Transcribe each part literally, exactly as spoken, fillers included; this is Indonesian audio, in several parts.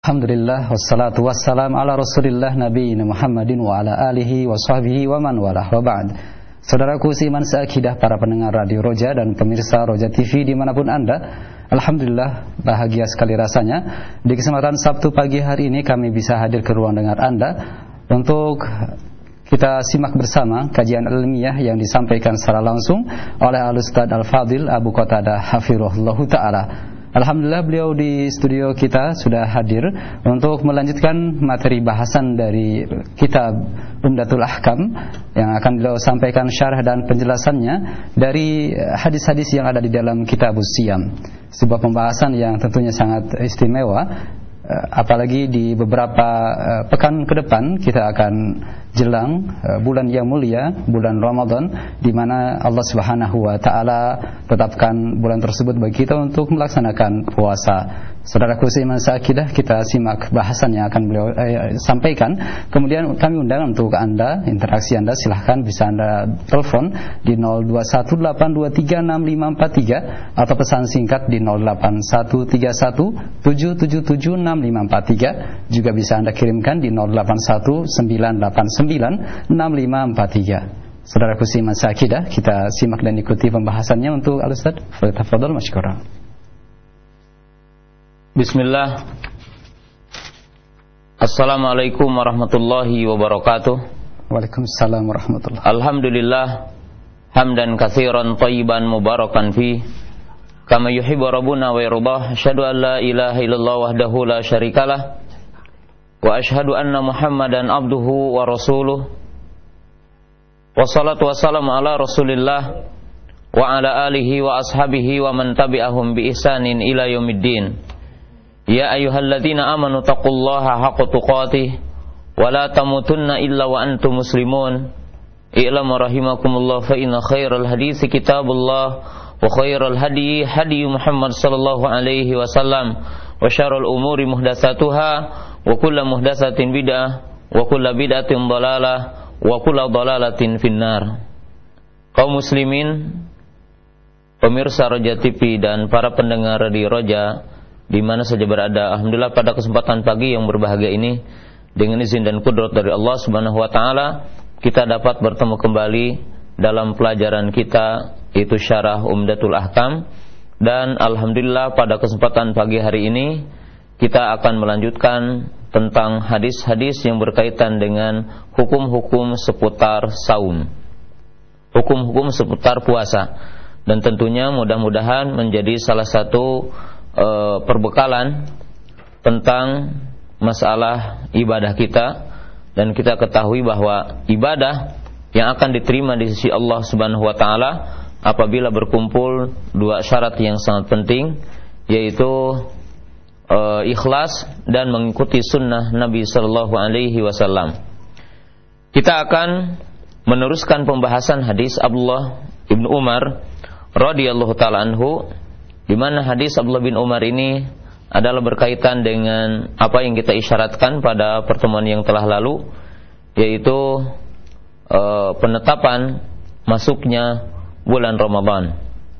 Alhamdulillah wassalatu wassalam ala rasulillah nabiyina Muhammadin wa ala alihi wa sahbihi wa man walah wa ba'd. Saudaraku seiman seakidah, para pendengar Radio Roja dan pemirsa Roja T V dimanapun Anda, alhamdulillah bahagia sekali rasanya di kesempatan Sabtu pagi hari ini kami bisa hadir ke ruang dengar Anda untuk kita simak bersama kajian ilmiah yang disampaikan secara langsung oleh Al-Ustaz Al-Fadil Abu Qatadah Hafirullahu Ta'ala. Alhamdulillah beliau di studio kita sudah hadir untuk melanjutkan materi bahasan dari kitab Umdatul Ahkam yang akan beliau sampaikan syarah dan penjelasannya dari hadis-hadis yang ada di dalam Kitabus Siyam. Sebuah pembahasan yang tentunya sangat istimewa, apalagi di beberapa pekan ke depan kita akan jelang bulan yang mulia, bulan Ramadan, di mana Allah Subhanahu wa taala tetapkan bulan tersebut bagi kita untuk melaksanakan puasa. Saudaraku seiman seakidah, kita simak bahasan yang akan beliau eh, sampaikan. Kemudian kami undang untuk Anda, interaksi Anda silahkan bisa Anda telepon di nol dua satu delapan dua tiga enam lima empat tiga atau pesan singkat di nol delapan satu tiga satu tujuh tujuh tujuh enam lima empat tiga. Juga bisa Anda kirimkan di nol delapan satu sembilan delapan sembilan enam lima empat tiga. Saudaraku seiman seakidah, kita simak dan ikuti pembahasannya untuk Al-Ustaz. Tafadhol masykuran. Bismillah. Assalamualaikum warahmatullahi wabarakatuh. Waalaikumsalam warahmatullahi wabarakatuh. Alhamdulillah hamdan katsiran thayyiban mubarakan fi kama yuhibbu rabbuna wa yardah. Asyhadu an la ilaha illallah wahdahu la syarikalah wa asyhadu anna Muhammadan abduhu wa rasuluh. Wassalatu wassalamu ala Rasulillah wa ala alihi wa ashabihi wa man tabi'ahum bi ihsanin ila yaumiddin. Ya ayyuhalladzina amanu taqullaha haqqa tuqatih wa la tamutunna illa wa antum muslimun. I'lamu rahimakumullah fa inna khairal haditsi kitabullah wa khairal hadyi hadyu Muhammad sallallahu alaihi wasallam wa syarrul umuri muhdatsatuha wa kullu muhdatsatin bid'ah wa kullu bid'atin dhalalah wa kullu dhalalatin finnar. Kaum muslimin, pemirsa Roja T V dan para pendengar di Roja di mana saja berada, alhamdulillah pada kesempatan pagi yang berbahagia ini, dengan izin dan kudrat dari Allah Subhanahu wa taala, kita dapat bertemu kembali dalam pelajaran kita, yaitu syarah Umdatul Ahkam. Dan alhamdulillah pada kesempatan pagi hari ini kita akan melanjutkan tentang hadis-hadis yang berkaitan dengan hukum-hukum seputar saum, hukum-hukum seputar puasa. Dan tentunya mudah-mudahan menjadi salah satu E, perbekalan tentang masalah ibadah kita. Dan kita ketahui bahwa ibadah yang akan diterima di sisi Allah Subhanahu wa taala apabila berkumpul dua syarat yang sangat penting, yaitu e, ikhlas dan mengikuti sunnah Nabi sallallahu alaihi wasallam. Kita akan meneruskan pembahasan hadis Abdullah ibnu Umar radhiyallahu taala anhu, di mana hadis Abdullah bin Umar ini adalah berkaitan dengan apa yang kita isyaratkan pada pertemuan yang telah lalu, yaitu e, penetapan masuknya bulan Ramadan.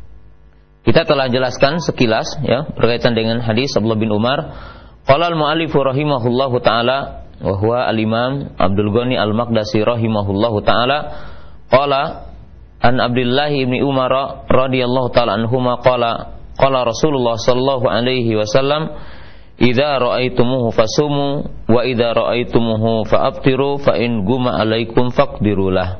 Kita telah jelaskan sekilas ya berkaitan dengan hadis Abdullah bin Umar. Qala al-mu'allifu rahimahullahu taala wa huwa al-Imam Abdul Ghani Al-Maqdisi rahimahullahu taala, qala an Abdullah bin Umar radhiyallahu taala anhuma qala qala Rasulullah sallallahu alaihi wasallam, idza ra'aitumuhu fasumu wa idza ra'aitumuhu fa'aftiru fa in guma alaikum faqdirulah.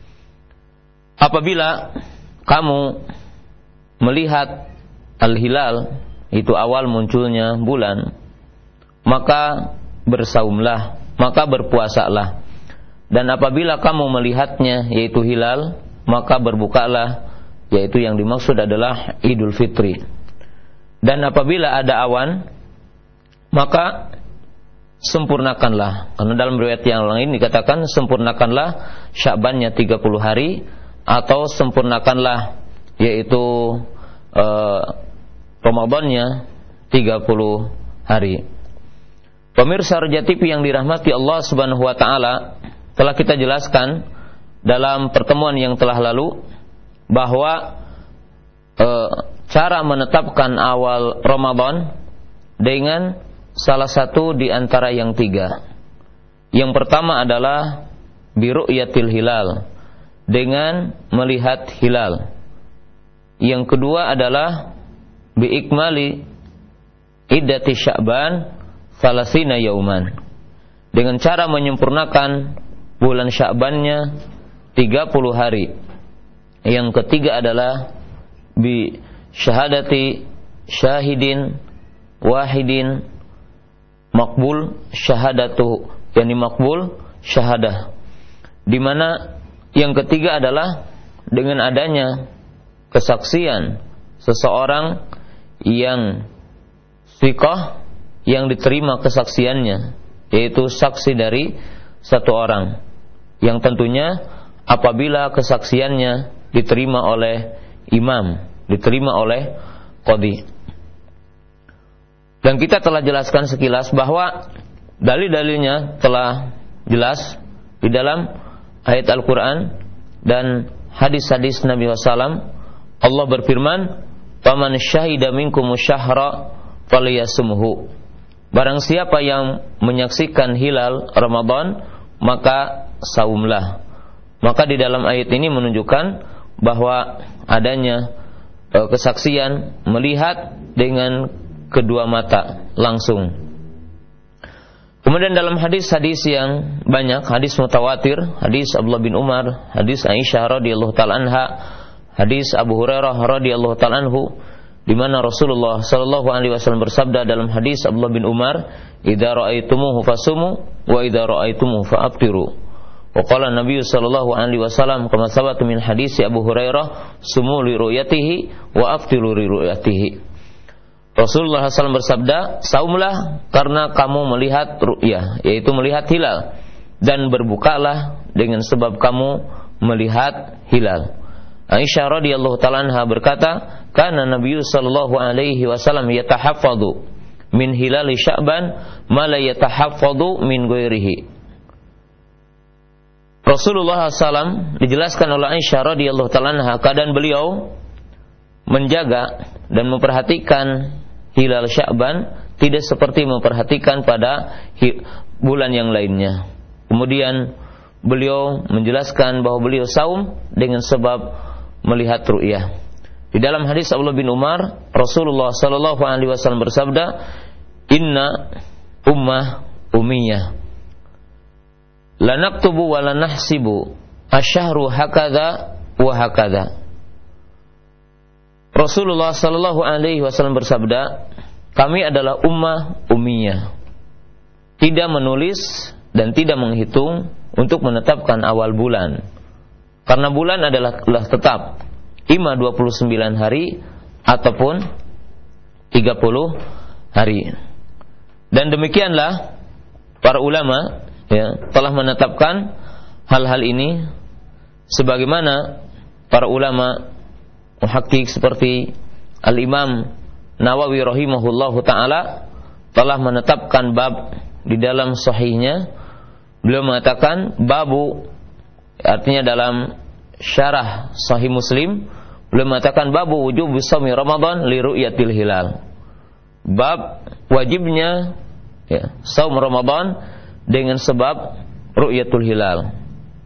Apabila kamu melihat al-hilal, itu awal munculnya bulan, maka bersaumlah, maka berpuasalah. Dan apabila kamu melihatnya, yaitu hilal, maka berbukalah, yaitu yang dimaksud adalah Idul Fitri. Dan apabila ada awan, maka sempurnakanlah. Karena dalam riwayat yang lain dikatakan sempurnakanlah Sya'bannya tiga puluh hari, atau sempurnakanlah yaitu eh, Ramadannya tiga puluh hari. Pemirsa Roja T V yang dirahmati Allah Subhanahu wa taala, telah kita jelaskan dalam pertemuan yang telah lalu bahwa e, cara menetapkan awal Ramadan dengan salah satu di antara yang tiga. Yang pertama adalah biru'yatil hilal, dengan melihat hilal. Yang kedua adalah biikmali iddati Sya'ban salasina yauman, dengan cara menyempurnakan bulan Sya'bannya tiga puluh hari. Yang ketiga adalah bi syahadati syahidin wahidin makbul syahadatu, yakni makbul syahadah, di mana yang ketiga adalah dengan adanya kesaksian seseorang yang thiqah, yang diterima kesaksiannya, yaitu saksi dari satu orang, yang tentunya apabila kesaksiannya diterima oleh imam, diterima oleh qadhi. Dan kita telah jelaskan sekilas bahwa dalil-dalilnya telah jelas di dalam ayat Al-Quran dan hadis-hadis Nabi sallallahu alaihi wasallam. Allah berfirman, "Faman syahida minkumus syahra falyasumhu." Barang siapa yang menyaksikan hilal Ramadan, maka saumlah. Maka di dalam ayat ini menunjukkan bahwa adanya e, kesaksian melihat dengan kedua mata langsung. Kemudian dalam hadis-hadis yang banyak, hadis mutawatir, hadis Abdullah bin Umar, hadis Aisyah radhiyallahu taala anha, hadis Abu Hurairah radhiyallahu taala anhu, di mana Rasulullah sallallahu alaihi wasallam bersabda dalam hadis Abdullah bin Umar, "Idza ra'aitumuhu fasumu wa idza ra'aitumuhu fa'aftiru." Wa qala Nabi sallallahu alaihi wasallam kama sabata min hadis Abu Hurairah, "Sumu li ru'yatihi wa aftiru li ru'yatihi." Rasulullah sallallahu alaihi wasallam bersabda, saumlah karena kamu melihat ru'yah, yaitu melihat hilal, dan berbukalah dengan sebab kamu melihat hilal. Aisyah radhiyallahu ta'ala anha berkata, kana Nabi sallallahu alaihi wasallam yatahaffadhu min hilali Sya'ban ma la yatahaffadhu min ghairihi. Rasulullah sallallahu alaihi wasallam, dijelaskan oleh Aisyah radhiyallahu ta'ala anha, keadaan beliau menjaga dan memperhatikan hilal Sya'ban tidak seperti memperhatikan pada bulan yang lainnya. Kemudian beliau menjelaskan bahwa beliau saum dengan sebab melihat ru'yah. Di dalam hadis Abdullah bin Umar, Rasulullah sallallahu alaihi wasallam bersabda, "Inna ummah ummiyah, la naktubu wa la nahsibu asyhru hakadha wa hakadha." Rasulullah sallallahu alaihi wasallam bersabda, kami adalah ummah ummiyah, tidak menulis dan tidak menghitung untuk menetapkan awal bulan, karena bulan adalah telah tetap ima dua puluh sembilan hari ataupun tiga puluh hari. Dan demikianlah para ulama ya, telah menetapkan hal-hal ini, sebagaimana para ulama muhakkik seperti Al-Imam Nawawi rahimahullahu ta'ala telah menetapkan bab di dalam sahihnya. Beliau mengatakan babu, artinya dalam syarah Sahih Muslim, beliau mengatakan babu wujub shaumi Ramadan li ru'yatil hilal. Bab wajibnya ya, saum Ramadan dengan sebab ru'yatul hilal.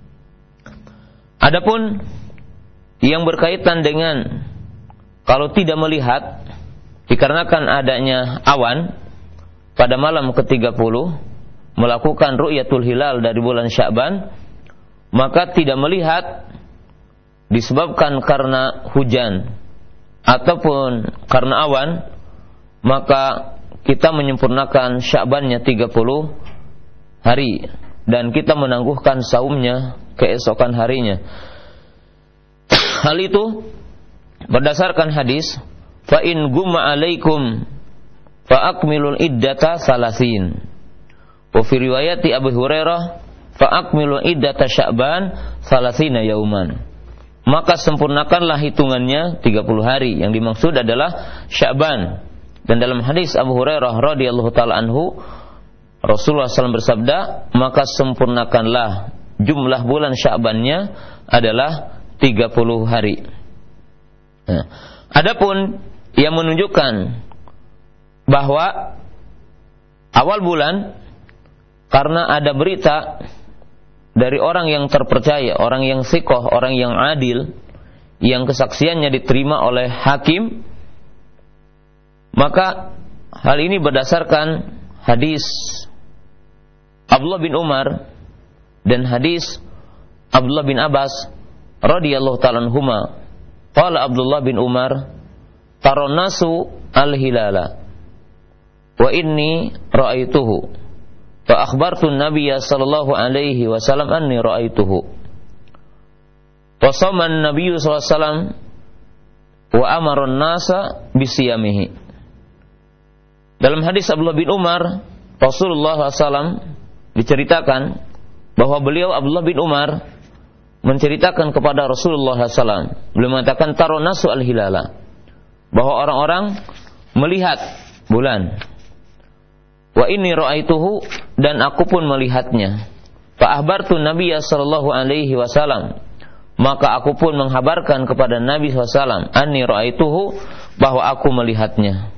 Adapun yang berkaitan dengan kalau tidak melihat dikarenakan adanya awan pada malam ke tiga puluh melakukan ru'yatul hilal dari bulan Sya'ban, maka tidak melihat disebabkan karena hujan ataupun karena awan, maka kita menyempurnakan Sya'bannya tiga puluh hari dan kita menangguhkan saumnya keesokan harinya. Hal itu berdasarkan hadis, fa in gumma alaikum fa akmilul iddata salasin. Wa fi riwayati Abu Hurairah fa akmilul iddata Sya'ban salasina yauman. Maka sempurnakanlah hitungannya tiga puluh hari. Yang dimaksud adalah Sya'ban. Dan dalam hadis Abu Hurairah radhiyallahu taala anhu, Rasulullah sallallahu alaihi wasallam bersabda, maka sempurnakanlah jumlah bulan Sya'bannya adalah tiga puluh hari. Nah, adapun yang menunjukkan bahwa awal bulan karena ada berita dari orang yang terpercaya, orang yang thiqah, orang yang adil, yang kesaksiannya diterima oleh hakim, maka hal ini berdasarkan hadis Abdullah bin Umar dan hadis Abdullah bin Abbas radhiyallahu ta'ala anhuma. Qala Abdullah bin Umar, tarannasu al-hilala wa inni ra'aituhu fa akhbartu an-nabiyya sallallahu alaihi wasallam anni ra'aituhu. Wa sama an-nabiyyu sallallahu alaihi wasallam wa amara an-nasa bisiyamihi. Dalam hadis Abdullah bin Umar, Rasulullah sallallahu alaihi wasallam diceritakan bahwa beliau Abdullah bin Umar menceritakan kepada Rasulullah sallallahu alaihi wasallam, beliau mengatakan tarannasu al-hilala, bahwa orang-orang melihat bulan. Wa inni ra'aituhu, dan aku pun melihatnya. Fa akhbartu Nabiyya sallallahu alaihi wasallam, maka aku pun menghabarkan kepada Nabi sallallahu alaihi wasallam, anni ra'aituhu, bahwa aku melihatnya.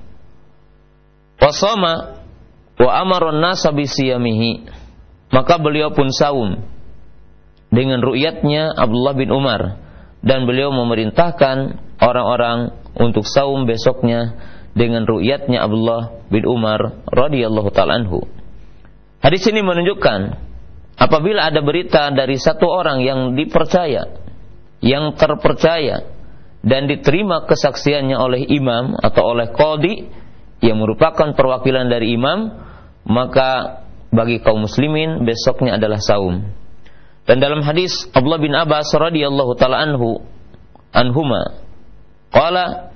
Wa shama wa amara an-nasa bisiyamihi, maka beliau pun saum dengan ru'yatnya Abdullah bin Umar, dan beliau memerintahkan orang-orang untuk saum besoknya dengan ru'yatnya Abdullah bin Umar radhiyallahu ta'ala anhu. Hadis ini menunjukkan apabila ada berita dari satu orang yang dipercaya, yang terpercaya, dan diterima kesaksiannya oleh imam atau oleh qadhi yang merupakan perwakilan dari imam, maka bagi kaum muslimin besoknya adalah saum. Dan dalam hadis Abdullah bin Abbas radhiyallahu ta'ala anhu anhuma qala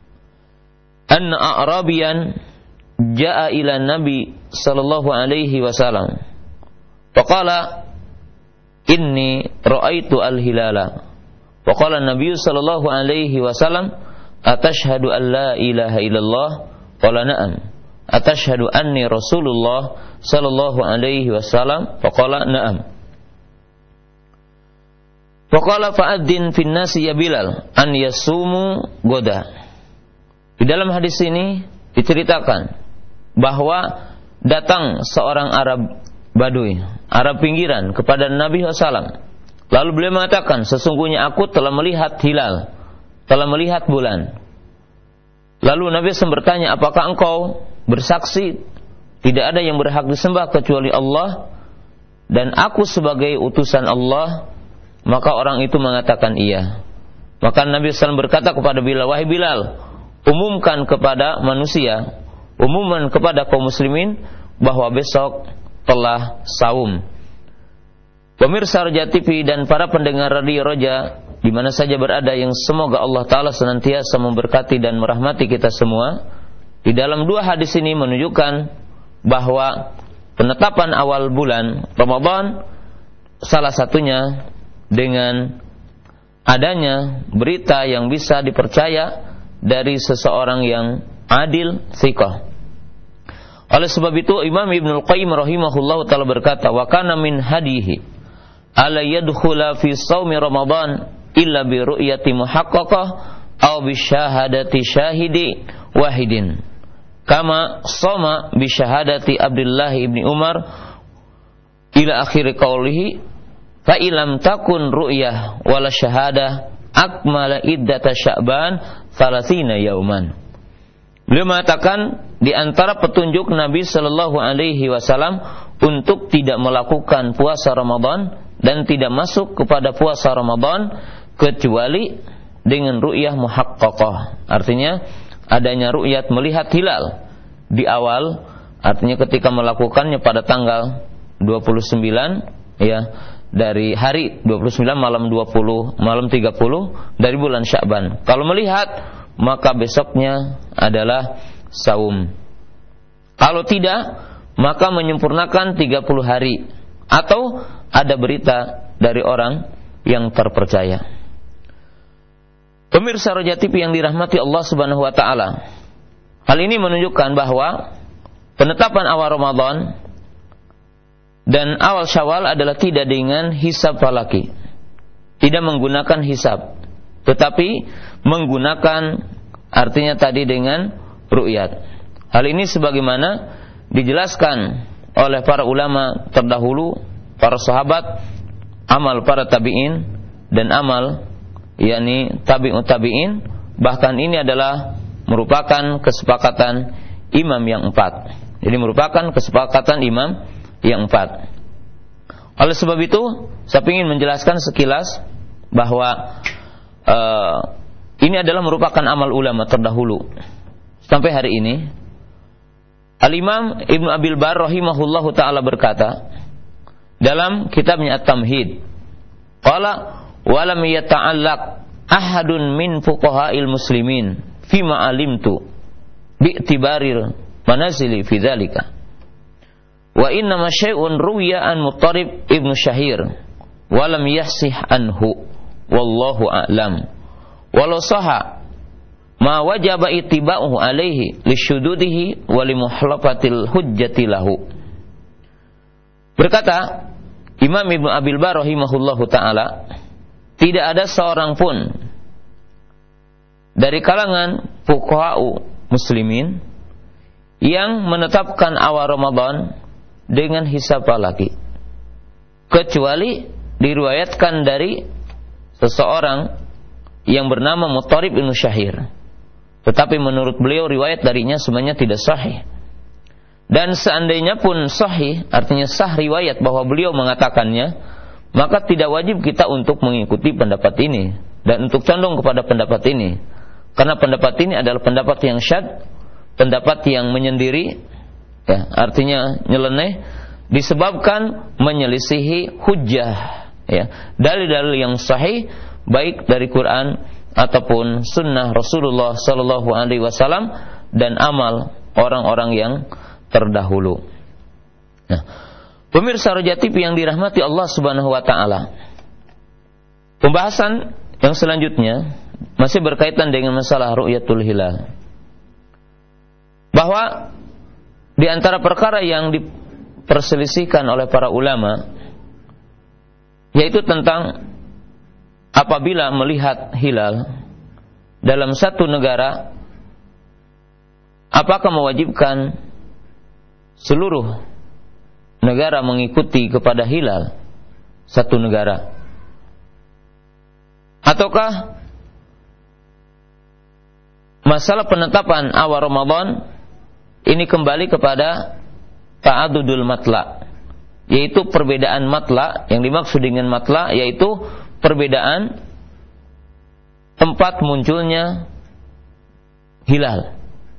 anna a'rabiyan jaa ila nabi sallallahu alaihi wasallam faqala inni ra'aitu al-hilala faqala an-nabiy sallallahu alaihi wasallam atashhadu an la ilaha illallah qala na'am atashhadu anni rasulullah sallallahu alaihi wasallam faqala na'am faqala fa'adzin fin nasi ya Bilal an yasumu goda. Di dalam hadis ini diceritakan bahwa datang seorang Arab Badui, Arab pinggiran kepada Nabi sallallahu alaihi wasallam. Lalu beliau mengatakan, sesungguhnya aku telah melihat hilal, telah melihat bulan. Lalu Nabi sallallahu alaihi wasallam bertanya, apakah engkau bersaksi tidak ada yang berhak disembah kecuali Allah dan aku sebagai utusan Allah? Maka orang itu mengatakan iya. Maka Nabi sallallahu alaihi wasallam berkata kepada Bilal, wahai Bilal, umumkan kepada manusia, umumkan kepada kaum muslimin bahwa besok telah saum. Pemirsa Roja T V dan para pendengar radio Roja di mana saja berada, yang semoga Allah Ta'ala senantiasa memberkati dan merahmati kita semua. Di dalam dua hadis ini menunjukkan bahwa penetapan awal bulan Ramadan salah satunya dengan adanya berita yang bisa dipercaya dari seseorang yang adil, thiqah. Oleh sebab itu Imam Ibnul Qayyim rahimahullah ta'ala berkata, wa kana min hadihi ala yadkhula fi shaumi Ramadan illa bi ru'yati muhaqqaqah aw bi syahadati syahidi wahidin kama shoma bi syahadati Abdullah ibni Umar ila akhir qaulihi fa ilam takun ru'yah wala syahadah akmala iddata Sya'ban thalathina yauman. Beliau mengatakan di antara petunjuk Nabi sallallahu alaihi wasallam untuk tidak melakukan puasa Ramadan dan tidak masuk kepada puasa Ramadan kecuali dengan ru'yah muhaqqaqah. Artinya adanya ru'yat melihat hilal di awal, artinya ketika melakukannya pada tanggal dua puluh sembilan ya dari hari dua puluh sembilan malam dua puluh malam tiga puluh dari bulan Sya'ban. Kalau melihat maka besoknya adalah saum. Kalau tidak maka menyempurnakan tiga puluh hari atau ada berita dari orang yang terpercaya. Pemirsa Roja T V yang dirahmati Allah Subhanahu wa taala. Hal ini menunjukkan bahwa penetapan awal Ramadan dan awal Syawal adalah tidak dengan hisab falaki, tidak menggunakan hisab, tetapi menggunakan artinya tadi dengan ru'yat. Hal ini sebagaimana dijelaskan oleh para ulama terdahulu, para sahabat, amal para tabi'in dan amal yakni tabi'ut tabi'in, bahkan ini adalah merupakan kesepakatan imam yang empat. Jadi merupakan kesepakatan imam yang empat. Oleh sebab itu, saya ingin menjelaskan sekilas bahwa uh, ini adalah merupakan amal ulama terdahulu sampai hari ini. Al-Imam Ibnu Abil Bar rahimahullahu taala berkata dalam kitabnya At-Tamhid, qala wa lam yata'allaq ahadun min fuqaha'il muslimin fima alimtu bi'tibaril manazili fi dzalika. Wa inna ma syai'un ruwiya an Muttarib ibnu Syahir wa lam yahsih anhu wallahu a'lam. Walau sahha ma wajaba ittiba'uhu alaihi lisyududihi wa limuhlafatil hujjati lahu. Berkata Imam Ibnu Abil Bar rahimahullahu taala, tidak ada seorang pun dari kalangan fuqaha'u muslimin yang menetapkan awal Ramadan dengan hisab falaki, kecuali diriwayatkan dari seseorang yang bernama Muttarib bin Syahir. Tetapi menurut beliau riwayat darinya semuanya tidak sahih. Dan seandainya pun sahih, artinya sah riwayat bahwa beliau mengatakannya, maka tidak wajib kita untuk mengikuti pendapat ini dan untuk condong kepada pendapat ini. Karena pendapat ini adalah pendapat yang syadz, pendapat yang menyendiri, ya, artinya nyeleneh, disebabkan menyelisihi hujjah, ya, dalil-dalil yang sahih baik dari Quran ataupun sunnah Rasulullah sallallahu alaihi wasallam dan amal orang-orang yang terdahulu. Nah, pemirsa Roja T V yang dirahmati Allah Subhanahu wa taala. Pembahasan yang selanjutnya masih berkaitan dengan masalah ru'yatul hilal. Bahwa di antara perkara yang diperselisihkan oleh para ulama yaitu tentang apabila melihat hilal dalam satu negara, apakah mewajibkan seluruh negara mengikuti kepada hilal satu negara, ataukah masalah penetapan awal Ramadan ini kembali kepada ta'adudul matla, yaitu perbedaan matla. Yang dimaksud dengan matla yaitu perbedaan tempat munculnya hilal.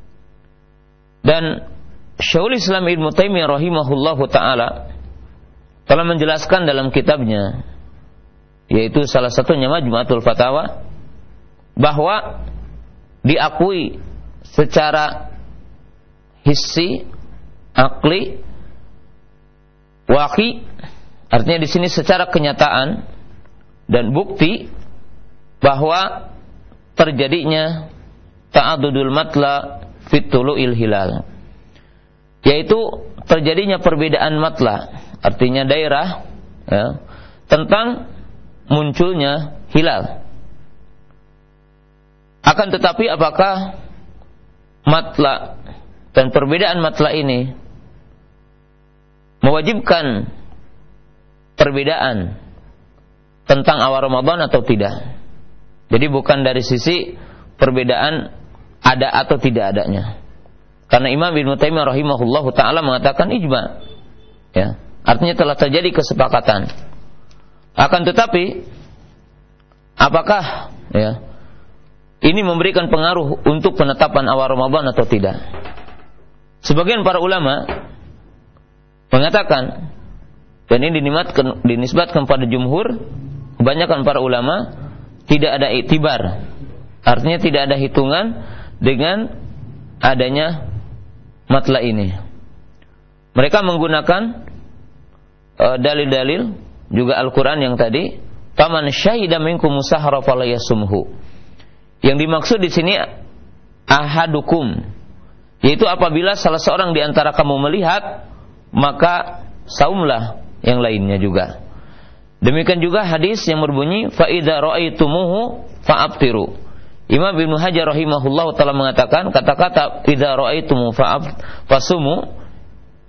Dan Syekhul Islam Ibnu Taimiyah rahimahullahu taala telah menjelaskan dalam kitabnya, yaitu salah satunya Majmu'atul Fatawa, bahwa diakui secara hissi, akli, waqi, artinya di sini secara kenyataan dan bukti bahwa terjadinya ta'adudul matla fit tulu'il hilal, yaitu terjadinya perbedaan matla, artinya daerah, ya, tentang munculnya hilal. Akan tetapi apakah matla dan perbedaan matla ini mewajibkan perbedaan tentang awal Ramadan atau tidak? Jadi bukan dari sisi perbedaan ada atau tidak adanya. Karena Imam Ibnu Taimiyah rahimahullahu taala mengatakan ijma, ya, artinya telah terjadi kesepakatan. Akan tetapi apakah, ya, ini memberikan pengaruh untuk penetapan awal Ramadan atau tidak? Sebagian para ulama mengatakan, dan ini dinisbatkan, dinisbatkan pada jumhur, kebanyakan para ulama, tidak ada iktibar, artinya tidak ada hitungan dengan adanya matla ini. Mereka menggunakan uh, dalil-dalil juga Al-Quran yang tadi, faman syahida minkum musahara fala yasumhu. Yang dimaksud di sini ahadukum, yaitu apabila salah seorang di antara kamu melihat, maka saumlah yang lainnya juga. Demikian juga hadis yang berbunyi fa idza ra'aitumuhu fa'aftiru. Imam Ibnu Hajar rahimahullah telah mengatakan kata-kata idza ra'aitumu fa'af fasumu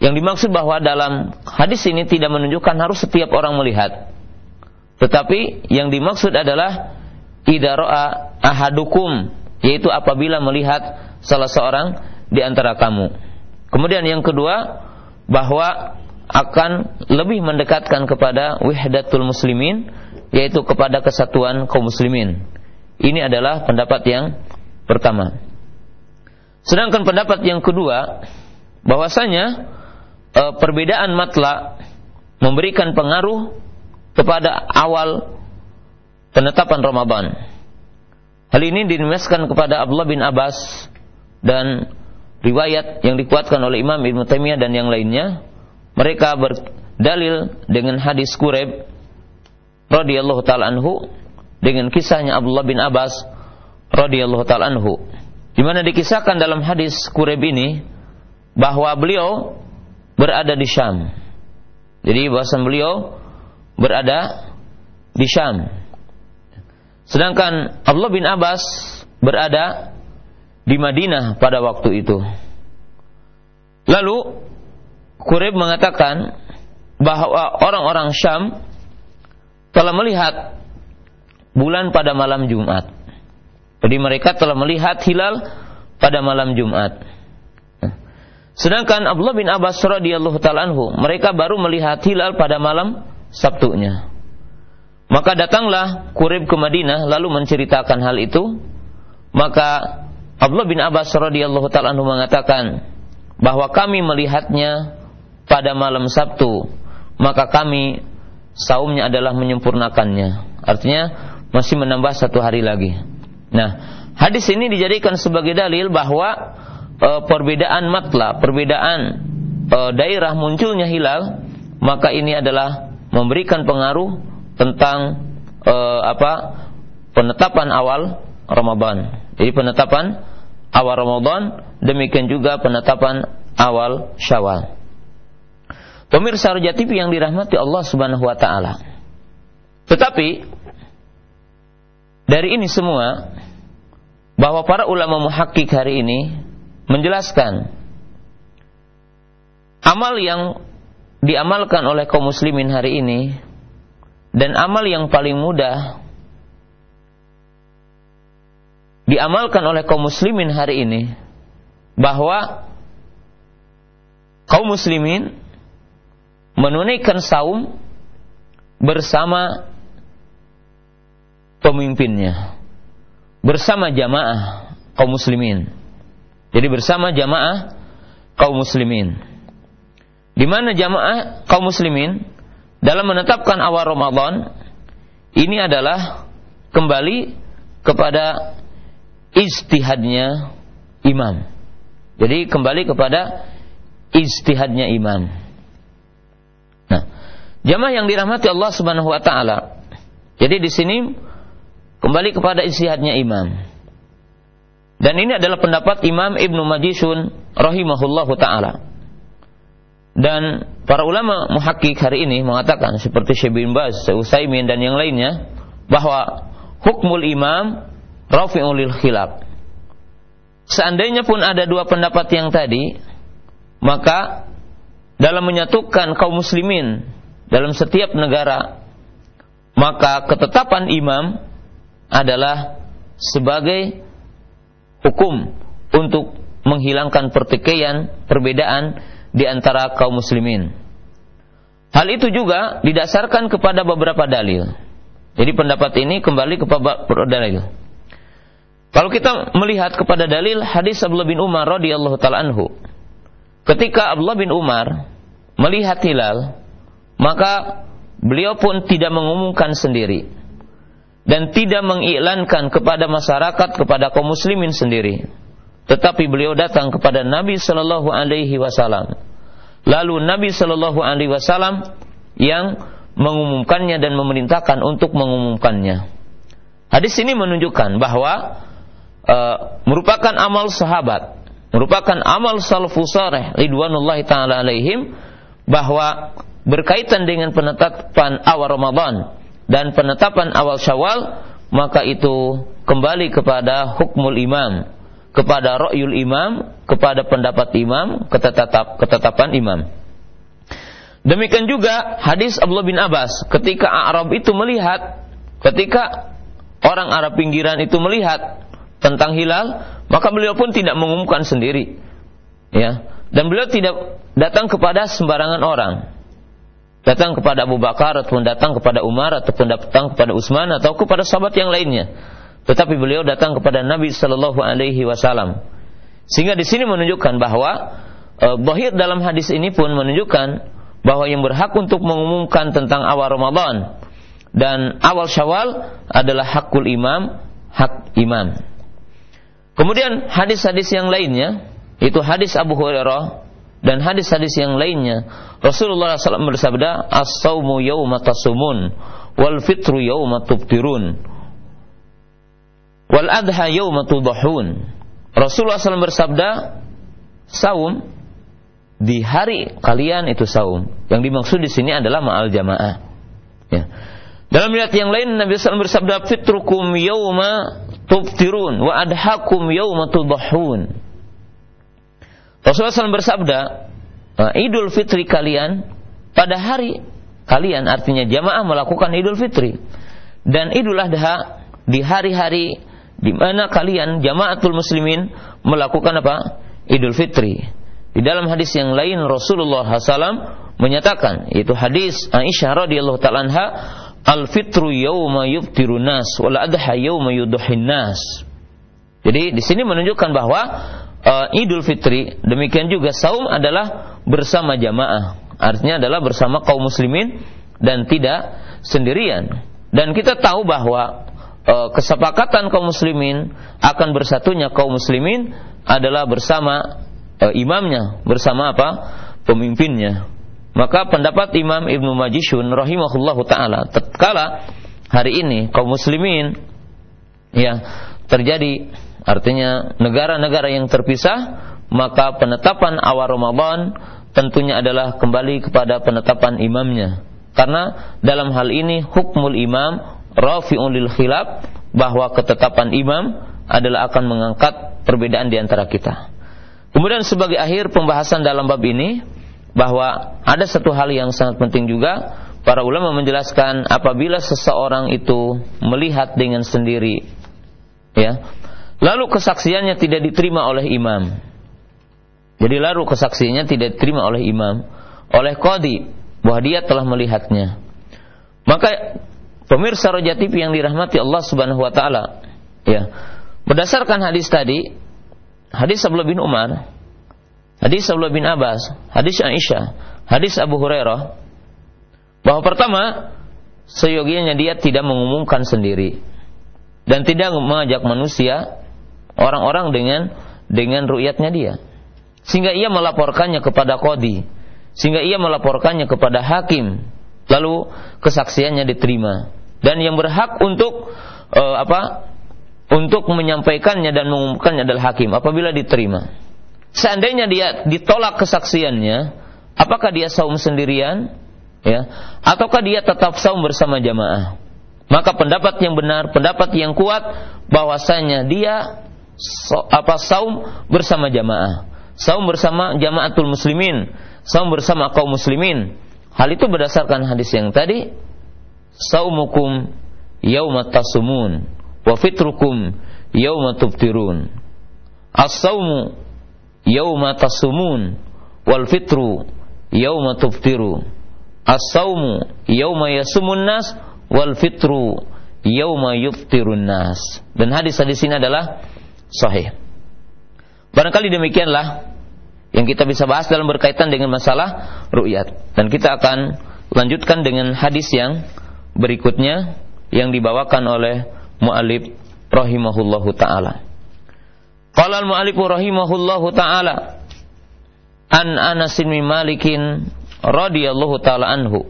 Yang dimaksud bahwa dalam hadis ini tidak menunjukkan harus setiap orang melihat. Tetapi yang dimaksud adalah idza ra'a ahadukum, yaitu apabila melihat salah seorang di antara kamu. Kemudian yang kedua, bahwa akan lebih mendekatkan kepada wahdatul muslimin, yaitu kepada kesatuan kaum muslimin. Ini adalah pendapat yang pertama. Sedangkan pendapat yang kedua, bahwasanya e, perbedaan matla memberikan pengaruh kepada awal penetapan Ramadan. Hal ini dinukilkan kepada Abdullah bin Abbas dan riwayat yang dikuatkan oleh Imam Ibnu Taimiyah dan yang lainnya. Mereka berdalil dengan hadis Quraib radhiyallahu taala anhu, dengan kisahnya Abdullah bin Abbas radhiyallahu taala anhu, di mana dikisahkan dalam hadis Quraib ini bahwa beliau berada di Syam. Jadi bahasa beliau berada di Syam. Sedangkan Abdullah bin Abbas berada di Madinah pada waktu itu. Lalu Quraib mengatakan bahwa orang-orang Syam telah melihat bulan pada malam Jumat. Jadi mereka telah melihat hilal pada malam Jumat. Sedangkan Abdullah bin Abbas radhiyallahu ta'ala anhu, mereka baru melihat hilal pada malam Sabtunya. Maka datanglah Quraib ke Madinah lalu menceritakan hal itu. Maka Abdullah bin Abbas radhiyallahu ta'ala anhu mengatakan bahwa kami melihatnya pada malam Sabtu, maka kami saumnya adalah menyempurnakannya. Artinya masih menambah satu hari lagi. Nah, hadis ini dijadikan sebagai dalil bahwa e, perbedaan matla, perbedaan e, daerah munculnya hilal, maka ini adalah memberikan pengaruh tentang e, apa penetapan awal Ramadan. Jadi penetapan awal Ramadan, demikian juga penetapan awal Syawal. Pemirsa Roja T V yang dirahmati Allah Subhanahu wa taala. Tetapi dari ini semua, bahwa para ulama muhakkik hari ini menjelaskan amal yang diamalkan oleh kaum muslimin hari ini dan amal yang paling mudah diamalkan oleh kaum muslimin hari ini, bahwa kaum muslimin menunaikan saum bersama pemimpinnya, bersama jamaah kaum muslimin. Jadi bersama jamaah kaum muslimin, di mana jamaah kaum muslimin dalam menetapkan awal Ramadan ini adalah kembali kepada ijtihadnya imam. Jadi kembali kepada ijtihadnya imam. Nah, jamaah yang dirahmati Allah Subhanahu wa taala. Jadi di sini kembali kepada ijtihadnya imam. Dan ini adalah pendapat Imam Ibnu Majishun rahimahullahu taala. Dan para ulama muhakkik hari ini mengatakan seperti Syekh bin Baz, Syekh Utsaimin dan yang lainnya, bahwa hukmul imam rafi'un lil khilaf. Seandainya pun ada dua pendapat yang tadi, maka dalam menyatukan kaum muslimin dalam setiap negara, maka ketetapan imam adalah sebagai hukum untuk menghilangkan pertikaian, perbedaan di antara kaum muslimin. Hal itu juga didasarkan kepada beberapa dalil. Jadi pendapat ini kembali kepada dalil. Kalau kita melihat kepada dalil hadis Abdullah bin Umar radhiyallahu taala anhu, ketika Abdullah bin Umar melihat hilal, maka beliau pun tidak mengumumkan sendiri dan tidak mengiklankan kepada masyarakat, kepada kaum muslimin sendiri, tetapi beliau datang kepada Nabi sallallahu alaihi wasallam. Lalu Nabi sallallahu alaihi wasallam yang mengumumkannya dan memerintahkan untuk mengumumkannya. Hadis ini menunjukkan bahwa Uh, merupakan amal sahabat, merupakan amal salafus saleh ridwanullahi taala alaihim, bahwa berkaitan dengan penetapan awal Ramadan dan penetapan awal Syawal, maka itu kembali kepada hukmul imam, kepada ra'yul imam, kepada pendapat imam, ketetap, ketetapan imam. Demikian juga hadis Abdullah bin Abbas ketika Arab itu melihat, ketika orang Arab pinggiran itu melihat tentang hilal, maka beliau pun tidak mengumumkan sendiri, ya. Dan beliau tidak datang kepada sembarangan orang, datang kepada Abu Bakar ataupun datang kepada Umar ataupun datang kepada Utsman atau kepada sahabat yang lainnya, tetapi beliau datang kepada Nabi sallallahu alaihi wasallam. Sehingga di sini menunjukkan bahwa e, bahir dalam hadis ini pun menunjukkan bahwa yang berhak untuk mengumumkan tentang awal Ramadan dan awal Syawal adalah hakul imam, hak imam. Kemudian hadis-hadis yang lainnya, itu hadis Abu Hurairah dan hadis-hadis yang lainnya, Rasulullah sallallahu alaihi wasallam bersabda, "As-saumu yauma tasumun, wal fitru yauma tubtirun, wal adha yauma tudhahun." Rasulullah sallallahu alaihi wasallam bersabda, saum di hari kalian itu saum. Yang dimaksud di sini adalah ma'al jamaah. Ya. Dalam riwayat yang lain Nabi sallallahu alaihi wasallam bersabda, "Fitrukum yauma tubtirun wa adhakum yauma tudhahun." Rasulullah sallallahu alaihi wasallam bersabda, Idul Fitri kalian pada hari kalian, artinya jamaah melakukan Idul Fitri, dan Idul Adha di hari-hari di mana kalian jamaatul muslimin melakukan apa? Idul Fitri. Di dalam hadis yang lain Rasulullah sallallahu alaihi wasallam menyatakan, yaitu hadis Aisyah radhiyallahu ta'ala anha, "Al-fitru yauma yuftirun nas wal adha yauma yudhin nas." Jadi di sini menunjukkan bahwa uh, Idul Fitri, demikian juga saum adalah bersama jamaah. Artinya adalah bersama kaum muslimin dan tidak sendirian. Dan kita tahu bahwa uh, kesepakatan kaum muslimin akan bersatunya kaum muslimin adalah bersama uh, imamnya, bersama apa? Pemimpinnya. Maka pendapat Imam Ibnu Majishun rahimahullahu taala, tatkala hari ini kaum muslimin ya terjadi, artinya negara-negara yang terpisah, maka penetapan awal Ramadan tentunya adalah kembali kepada penetapan imamnya. Karena dalam hal ini hukmul imam rafi'un lil khilaf, bahwa ketetapan imam adalah akan mengangkat perbedaan di antara kita. Kemudian sebagai akhir pembahasan dalam bab ini, bahwa ada satu hal yang sangat penting juga, para ulama menjelaskan apabila seseorang itu melihat dengan sendiri, ya, lalu kesaksiannya tidak diterima oleh imam. Jadi lalu kesaksiannya tidak diterima oleh imam, oleh qadhi, bahwa dia telah melihatnya. Maka pemirsa Roja T V yang dirahmati Allah Subhanahu wa taala, ya, berdasarkan hadis tadi, hadis Abdullah bin Umar, hadis Abdullah bin Abbas, hadis Aisyah, hadis Abu Hurairah, bahwa pertama, seyogianya dia tidak mengumumkan sendiri dan tidak mengajak manusia, orang-orang dengan dengan ru'yatnya dia, sehingga ia melaporkannya kepada qadhi, sehingga ia melaporkannya kepada hakim, lalu kesaksiannya diterima. Dan yang berhak untuk uh, apa? Untuk menyampaikannya dan mengumumkannya adalah hakim apabila diterima. Seandainya dia ditolak kesaksiannya, apakah dia saum sendirian, ya, ataukah dia tetap saum bersama jamaah? Maka pendapat yang benar, pendapat yang kuat, bahwasanya dia so, apa saum bersama jamaah, saum bersama jamaatul muslimin, saum bersama kaum muslimin. Hal itu berdasarkan hadis yang tadi, saumukum yauma tasumun wa fitrukum yauma tubtirun. As-saumu yauma tasumun wal fitru yauma tubtiru. As-saumu yauma yasumun nas wal fitru yauma yuftirun nas. Dan hadis-hadis ini adalah sahih. Barangkali demikianlah yang kita bisa bahas dalam berkaitan dengan masalah ru'yat. Dan kita akan lanjutkan dengan hadis yang berikutnya yang dibawakan oleh mu'allif rahimahullahu ta'ala. Qala al-mu'allif rahimahullahu ta'ala an Anas bin Malikin radhiyallahu ta'ala anhu.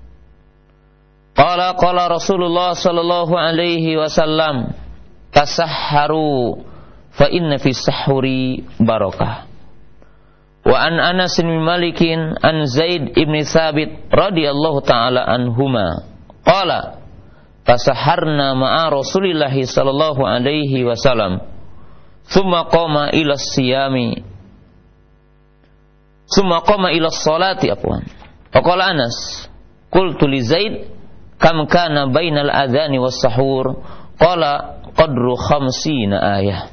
Qala qala Rasulullah sallallahu alaihi wasallam, tasahharu fa inna fi sahuri barakah. Wa an Anas bin Malikin an Zaid ibn Thabit radhiyallahu ta'ala anhuma qala tasahharna ma'a Rasulillah sallallahu alaihi wasallam thumma qama ila siyami, thumma qama ila sholati afwan. Faqala Anas, qultu li Zaid, kam kana bainal adzani was sahur? Qala qadru khamsina ayah.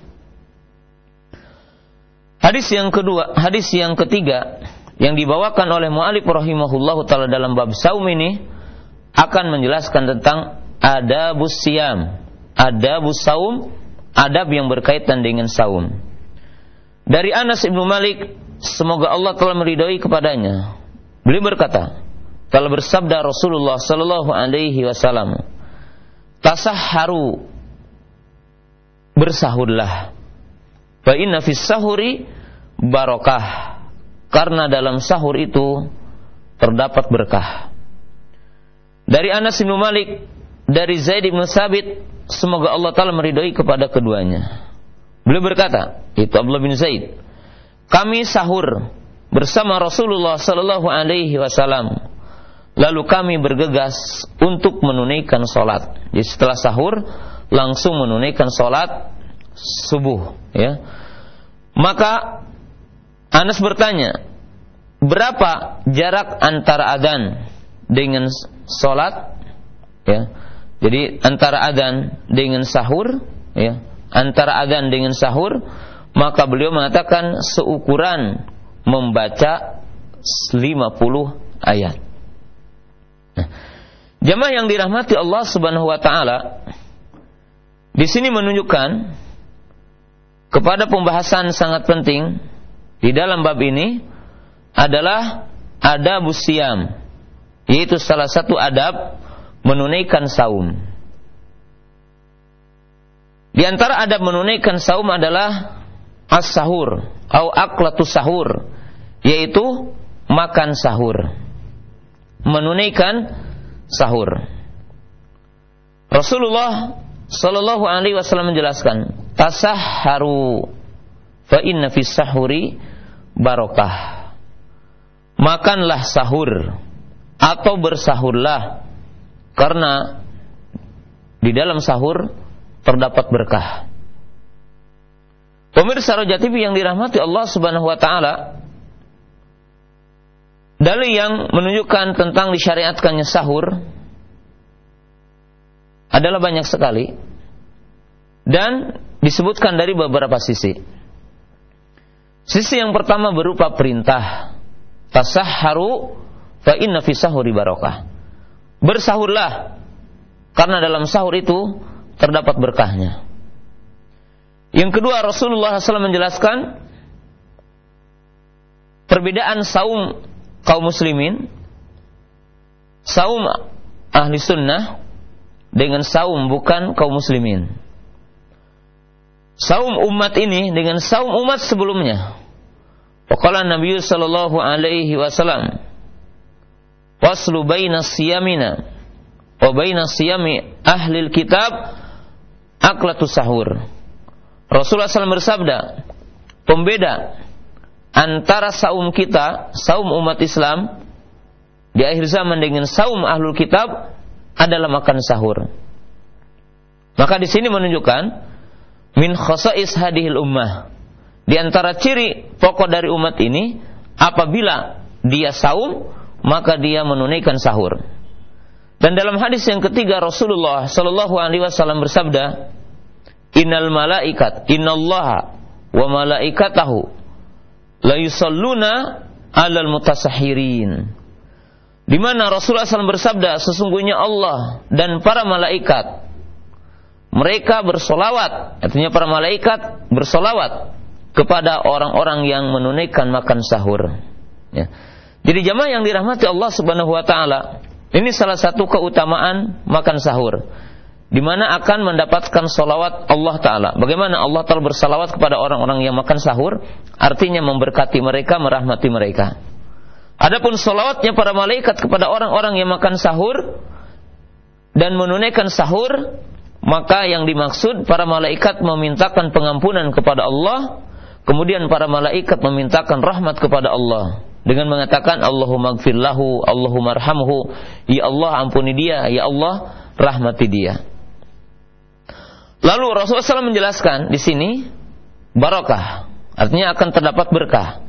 Hadis yang kedua, hadis yang ketiga yang dibawakan oleh mu'allif rahimahullahu taala dalam bab saum ini akan menjelaskan tentang adabus siyam, adabus saum, adab yang berkaitan dengan saum. Dari Anas bin Malik, semoga Allah telah meridhai kepadanya, beliau berkata, telah bersabda Rasulullah sallallahu alaihi wasallam, tasahharu, bersahurlah, fa inna fis sahuri barakah, karena dalam sahur itu terdapat berkah. Dari Anas bin Malik, dari Zaid bin Tsabit, semoga Allah Ta'ala meridhai kepada keduanya, beliau berkata, itu Abdullah bin Zaid, kami sahur bersama Rasulullah sallallahu alaihi wasallam, lalu kami bergegas untuk menunaikan salat. Jadi setelah sahur langsung menunaikan salat subuh, ya. Maka Anas bertanya, berapa jarak antara adzan dengan salat? Ya. Jadi antara adzan dengan sahur, ya, antara adzan dengan sahur, maka beliau mengatakan seukuran membaca lima puluh ayat. Nah, jamaah yang dirahmati Allah Subhanahu wa taala, di sini menunjukkan kepada pembahasan sangat penting di dalam bab ini adalah adabus siyam, yaitu salah satu adab menunaikan saum. Di antara adab menunaikan saum adalah as-sahur atau aklatus sahur, yaitu makan sahur, menunaikan sahur. Rasulullah sallallahu alaihi wasallam menjelaskan, tasahharu fa inna fis sahuri barakah. Makanlah sahur atau bersahurlah, karena di dalam sahur terdapat berkah. Pemirsa Roja T V yang dirahmati Allah Subhanahu wa taala, dalil yang menunjukkan tentang disyariatkannya sahur adalah banyak sekali dan disebutkan dari beberapa sisi. Sisi yang pertama berupa perintah, tasahharu fa inna fi sahuri barakah. Bersahurlah, karena dalam sahur itu terdapat berkahnya. Yang kedua, Rasulullah shallallahu alaihi wasallam menjelaskan perbedaan saum kaum muslimin, saum ahli sunnah dengan saum bukan kaum muslimin. Saum umat ini dengan saum umat sebelumnya. Waqala Nabi sallallahu alaihi wasallam, waslu baina siyamina wa baina siyami ahli kitab aklatus sahur. Rasulullah shallallahu alaihi wasallam bersabda, pembeda antara saum kita, saum umat Islam di akhir zaman dengan saum ahlul kitab adalah makan sahur. Maka di sini menunjukkan min khasa'is hadhil ummah, di antara ciri pokok dari umat ini, apabila dia saum maka dia menunaikan sahur. Dan dalam hadis yang ketiga Rasulullah sallallahu alaihi wasallam bersabda, innal malaikat innallaha wa malaikatahu la yusalluna 'alal mutasahhirin. Di mana Rasulullah shallallahu alaihi wasallam bersabda, sesungguhnya Allah dan para malaikat mereka bersolawat, artinya para malaikat bersolawat kepada orang-orang yang menunaikan makan sahur. Ya. Jadi jamaah yang dirahmati Allah Subhanahu wa taala, ini salah satu keutamaan makan sahur, di mana akan mendapatkan solawat Allah Ta'ala. Bagaimana Allah Ta'ala bersalawat kepada orang-orang yang makan sahur? Artinya memberkati mereka, merahmati mereka. Adapun solawatnya para malaikat kepada orang-orang yang makan sahur dan menunaikan sahur, maka yang dimaksud para malaikat memintakan pengampunan kepada Allah, kemudian para malaikat memintakan rahmat kepada Allah dengan mengatakan Allahumma gfir lahu, Allahumma arhamhu, ya Allah ampuni dia, ya Allah rahmati dia. Lalu Rasulullah shallallahu alaihi wasallam menjelaskan di sini barakah, artinya akan terdapat berkah.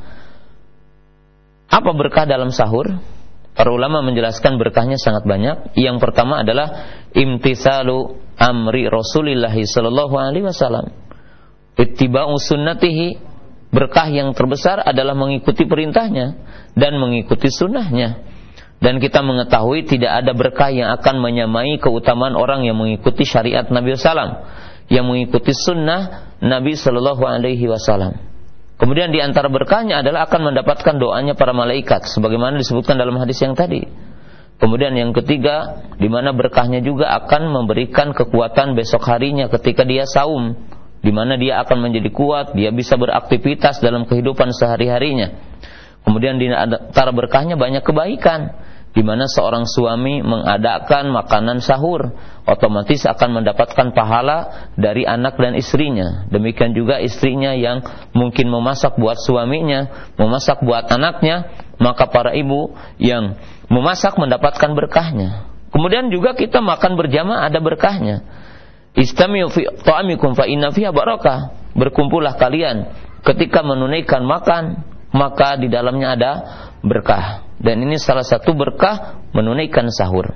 Apa berkah dalam sahur? Para ulama menjelaskan berkahnya sangat banyak. Yang pertama adalah imtisalu amri Rasulillah sallallahu alaihi wasallam, ittiba'u sunnatihi. Berkah yang terbesar adalah mengikuti perintahnya dan mengikuti sunnahnya. Dan kita mengetahui tidak ada berkah yang akan menyamai keutamaan orang yang mengikuti syariat Nabi sallallahu alaihi wasallam, yang mengikuti sunnah Nabi sallallahu alaihi wasallam. Kemudian di antara berkahnya adalah akan mendapatkan doanya para malaikat, sebagaimana disebutkan dalam hadis yang tadi. Kemudian yang ketiga, di mana berkahnya juga akan memberikan kekuatan besok harinya ketika dia saum, di mana dia akan menjadi kuat, dia bisa beraktivitas dalam kehidupan sehari-harinya. Kemudian di antara berkahnya banyak kebaikan, di mana seorang suami mengadakan makanan sahur, otomatis akan mendapatkan pahala dari anak dan istrinya. Demikian juga istrinya yang mungkin memasak buat suaminya, memasak buat anaknya, maka para ibu yang memasak mendapatkan berkahnya. Kemudian juga kita makan berjamaah ada berkahnya. Istami'u fi ta'amikum fa inna fiha barakah. Berkumpullah kalian ketika menunaikan makan, maka di dalamnya ada berkah. Dan ini salah satu berkah menunaikan sahur.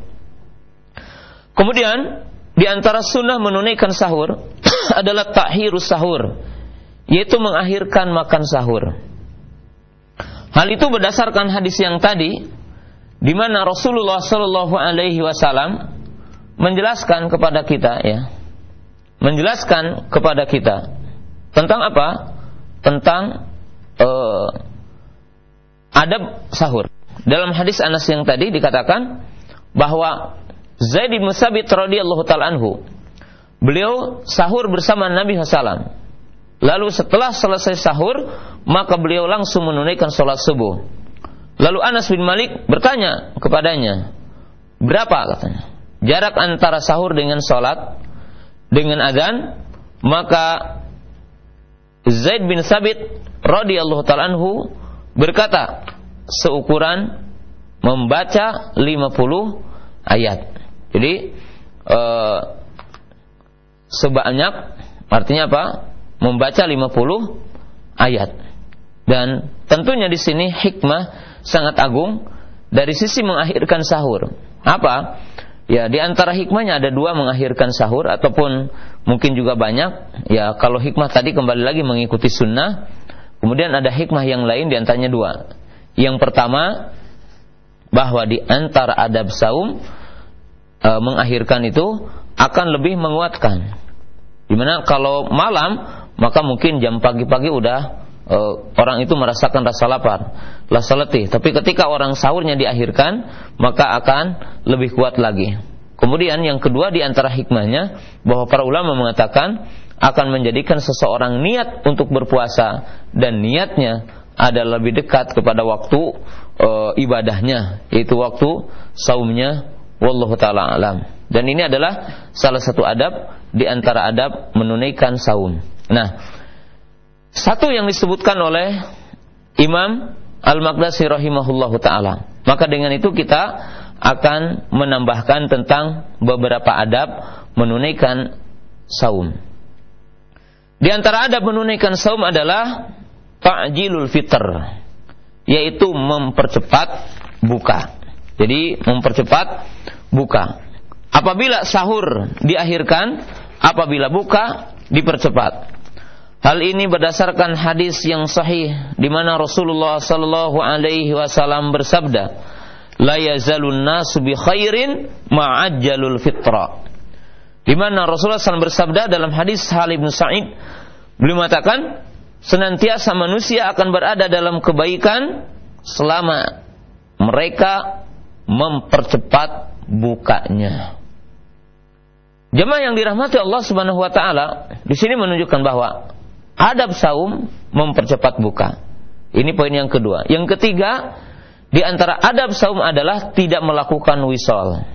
Kemudian di antara sunnah menunaikan sahur adalah takhirus sahur, yaitu mengakhirkan makan sahur. Hal itu berdasarkan hadis yang tadi, di mana Rasulullah Shallallahu Alaihi Wasallam menjelaskan kepada kita, ya, menjelaskan kepada kita tentang apa? Tentang uh, adab sahur. Dalam hadis Anas yang tadi dikatakan bahwa Zaid bin Tsabit radhiyallahu ta'ala anhu, beliau sahur bersama Nabi sallallahu alaihi wasallam. Lalu setelah selesai sahur, maka beliau langsung menunaikan sholat subuh. Lalu Anas bin Malik bertanya kepadanya, berapa katanya jarak antara sahur dengan sholat, dengan azan? Maka Zaid bin Tsabit radhiyallahu ta'ala anhu berkata, seukuran membaca lima puluh ayat. Jadi eh, sebanyak, artinya apa? Membaca lima puluh ayat. Dan tentunya di sini hikmah sangat agung dari sisi mengakhirkan sahur. Apa? Ya, di antara hikmahnya ada dua, mengakhirkan sahur ataupun mungkin juga banyak. Ya, kalau hikmah tadi kembali lagi mengikuti sunnah. Kemudian ada hikmah yang lain, di antaranya dua. Yang pertama, bahwa di antara adab saum e, mengakhirkan itu akan lebih menguatkan. Dimana kalau malam, maka mungkin jam pagi-pagi udah e, orang itu merasakan rasa lapar, rasa letih. Tapi ketika orang sahurnya diakhirkan, maka akan lebih kuat lagi. Kemudian yang kedua di antara hikmahnya, bahwa para ulama mengatakan akan menjadikan seseorang niat untuk berpuasa, dan niatnya adalah lebih dekat kepada waktu e, ibadahnya, yaitu waktu saumnya. Wallahu ta'ala alam. Dan ini adalah salah satu adab di antara adab menunaikan saum. Nah, satu yang disebutkan oleh Imam Al-Maqdisi rahimahullahu ta'ala. Maka dengan itu kita akan menambahkan tentang beberapa adab menunaikan saum. Di antara adab menunaikan saum adalah ta'jilul fitr, yaitu mempercepat buka. Jadi mempercepat buka. Apabila sahur diakhirkan, apabila buka dipercepat. Hal ini berdasarkan hadis yang sahih, di mana Rasulullah sallallahu alaihi wasallam bersabda, la yazalun nasu bi khairin ma'ajjalul fitra. Di mana Rasulullah sallallahu alaihi wasallam bersabda dalam hadis Halid bin Sa'id, beliau mengatakan, senantiasa manusia akan berada dalam kebaikan selama mereka mempercepat bukanya. Jemaah yang dirahmati Allah Subhanahu wa taala, di sini menunjukkan bahwa adab saum mempercepat buka. Ini poin yang kedua. Yang ketiga, di antara adab saum adalah tidak melakukan wisal.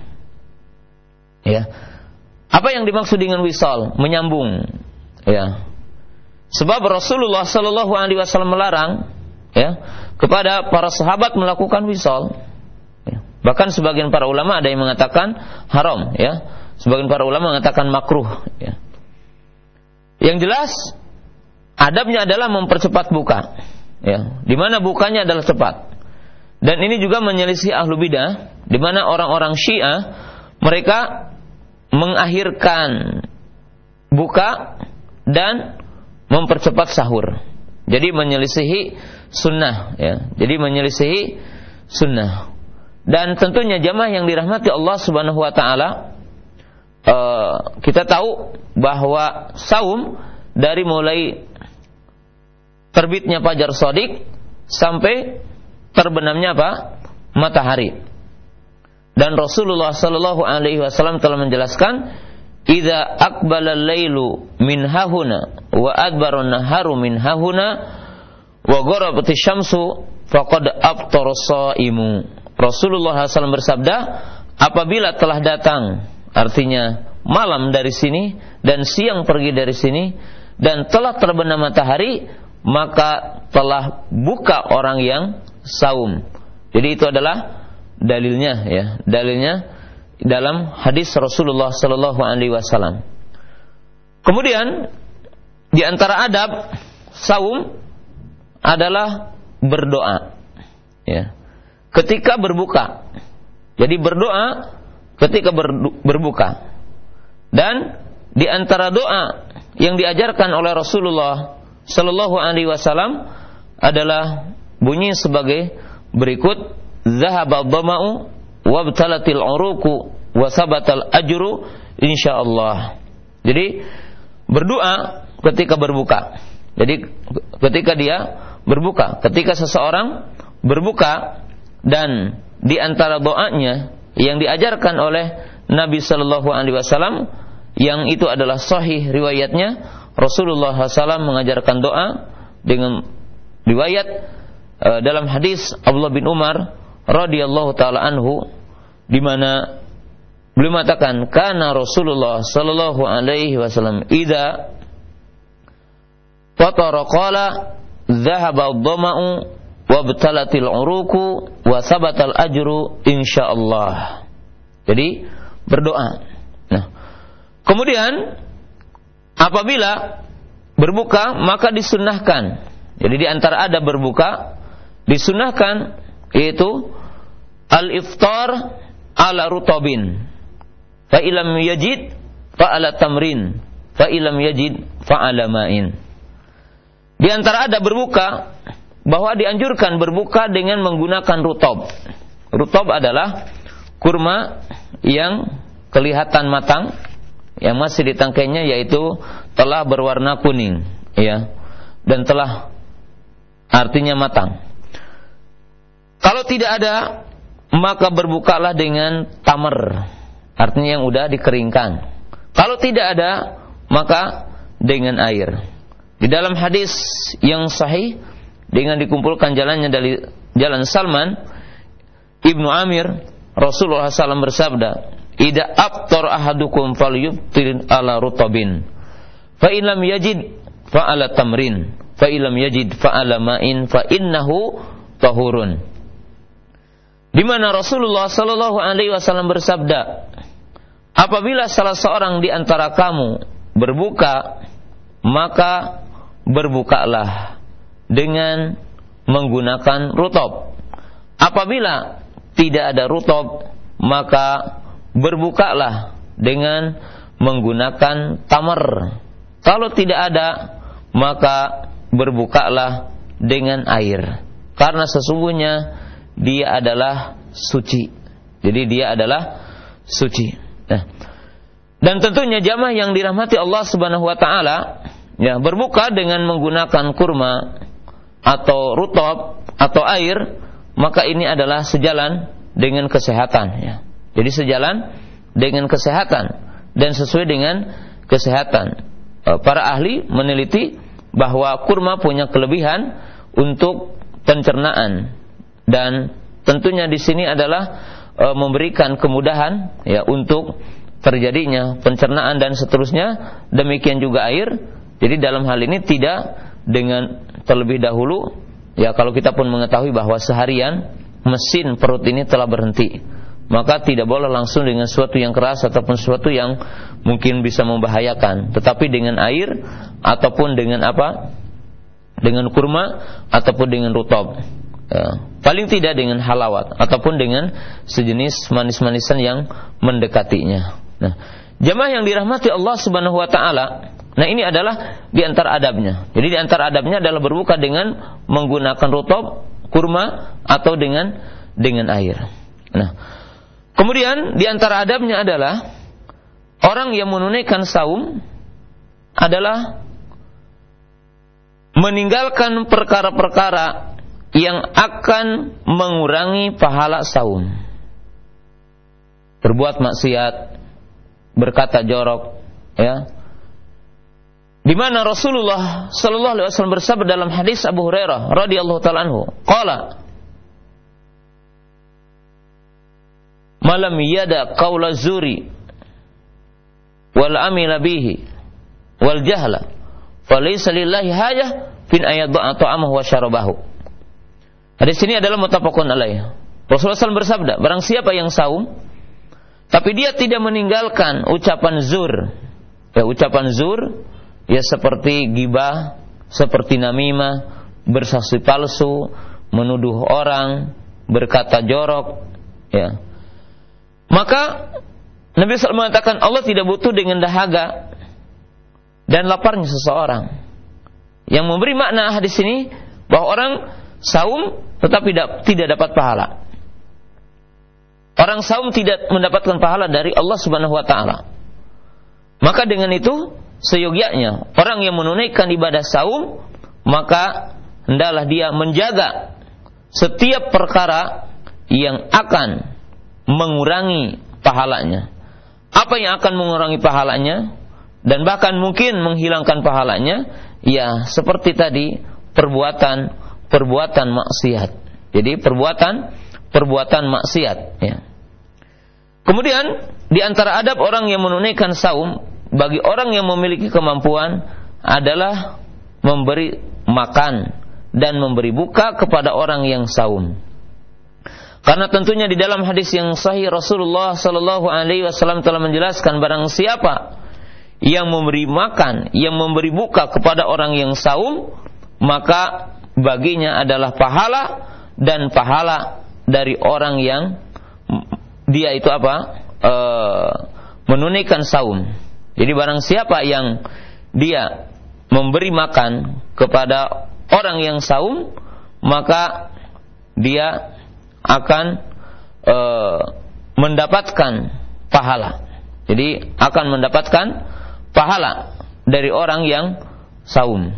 Ya. Apa yang dimaksud dengan wisal? Menyambung. Ya. Sebab Rasulullah sallallahu alaihi wasallam melarang, ya, kepada para sahabat melakukan wisal. Ya. Bahkan sebagian para ulama ada yang mengatakan haram, ya. Sebagian para ulama mengatakan makruh, ya. Yang jelas adabnya adalah mempercepat buka, ya, di mana bukanya adalah cepat. Dan ini juga menyelisih ahlu bidah, di mana orang-orang Syiah mereka mengakhirkan buka dan mempercepat sahur. Jadi menyelisihi sunnah, ya. Jadi menyelisihi sunnah. Dan tentunya jamaah yang dirahmati Allah Subhanahu wa taala, uh, kita tahu bahwa saum dari mulai terbitnya fajar shadiq sampai terbenamnya apa? Matahari. Dan Rasulullah sallallahu alaihi wasallam telah menjelaskan, "Idza aqbala al-lailu min hahuna wa adbara an-naharu min hahuna wa gharabat asy-syamsu faqad aftara as-shaimu." Rasulullah sallallahu alaihi wasallam bersabda, apabila telah datang, artinya malam dari sini dan siang pergi dari sini, dan telah terbenam matahari, maka telah buka orang yang saum. Jadi itu adalah dalilnya, ya, dalilnya dalam hadis Rasulullah sallallahu alaihi wasallam. Kemudian di antara adab saum adalah berdoa, ya, ketika berbuka. Jadi berdoa ketika berbuka. Dan di antara doa yang diajarkan oleh Rasulullah sallallahu alaihi wasallam adalah bunyi sebagai berikut: zahaba dhama'u wabtalatil uruku wa sabatal ajru insyaallah. Jadi berdoa ketika berbuka. Jadi ketika dia berbuka, ketika seseorang berbuka, dan di antara doanya yang diajarkan oleh Nabi sallallahu alaihi wasallam, yang itu adalah sahih riwayatnya, Rasulullah sallallahu alaihi wasallam mengajarkan doa dengan riwayat dalam hadis Abdullah bin Umar radhiyallahu taala anhu, di mana beliau mengatakan, kana Rasulullah sallallahu alaihi wasallam idza fatara qala dhahaba ad-dhama'u wabtalatil uruku wa sabatal ajru insyaallah. Jadi berdoa. Nah, kemudian apabila berbuka maka disunnahkan. Jadi di antara adab berbuka disunahkan yaitu al-iftar ala rutabin, fa ilam yajid fa ala tamrin, fa ilam yajid fa ala ma'in. Di antara adab berbuka bahwa dianjurkan berbuka dengan menggunakan rutab. Rutab adalah kurma yang kelihatan matang, yang masih di tangkainya, yaitu telah berwarna kuning, ya, dan telah artinya matang. Kalau tidak ada, maka berbukalah dengan tamar, artinya yang udah dikeringkan. Kalau tidak ada, maka dengan air. Di dalam hadis yang sahih dengan dikumpulkan jalannya dari jalan Salman Ibnu Amir, Rasulullah sallallahu alaihi wasallam bersabda, "Idza aftar ahadukum falyuftir ala rutabin, fa in lam yajid fa ala tamrin, fa in lam yajid fa ala ma'in, fa innahu tahurun." Di mana Rasulullah sallallahu alaihi wasallam bersabda, apabila salah seorang di antara kamu berbuka, maka berbukalah dengan menggunakan rutab. Apabila tidak ada rutab, maka berbukalah dengan menggunakan tamar. Kalau tidak ada, maka berbukalah dengan air, karena sesungguhnya dia adalah suci. Jadi dia adalah suci. Nah, dan tentunya jamaah yang dirahmati Allah Subhanahu wa taala, ya, berbuka dengan menggunakan kurma atau rutab atau air, maka ini adalah sejalan dengan kesehatan, ya. Jadi sejalan dengan kesehatan dan sesuai dengan kesehatan. Para ahli meneliti bahwa kurma punya kelebihan untuk pencernaan, dan tentunya di sini adalah e, memberikan kemudahan, ya, untuk terjadinya pencernaan dan seterusnya. Demikian juga air. Jadi dalam hal ini tidak dengan terlebih dahulu, ya, kalau kita pun mengetahui bahwa seharian mesin perut ini telah berhenti, maka tidak boleh langsung dengan sesuatu yang keras ataupun sesuatu yang mungkin bisa membahayakan. Tetapi dengan air ataupun dengan apa, dengan kurma ataupun dengan rutab. Ya, paling tidak dengan halawat ataupun dengan sejenis manis-manisan yang mendekatinya. Nah, jamaah yang dirahmati Allah Subhanahu wa taala, nah ini adalah di antara adabnya. Jadi di antara adabnya adalah berbuka dengan menggunakan rutab, kurma atau dengan dengan air. Nah, kemudian di antara adabnya adalah orang yang menunaikan saum adalah meninggalkan perkara-perkara yang akan mengurangi pahala saum. Berbuat maksiat, berkata jorok, ya. Di mana Rasulullah sallallahu alaihi wasallam bersabda dalam hadis Abu Hurairah radhiyallahu taala anhu, qala malam yada qaula zuri wal amila bihi wal jahla falaysa lillahi hajah fin ayadha ta'amahu wa syarabahu. Hadis ini adalah muttafaqun alaih. Rasulullah shallallahu alaihi wasallam bersabda, barang siapa yang saum tapi dia tidak meninggalkan ucapan zur, ya ucapan zur, ya seperti ghibah, seperti namimah, bersaksi palsu, menuduh orang, berkata jorok, ya. Maka Nabi shallallahu alaihi wasallam mengatakan Allah tidak butuh dengan dahaga dan laparnya seseorang. Yang memberi makna hadis ini bahwa orang saum tetapi tidak, tidak dapat pahala. Orang saum tidak mendapatkan pahala dari Allah Subhanahu wa taala. Maka dengan itu seyogyanya orang yang menunaikan ibadah saum, maka hendaklah dia menjaga setiap perkara yang akan mengurangi pahalanya. Apa yang akan mengurangi pahalanya dan bahkan mungkin menghilangkan pahalanya, ya seperti tadi perbuatan perbuatan maksiat. Jadi perbuatan perbuatan maksiat, ya. Kemudian di antara adab orang yang menunaikan saum bagi orang yang memiliki kemampuan adalah memberi makan dan memberi buka kepada orang yang saum. Karena tentunya di dalam hadis yang sahih Rasulullah sallallahu alaihi wasallam telah menjelaskan barang siapa yang memberi makan, yang memberi buka kepada orang yang saum, maka baginya adalah pahala dan pahala dari orang yang dia itu apa? E, menunaikan saum. Jadi barang siapa yang dia memberi makan kepada orang yang saum, maka dia akan e, mendapatkan pahala. Jadi akan mendapatkan pahala dari orang yang saum.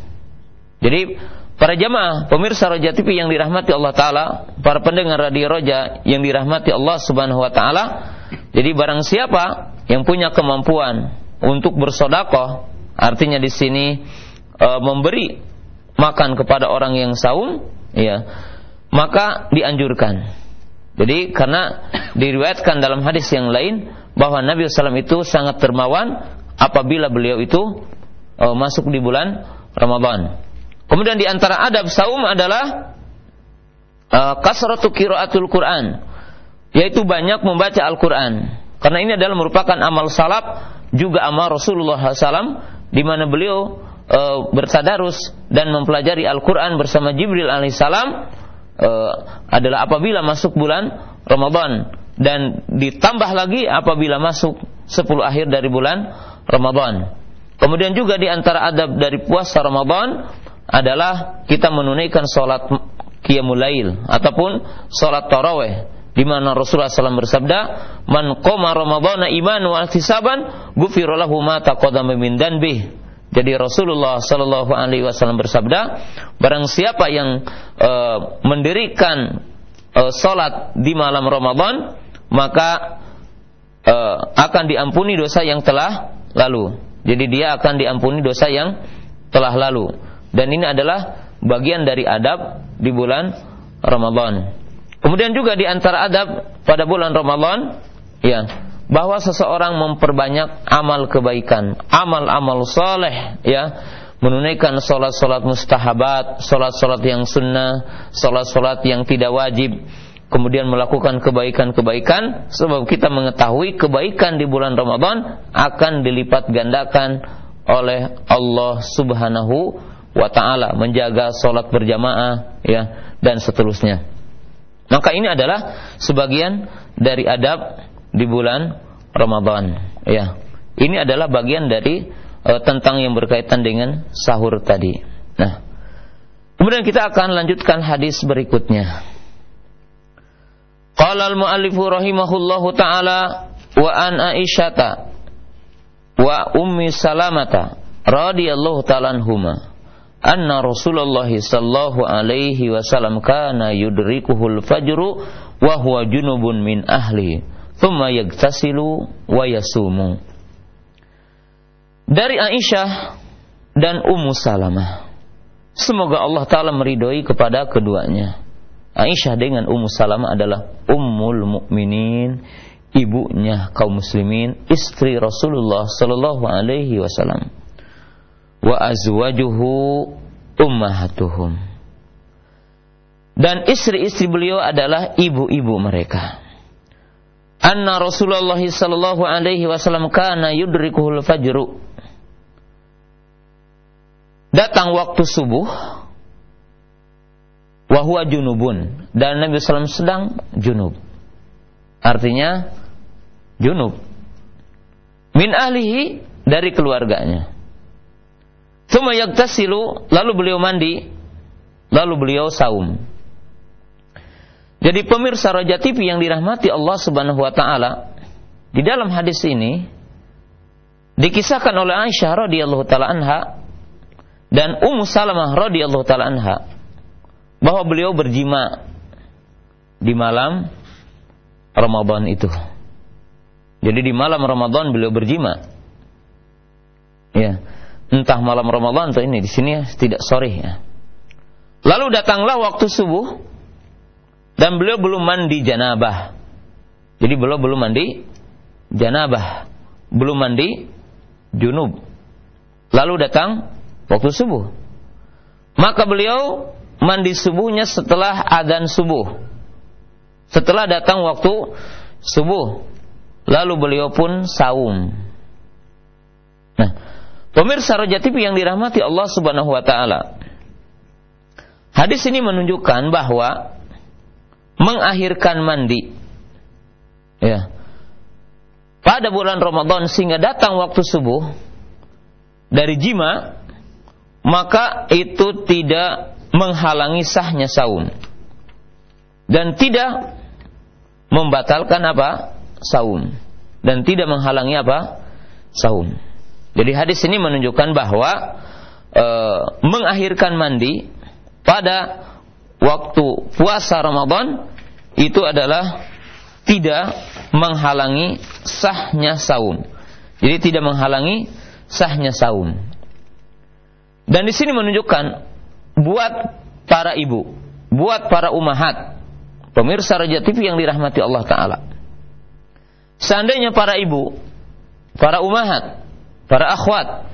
Jadi para jamaah pemirsa Roja T V yang dirahmati Allah Ta'ala, para pendengar radio Roja yang dirahmati Allah Subhanahu Wa Ta'ala, jadi barang siapa yang punya kemampuan untuk bersedekah, artinya di sini e, memberi makan kepada orang yang saum, ya, maka dianjurkan. Jadi karena diriwayatkan dalam hadis yang lain bahwa Nabi shallallahu alaihi wasallam itu sangat dermawan apabila beliau itu e, masuk di bulan Ramadan. Kemudian di antara adab saum adalah uh, kasratu qiraatul Quran, yaitu banyak membaca Al-Quran. Karena ini adalah merupakan amal salaf, juga amal Rasulullah shallallahu alaihi wasallam, di mana beliau uh, bertadarus dan mempelajari Al-Quran bersama Jibril alaihissalam uh, adalah apabila masuk bulan Ramadan, dan ditambah lagi apabila masuk sepuluh akhir dari bulan Ramadan. Kemudian juga di antara adab dari puasa Ramadan adalah kita menunaikan sholat qiyamul lail ataupun sholat tarawih, di mana Rasulullah shallallahu alaihi wasallam bersabda, "Man qoma Ramadhana imanan wa ihtisaban, ghufira lahu ma taqaddama min dhanbihi." Jadi Rasulullah shallallahu alaihi wasallam bersabda, barang siapa yang uh, mendirikan uh, sholat di malam Ramadan, maka uh, akan diampuni dosa yang telah lalu. Jadi dia akan diampuni dosa yang telah lalu. Dan ini adalah bagian dari adab di bulan Ramadan. Kemudian juga di antara adab pada bulan Ramadan, ya, bahwa seseorang memperbanyak amal kebaikan, amal-amal soleh, ya, menunaikan solat-solat mustahabat, solat-solat yang sunnah, solat-solat yang tidak wajib, kemudian melakukan kebaikan-kebaikan, sebab kita mengetahui kebaikan di bulan Ramadan akan dilipat gandakan oleh Allah Subhanahu wa taala, menjaga salat berjamaah, ya, dan seterusnya. Maka ini adalah sebagian dari adab di bulan Ramadan, ya. Ini adalah bagian dari e, tentang yang berkaitan dengan sahur tadi. Nah, kemudian kita akan lanjutkan hadis berikutnya. Qala al-mu'allifu rahimahullahu ta'ala wa an Aisyata wa ummi Salamata radhiyallahu ta'ala anhuma anna Rasulullah sallallahu alaihi wasallam kana yudrikuhul fajru wa huwa junubun min ahli thumma yagtasilu wa yasumu. Dari Aisyah dan Ummu Salamah, semoga Allah Ta'ala meridhoi kepada keduanya. Aisyah dengan Ummu Salamah adalah ummul mukminin, ibunya kaum muslimin, istri Rasulullah sallallahu alaihi wasallam. Wa azwajuhu ummahatuhum. Dan istri-istri beliau adalah ibu-ibu mereka. Anna Rasulullah sallallahu alaihi wasallam kana yudrikuhul fajru. Datang waktu subuh, wa huwa junubun, dan Nabi sallallahu alaihi wasallam sedang junub. Artinya junub min ahlihi, dari keluarganya. Tsumma yagtasilu, lalu beliau mandi, lalu beliau saum. Jadi pemirsa Raja T V yang dirahmati Allah Subhanahu wa taala, di dalam hadis ini dikisahkan oleh Aisyah radhiyallahu taala anha dan Ummu Salamah radhiyallahu taala anha bahwa beliau berjima di malam Ramadan itu. Jadi di malam Ramadan beliau berjima. Ya, entah malam Ramadan atau ini, di sini tidak sore, ya. Lalu datanglah waktu subuh dan beliau belum mandi janabah. Jadi beliau belum mandi janabah, belum mandi junub. Lalu datang waktu subuh. Maka beliau mandi subuhnya setelah adzan subuh. Setelah datang waktu subuh, lalu beliau pun saum. Nah, pemirsa Raja T V yang dirahmati Allah Subhanahu wa taala, hadis ini menunjukkan bahwa mengakhirkan mandi, ya, pada bulan Ramadan sehingga datang waktu subuh dari jima, maka itu tidak menghalangi sahnya saum dan tidak membatalkan apa? Saum, dan tidak menghalangi apa? Saum. Jadi hadis ini menunjukkan bahwa e, mengakhirkan mandi pada waktu puasa Ramadan itu adalah tidak menghalangi sahnya saum. Jadi tidak menghalangi sahnya saum. Dan di sini menunjukkan buat para ibu, buat para ummahat, pemirsa Raja T V yang dirahmati Allah Ta'ala, seandainya para ibu, para ummahat, para akhwat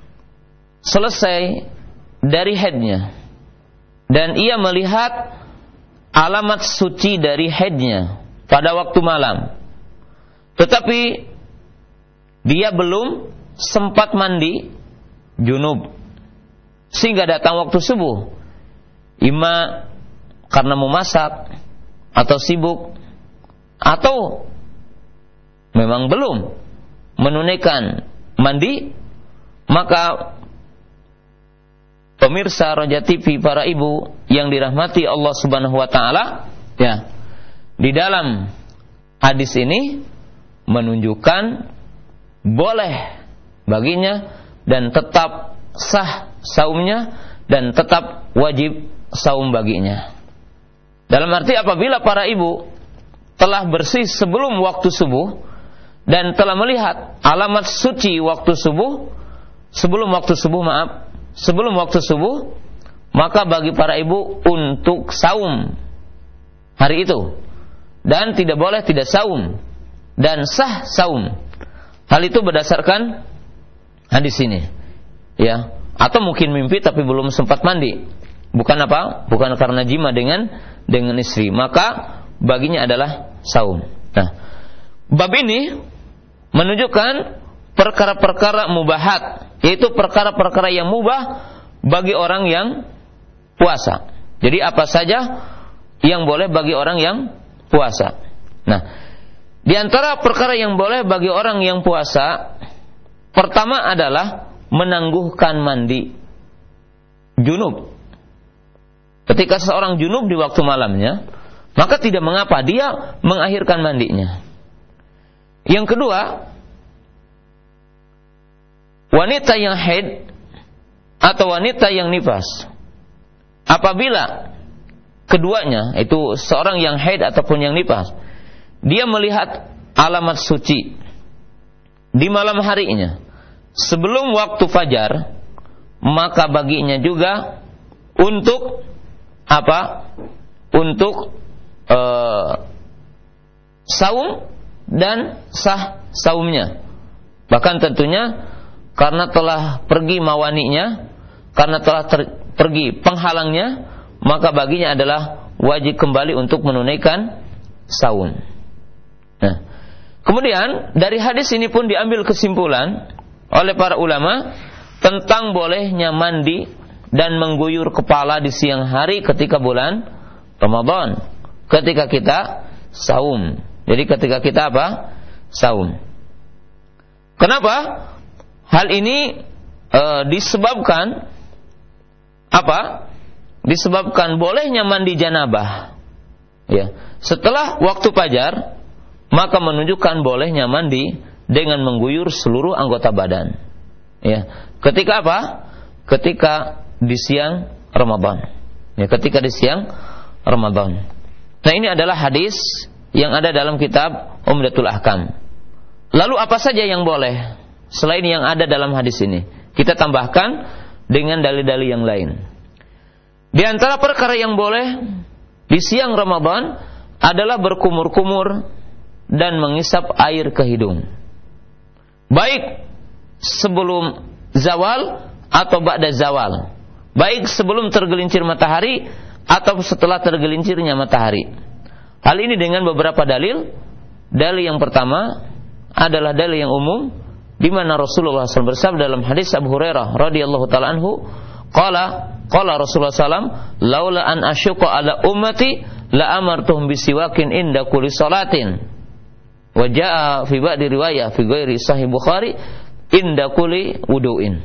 selesai dari haidnya dan ia melihat alamat suci dari haidnya pada waktu malam, tetapi dia belum sempat mandi junub sehingga datang waktu subuh, ima karena memasak atau sibuk atau memang belum menunaikan mandi, maka pemirsa Raja T V, para ibu yang dirahmati Allah Subhanahu wa taala, ya, di dalam hadis ini menunjukkan boleh baginya dan tetap sah saumnya dan tetap wajib saum baginya. Dalam arti apabila para ibu telah bersih sebelum waktu subuh dan telah melihat alamat suci waktu subuh, sebelum waktu subuh maaf, sebelum waktu subuh, maka bagi para ibu untuk saum hari itu, dan tidak boleh tidak saum, dan sah saum. Hal itu berdasarkan hadis ini, ya. Atau mungkin mimpi tapi belum sempat mandi, bukan apa? Bukan karena jima dengan dengan istri, maka baginya adalah saum. Nah, bab ini menunjukkan perkara-perkara mubahat, yaitu perkara-perkara yang mubah bagi orang yang puasa. Jadi apa saja yang boleh bagi orang yang puasa. Nah, di antara perkara yang boleh bagi orang yang puasa, pertama adalah menangguhkan mandi junub. Ketika seorang junub di waktu malamnya, maka tidak mengapa dia mengakhirkan mandinya. Yang kedua, wanita yang haid atau wanita yang nifas, apabila keduanya, itu seorang yang haid ataupun yang nifas, dia melihat alamat suci di malam harinya sebelum waktu fajar, maka baginya juga untuk apa? Untuk uh, saum dan sah saumnya. Bahkan tentunya karena telah pergi mawaninya, karena telah ter- pergi penghalangnya, maka baginya adalah wajib kembali untuk menunaikan saum. Nah, kemudian dari hadis ini pun diambil kesimpulan oleh para ulama tentang bolehnya mandi dan mengguyur kepala di siang hari ketika bulan Ramadan, ketika kita saum. Jadi ketika kita apa? Saum. Kenapa? Hal ini e, disebabkan apa? Disebabkan bolehnya mandi janabah. Ya, setelah waktu fajar, maka menunjukkan bolehnya mandi dengan mengguyur seluruh anggota badan. Ya, ketika apa? Ketika di siang Ramadan. Ya, ketika di siang Ramadan. Nah, ini adalah hadis yang ada dalam kitab Umdatul Ahkam. Lalu apa saja yang boleh selain yang ada dalam hadis ini? Kita tambahkan dengan dalil-dalil yang lain. Di antara perkara yang boleh di siang Ramadan adalah berkumur-kumur dan mengisap air ke hidung, baik sebelum zawal atau ba'da zawal, baik sebelum tergelincir matahari atau setelah tergelincirnya matahari. Hal ini dengan beberapa dalil. Dalil yang pertama adalah dalil yang umum, di mana Rasulullah shallallahu alaihi wasallam bersabda dalam hadis Abu Hurairah radhiyallahu taala anhu, qala qala Rasulullah sallallahu alaihi wasallam, laula an asyqa ala ummati la amartuhum bisiwakin inda kulli salatin. Wa jaa fi ba'di riwayah fi ghairi sahih Bukhari inda kulli wudu'in.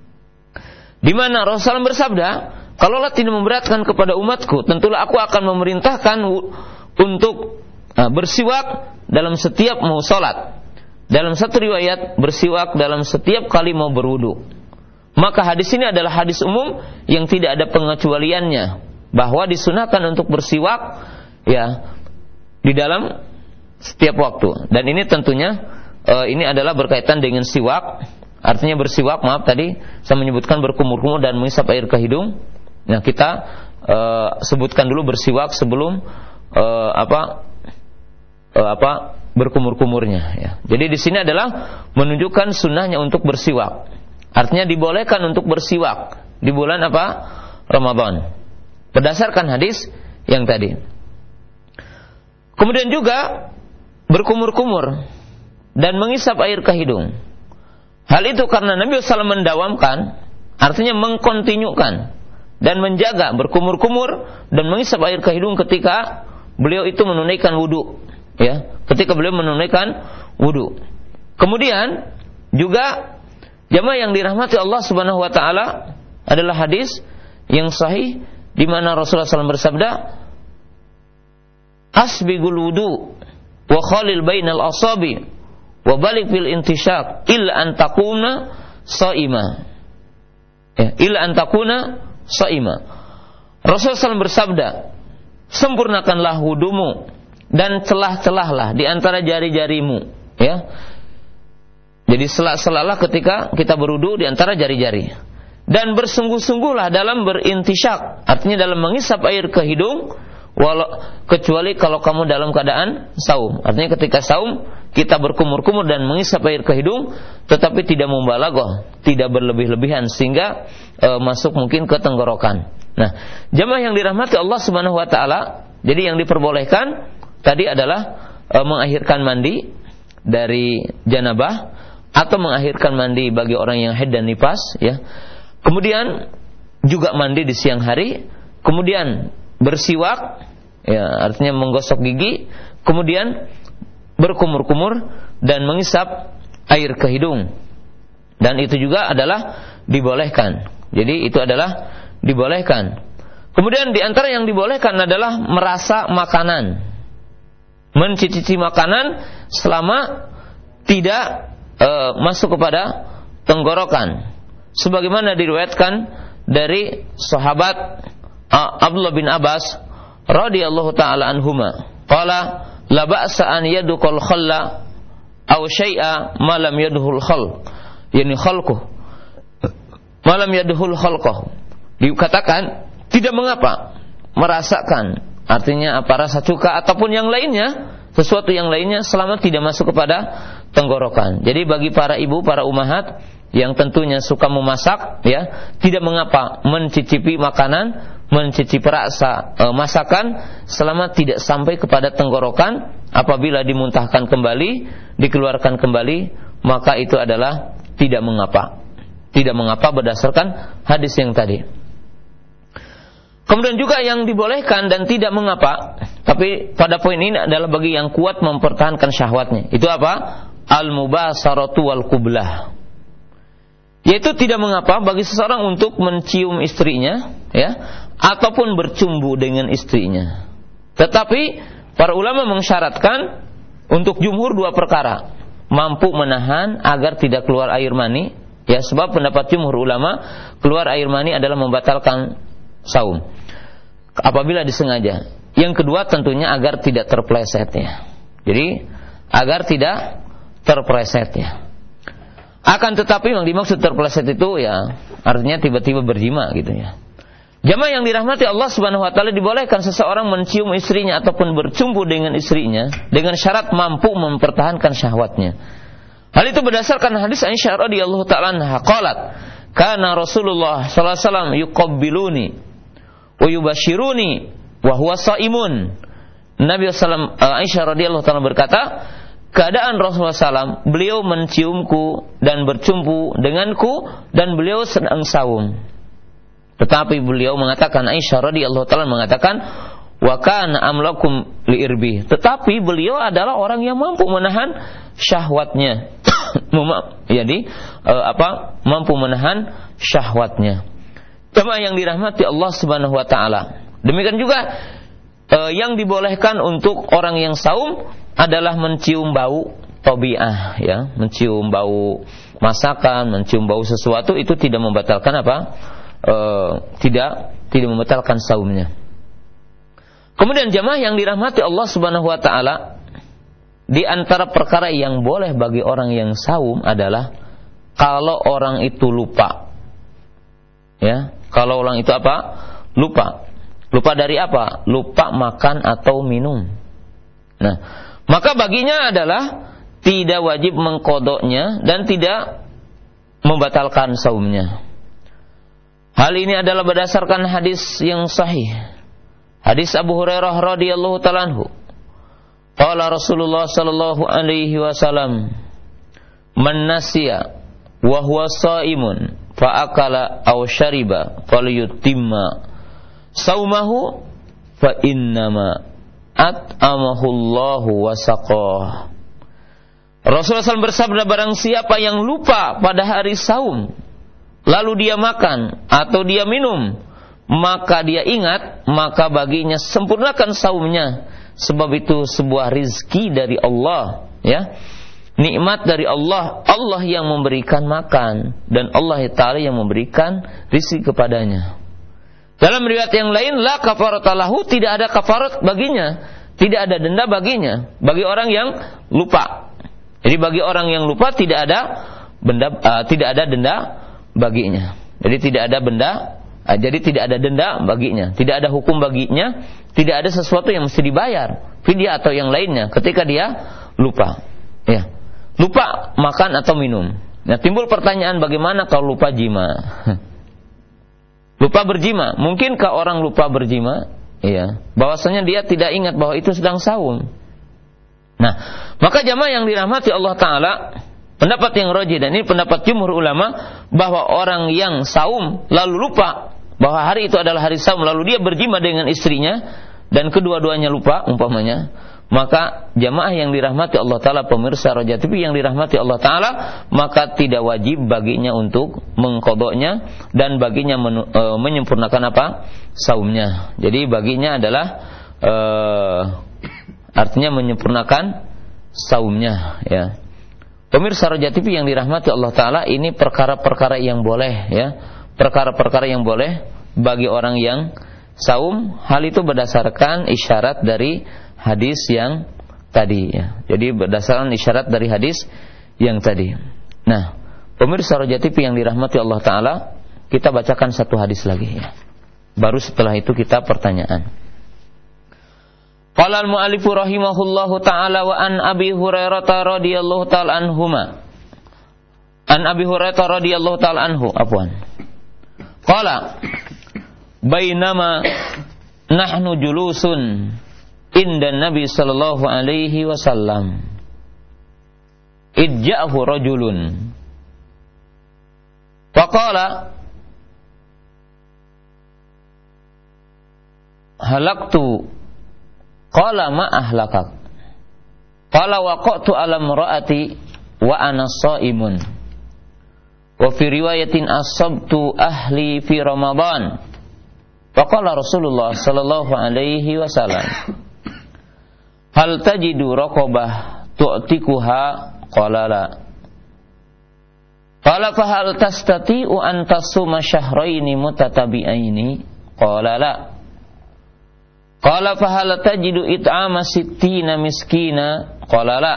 Di mana Rasulullah bersabda, kalaulah tidak memberatkan kepada umatku, tentulah aku akan memerintahkan untuk uh, bersiwak dalam setiap mau salat. Dalam satu riwayat, bersiwak dalam setiap kali mau berwudu. Maka hadis ini adalah hadis umum yang tidak ada pengecualiannya, bahwa disunahkan untuk bersiwak ya di dalam setiap waktu. Dan ini tentunya uh, ini adalah berkaitan dengan siwak. Artinya bersiwak, maaf tadi saya menyebutkan berkumur-kumur dan mengisap air ke hidung. Nah, kita uh, sebutkan dulu bersiwak sebelum uh, apa uh, apa berkumur-kumurnya ya. Jadi di sini adalah menunjukkan sunnahnya untuk bersiwak. Artinya dibolehkan untuk bersiwak di bulan apa? Ramadan. Berdasarkan hadis yang tadi. Kemudian juga berkumur-kumur dan mengisap air ke hidung. Hal itu karena Nabi sallallahu alaihi wasallam mendawamkan, artinya mengkontinyukan dan menjaga berkumur-kumur dan mengisap air ke hidung ketika beliau itu menunaikan wudu, ya, ketika beliau menunaikan wudu. Kemudian juga jamaah yang dirahmati Allah Subhanahu wa taala adalah hadis yang sahih di mana Rasulullah sallallahu alaihi wasallam bersabda, asbigul wudu wa khalil bainal asabi wa balik fil intishaq illa an takuna shaima. Ya, illa an takuna shaima. Rasulullah sallallahu alaihi wasallam bersabda, sempurnakanlah wudumu dan celah-celahlah di antara jari-jarimu, ya. Jadi sela-selalah ketika kita berwudu di antara jari-jari. Dan bersungguh-sungguhlah dalam berintishaq, artinya dalam mengisap air ke hidung, walau kecuali kalau kamu dalam keadaan saum. Artinya ketika saum kita berkumur-kumur dan mengisap air ke hidung, tetapi tidak membalaghah, tidak berlebih-lebihan sehingga e, masuk mungkin ke tenggorokan. Nah, jemaah yang dirahmati Allah Subhanahu wa taala, jadi yang diperbolehkan tadi adalah e, mengakhirkan mandi dari janabah atau mengakhirkan mandi bagi orang yang haid dan nifas, ya. Kemudian juga mandi di siang hari, kemudian bersiwak, ya artinya menggosok gigi, kemudian berkumur-kumur dan mengisap air ke hidung. Dan itu juga adalah dibolehkan. Jadi itu adalah dibolehkan. Kemudian di antara yang dibolehkan adalah merasa makanan, mencicipi makanan selama tidak e, masuk kepada tenggorokan. Sebagaimana diriwayatkan dari sahabat Abdullah bin Abbas radhiyallahu taala anhuma, qala la ba'sa an yadkhul khalla aw syai'a ma lam yadkhul khal, yani khalquh ma lam yadkhul khalquh. Dikatakan tidak mengapa merasakan, artinya apa, rasa cuka ataupun yang lainnya, sesuatu yang lainnya selama tidak masuk kepada tenggorokan. Jadi bagi para ibu, para ummahat yang tentunya suka memasak, ya, tidak mengapa mencicipi makanan, mencicipi rasa e, masakan selama tidak sampai kepada tenggorokan. Apabila dimuntahkan kembali, dikeluarkan kembali, maka itu adalah tidak mengapa. Tidak mengapa berdasarkan hadis yang tadi. Kemudian juga yang dibolehkan dan tidak mengapa, tapi pada poin ini adalah bagi yang kuat mempertahankan syahwatnya. Itu apa? Al-mubasaratu wal qublah. Yaitu tidak mengapa bagi seseorang untuk mencium istrinya, ya, ataupun bercumbu dengan istrinya. Tetapi para ulama mensyaratkan untuk jumhur dua perkara: mampu menahan agar tidak keluar air mani, ya, sebab pendapat jumhur ulama keluar air mani adalah membatalkan saum apabila disengaja. Yang kedua tentunya agar tidak terpleset, ya. Jadi agar tidak terpleset, ya. Akan tetapi yang dimaksud terpleset itu, ya, artinya tiba-tiba berjima gitu, ya. Jamaah yang dirahmati Allah Subhanahu wa taala, dibolehkan seseorang mencium istrinya ataupun bercumbu dengan istrinya dengan syarat mampu mempertahankan syahwatnya. Hal itu berdasarkan hadis Aisyah radhiyallahu taala anha, qalat kana Rasulullah sallallahu alaihi wasallam yuqabbiluni wa yubashiruni wa huwa shaimun. Nabi sallallahu alaihi wasallam, Aisyah radhiyallahu taala berkata, keadaan Rasulullah sallallahu alaihi wasallam, beliau menciumku dan bercumbu denganku dan beliau sedang saum. Tetapi beliau mengatakan, Aisyah radhiyallahu taala mengatakan, wa kana amlakum liirbi. Tetapi beliau adalah orang yang mampu menahan syahwatnya. Jadi uh, apa? Mampu menahan syahwatnya. Jemaah yang dirahmati Allah Subhanahu wa taala. Demikian juga uh, yang dibolehkan untuk orang yang saum adalah mencium bau tabi'ah, ya, mencium bau masakan, mencium bau sesuatu, itu tidak membatalkan apa? E, tidak tidak membatalkan saumnya. Kemudian jemaah yang dirahmati Allah Subhanahu wa taala, di antara perkara yang boleh bagi orang yang saum adalah kalau orang itu lupa. Ya, kalau orang itu apa? Lupa. Lupa dari apa? Lupa makan atau minum. Nah, maka baginya adalah tidak wajib mengkodoknya dan tidak membatalkan saumnya. Hal ini adalah berdasarkan hadis yang sahih. Hadis Abu Hurairah radhiyallahu ta'ala anhu. Qala Rasulullah sallallahu alaihi wasallam, "Man nasiya wa huwa shaimun fa akala aw syariba falyutimma saumahu fa innama at'amahullahu wa saqah." Rasulullah shallallahu alaihi wasallam bersabda, barang siapa yang lupa pada hari saum lalu dia makan atau dia minum, maka dia ingat, maka baginya sempurnakan saumnya, sebab itu sebuah rizki dari Allah, ya, nikmat dari Allah. Allah yang memberikan makan dan Allah Ta'ala yang memberikan rizki kepadanya. Dalam riwayat yang lain, la kafarata lahu, tidak ada kafarat baginya, tidak ada denda baginya, bagi orang yang lupa. Jadi bagi orang yang lupa tidak ada benda, uh, tidak ada denda baginya. Jadi tidak ada benda, uh, jadi tidak ada denda baginya, tidak ada hukum baginya, tidak ada sesuatu yang mesti dibayar, fidyah atau yang lainnya ketika dia lupa. Ya, lupa makan atau minum. Nah, timbul pertanyaan, bagaimana kalau lupa jima? Lupa berjima, mungkinkah orang lupa berjima? Iya, bahwasanya dia tidak ingat bahwa itu sedang saum. Nah, maka jamaah yang dirahmati Allah Ta'ala, pendapat yang rajih dan ini pendapat jumhur ulama, bahwa orang yang saum lalu lupa bahwa hari itu adalah hari saum, lalu dia berjima dengan istrinya dan kedua-duanya lupa umpamanya, maka jamaah yang dirahmati Allah Ta'ala, pemirsa Roja T V yang dirahmati Allah Ta'ala, maka tidak wajib baginya untuk mengqadanya dan baginya men, e, menyempurnakan apa? Saumnya. Jadi baginya adalah e, artinya menyempurnakan saumnya, ya. Pemirsa Roja T V yang dirahmati Allah Ta'ala, ini perkara-perkara yang boleh, ya. Perkara-perkara yang boleh bagi orang yang saum. Hal itu berdasarkan isyarat dari hadis yang tadi, ya. Jadi berdasarkan isyarat dari hadis yang tadi. Nah, pemirsa Roja T V yang dirahmati Allah Ta'ala, kita bacakan satu hadis lagi, ya. Baru setelah itu kita pertanyaan. Qala al-mu'allifu rahimahullahu ta'ala wa an Abi Hurairah radhiyallahu ta'ala anhuma. An Abi Hurairah radhiyallahu ta'ala anhu, afwan. Qala bainama nahnu julusun inda Nabi sallallahu alaihi wasallam idja'ahu rajulun faqala halaktu qala ma ahlakak qala waqatu ala imraati wa ana shaimun wa fi riwayatin asabtu ahli fi ramadan faqala Rasulullah sallallahu alaihi wasallam hal tajidu raqabah tu'tikuha qala la qala fa hal tastati'u an tasuma syahraini mutatabi'aini qala la qala fa hal tajidu it'ama sittina miskina qala la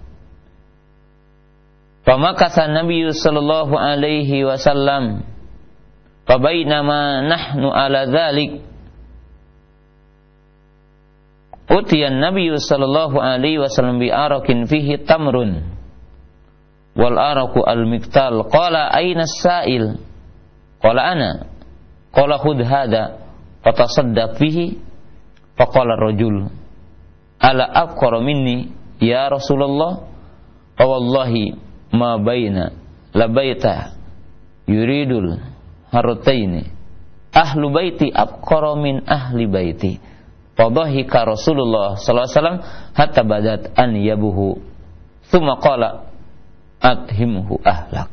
famakatha Nabi sallallahu alaihi wasallam fa bainama nahnu ala dzalik utiyan Nabi sallallahu alaihi wasallam bi arakin fihi tamrun wal araku al-miktal qala aina as-sa'il qala ana qala khudh hadha fatasaddaq fihi faqala ar-rajul ala aqra minni ya Rasulullah fa wallahi ma baina labaita yuridul harutaini ahlu baiti aqra min ahli baiti fadhahika Rasulullah sallallahu alaihi wasallam hatta badat an yabuhu thumma qala athimhu ahlak.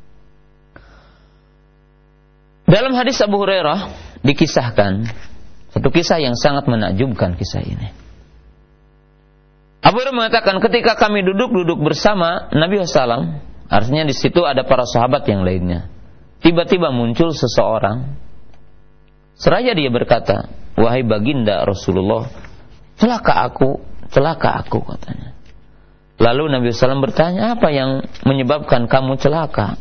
Dalam hadis Abu Hurairah dikisahkan satu kisah yang sangat menakjubkan kisah ini. Abu Hurairah mengatakan ketika kami duduk-duduk bersama Nabi sallallahu alaihi wasallam, artinya di situ ada para sahabat yang lainnya. Tiba-tiba muncul seseorang, seraya dia berkata, wahai baginda Rasulullah, celaka aku, celaka aku, katanya. Lalu Nabi sallallahu alaihi wasallam bertanya, apa yang menyebabkan kamu celaka?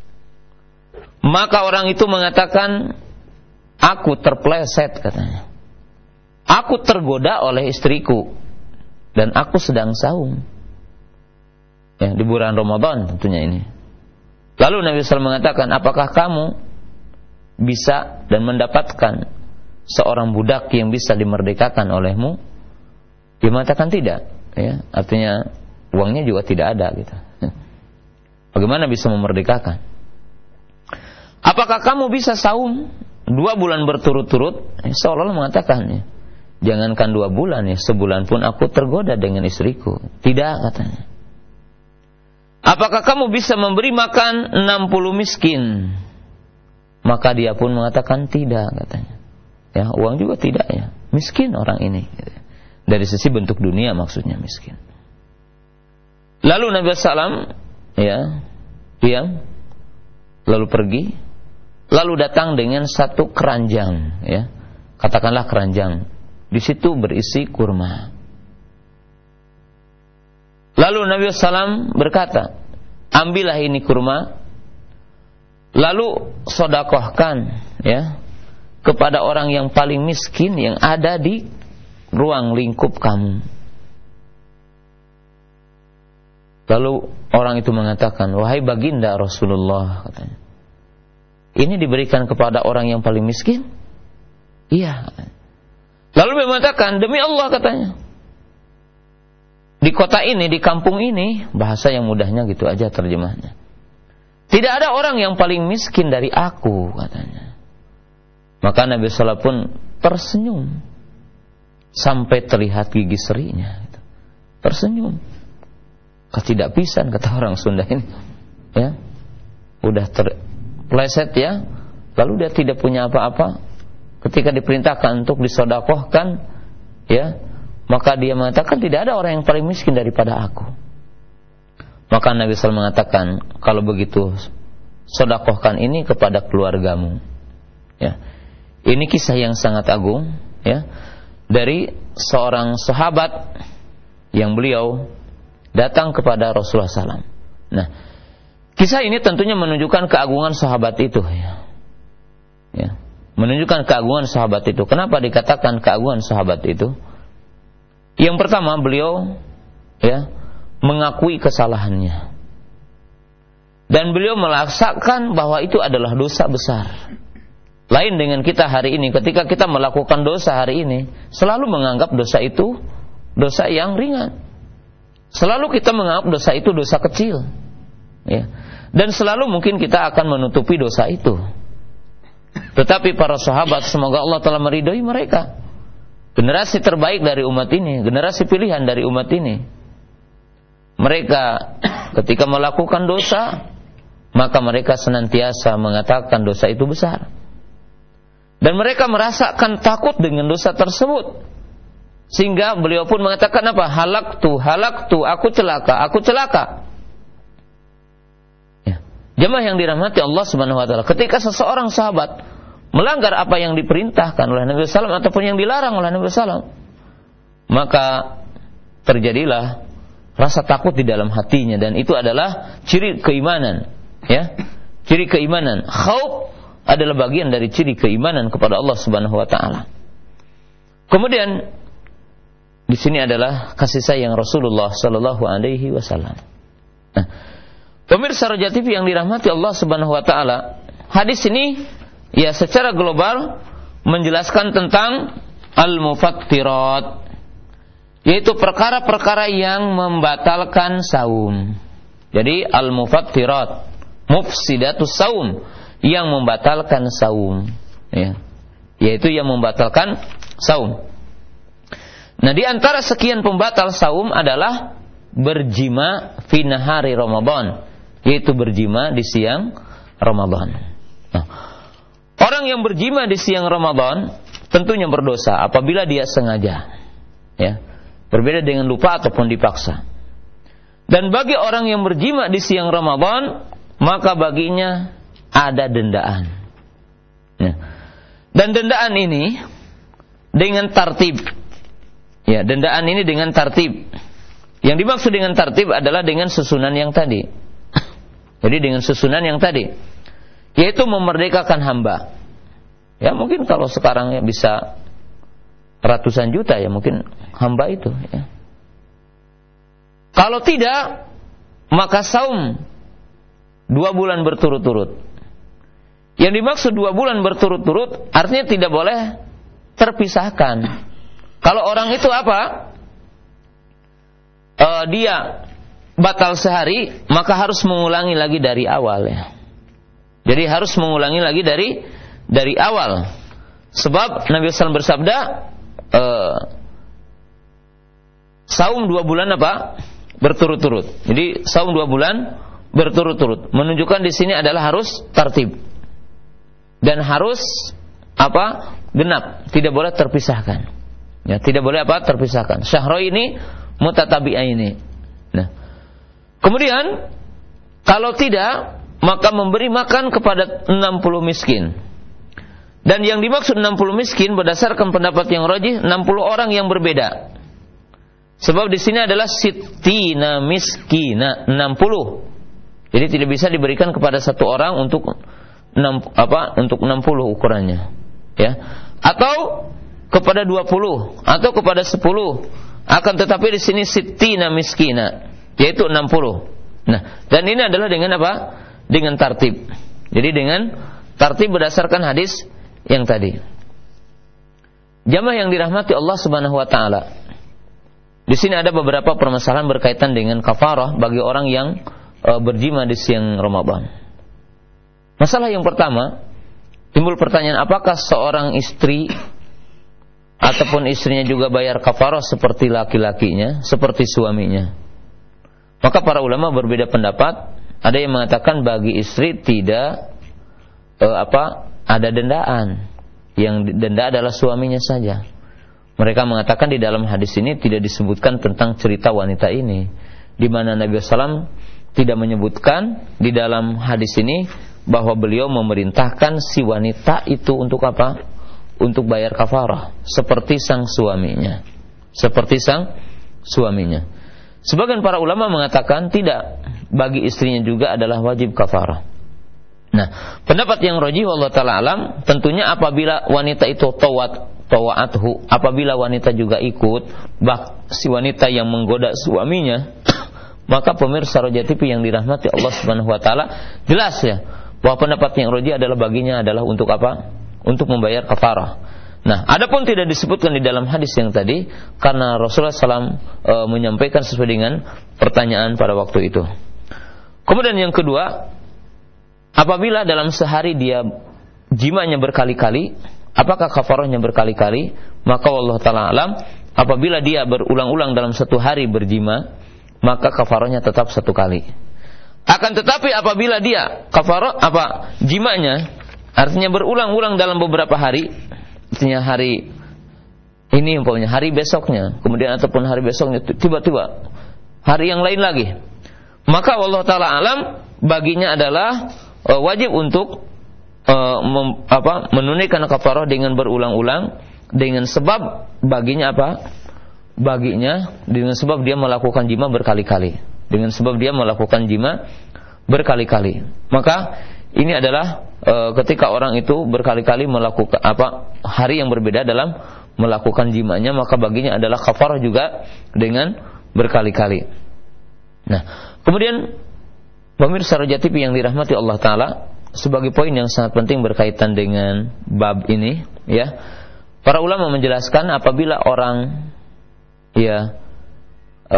Maka orang itu mengatakan, aku terpleset, katanya. Aku tergoda oleh istriku dan aku sedang saum. Ya, di bulan Ramadan tentunya ini. Lalu Nabi sallallahu alaihi wasallam mengatakan, apakah kamu bisa dan mendapatkan seorang budak yang bisa dimerdekakan olehmu? Dia mengatakan tidak, ya, artinya uangnya juga tidak ada gitu. Bagaimana bisa memerdekakan? Apakah kamu bisa saum dua bulan berturut-turut? Eh, seolah-olah mengatakan, ya, jangankan dua bulan, ya, sebulan pun aku tergoda dengan istriku. Tidak, katanya. Apakah kamu bisa memberi makan enam puluh miskin? Maka dia pun mengatakan tidak, katanya. Ya, uang juga tidak, ya. Miskin orang ini. Dari sisi bentuk dunia maksudnya miskin. Lalu Nabi sallallahu alaihi wasallam, ya, diam, lalu pergi, lalu datang dengan satu keranjang, ya, katakanlah keranjang. Di situ berisi kurma. Lalu Nabi sallallahu alaihi wasallam berkata, ambillah ini kurma, lalu sodakohkan, ya, kepada orang yang paling miskin yang ada di ruang lingkup kamu. Lalu orang itu mengatakan, wahai baginda Rasulullah, katanya, ini diberikan kepada orang yang paling miskin? Iya. Lalu dia mengatakan, demi Allah, katanya, di kota ini, di kampung ini, bahasa yang mudahnya gitu aja terjemahnya, tidak ada orang yang paling miskin dari aku, katanya. Maka Nabi sallallahu alaihi wasallam pun tersenyum sampai terlihat gigi serinya. Tersenyum. Ketidakpisan kata orang Sunda ini. Ya. Udah terpleset ya. Lalu dia tidak punya apa-apa. Ketika diperintahkan untuk disedekahkan, ya, maka dia mengatakan tidak ada orang yang paling miskin daripada aku. Maka Nabi sallallahu alaihi wasallam mengatakan, kalau begitu sedekahkan ini kepada keluargamu. Ya. Ini kisah yang sangat agung, ya, dari seorang sahabat yang beliau datang kepada Rasulullah sallallahu alaihi wasallam. Nah, kisah ini tentunya menunjukkan keagungan sahabat itu, ya. Ya. Menunjukkan keagungan sahabat itu. Kenapa dikatakan keagungan sahabat itu? Yang pertama, beliau ya mengakui kesalahannya. Dan beliau melaksanakan bahwa itu adalah dosa besar. Lain dengan kita hari ini, ketika kita melakukan dosa hari ini, selalu menganggap dosa itu dosa yang ringan. Selalu kita menganggap dosa itu dosa kecil. Ya. Dan selalu mungkin kita akan menutupi dosa itu. Tetapi para sahabat, semoga Allah telah meridhoi mereka, generasi terbaik dari umat ini, generasi pilihan dari umat ini. Mereka ketika melakukan dosa, maka mereka senantiasa mengatakan dosa itu besar. Dan mereka merasakan takut dengan dosa tersebut. Sehingga beliau pun mengatakan apa? Halaktu, halaktu, aku celaka, aku celaka. Ya. Jemaah yang dirahmati Allah Subhanahu wa taala, ketika seseorang sahabat melanggar apa yang diperintahkan oleh Nabi sallallahu alaihi wasallam ataupun yang dilarang oleh Nabi sallallahu alaihi wasallam, maka terjadilah rasa takut di dalam hatinya, dan itu adalah ciri keimanan, ya. Ciri keimanan. Khauf adalah bagian dari ciri keimanan kepada Allah Subhanahu wa taala. Kemudian di sini adalah kasih sayang Rasulullah sallallahu alaihi wasallam. Nah, pemirsa Roja T V yang dirahmati Allah Subhanahu wa taala, hadis ini ya secara global menjelaskan tentang al-mufattirat, yaitu perkara-perkara yang membatalkan saum. Jadi al-mufattirat, mufsidatus saum, yang membatalkan saum, ya. Yaitu yang membatalkan saum. Nah, di antara sekian pembatal saum adalah berjima fi nahari Ramadan, yaitu berjima di siang Ramadan. Nah, orang yang berjima di siang Ramadan tentunya berdosa apabila dia sengaja, ya. Berbeda dengan lupa ataupun dipaksa. Dan bagi orang yang berjima di siang Ramadan, maka baginya ada dendaan. Ya. Dan dendaan ini dengan tartib. Ya, dendaan ini dengan tartib. Yang dimaksud dengan tartib adalah dengan susunan yang tadi. Jadi dengan susunan yang tadi, yaitu memerdekakan hamba. Ya, mungkin kalau sekarang ya bisa ratusan juta ya mungkin hamba itu, ya. Kalau tidak, maka saum dua bulan berturut-turut. Yang dimaksud dua bulan berturut-turut artinya tidak boleh terpisahkan. Kalau orang itu apa? E, dia batal sehari, maka harus mengulangi lagi dari awal, ya. Jadi harus mengulangi lagi dari dari awal. Sebab Nabi sallallahu alaihi wasallam bersabda, e, saum dua bulan apa? Berturut-turut. Jadi saum dua bulan berturut-turut. Menunjukkan di sini adalah harus tartib. Dan harus apa? Genap, tidak boleh terpisahkan. Ya, tidak boleh apa? Terpisahkan. Syahro ini mutatabi'aini. Nah, kemudian kalau tidak, maka memberi makan kepada enam puluh miskin. Dan yang dimaksud enam puluh miskin berdasarkan pendapat yang rajih, enam puluh orang yang berbeda. Sebab di sini adalah sittina miskina, enam puluh. Jadi tidak bisa diberikan kepada satu orang untuk enam apa? Untuk enam puluh ukurannya. Ya. Atau kepada dua puluh atau kepada sepuluh. Akan tetapi di sini sittina miskina, yaitu enam puluh. Nah, dan ini adalah dengan apa? Dengan tartib. Jadi dengan tartib berdasarkan hadis yang tadi. Jamaah yang dirahmati Allah Subhanahu wa taala. Di sini ada beberapa permasalahan berkaitan dengan kafarah bagi orang yang e, berjima di siang Ramadan. Masalah yang pertama, timbul pertanyaan, apakah seorang istri ataupun istrinya juga bayar kafarah seperti laki-lakinya, seperti suaminya? Maka para ulama berbeda pendapat. Ada yang mengatakan bagi istri tidak eh, apa ada dendaan, yang denda adalah suaminya saja. Mereka mengatakan di dalam hadis ini tidak disebutkan tentang cerita wanita ini, di mana Nabi sallallahu alaihi wasallam tidak menyebutkan di dalam hadis ini bahwa beliau memerintahkan si wanita itu untuk apa? Untuk bayar kafarah seperti sang suaminya. Seperti sang suaminya. Sebagian para ulama mengatakan tidak, bagi istrinya juga adalah wajib kafarah. Nah, pendapat yang rajih wallahu taala alam, tentunya apabila wanita itu tawat tawaathu, apabila wanita juga ikut bak si wanita yang menggoda suaminya, maka pemirsa Roja T V yang dirahmati Allah Subhanahu wa taala, jelas ya bahwa pendapat yang rajih adalah baginya adalah untuk apa? Untuk membayar kafarah. Nah, adapun tidak disebutkan di dalam hadis yang tadi karena Rasulullah shallallahu alaihi wasallam e, menyampaikan sesuai dengan pertanyaan pada waktu itu. Kemudian yang kedua, apabila dalam sehari dia jimanya berkali-kali, apakah kafarahnya berkali-kali? Maka wallahu taala alam, apabila dia berulang-ulang dalam satu hari berjima, maka kafarahnya tetap satu kali. Akan tetapi apabila dia kafarah apa jimanya, artinya berulang-ulang dalam beberapa hari, artinya hari ini umpamanya hari besoknya, kemudian ataupun hari besoknya tiba-tiba hari yang lain lagi, maka wallahu taala alam baginya adalah uh, wajib untuk uh, mem, apa menunaikan kafarah dengan berulang-ulang, dengan sebab baginya apa? Baginya dengan sebab dia melakukan jima berkali-kali. Dengan sebab dia melakukan jima berkali-kali. Maka ini adalah e, ketika orang itu berkali-kali melakukan apa hari yang berbeda dalam melakukan jimanya, maka baginya adalah kafarah juga dengan berkali-kali. Nah, kemudian pemirsa Roja T V yang dirahmati Allah taala, sebagai poin yang sangat penting berkaitan dengan bab ini, ya. Para ulama menjelaskan apabila orang ya e,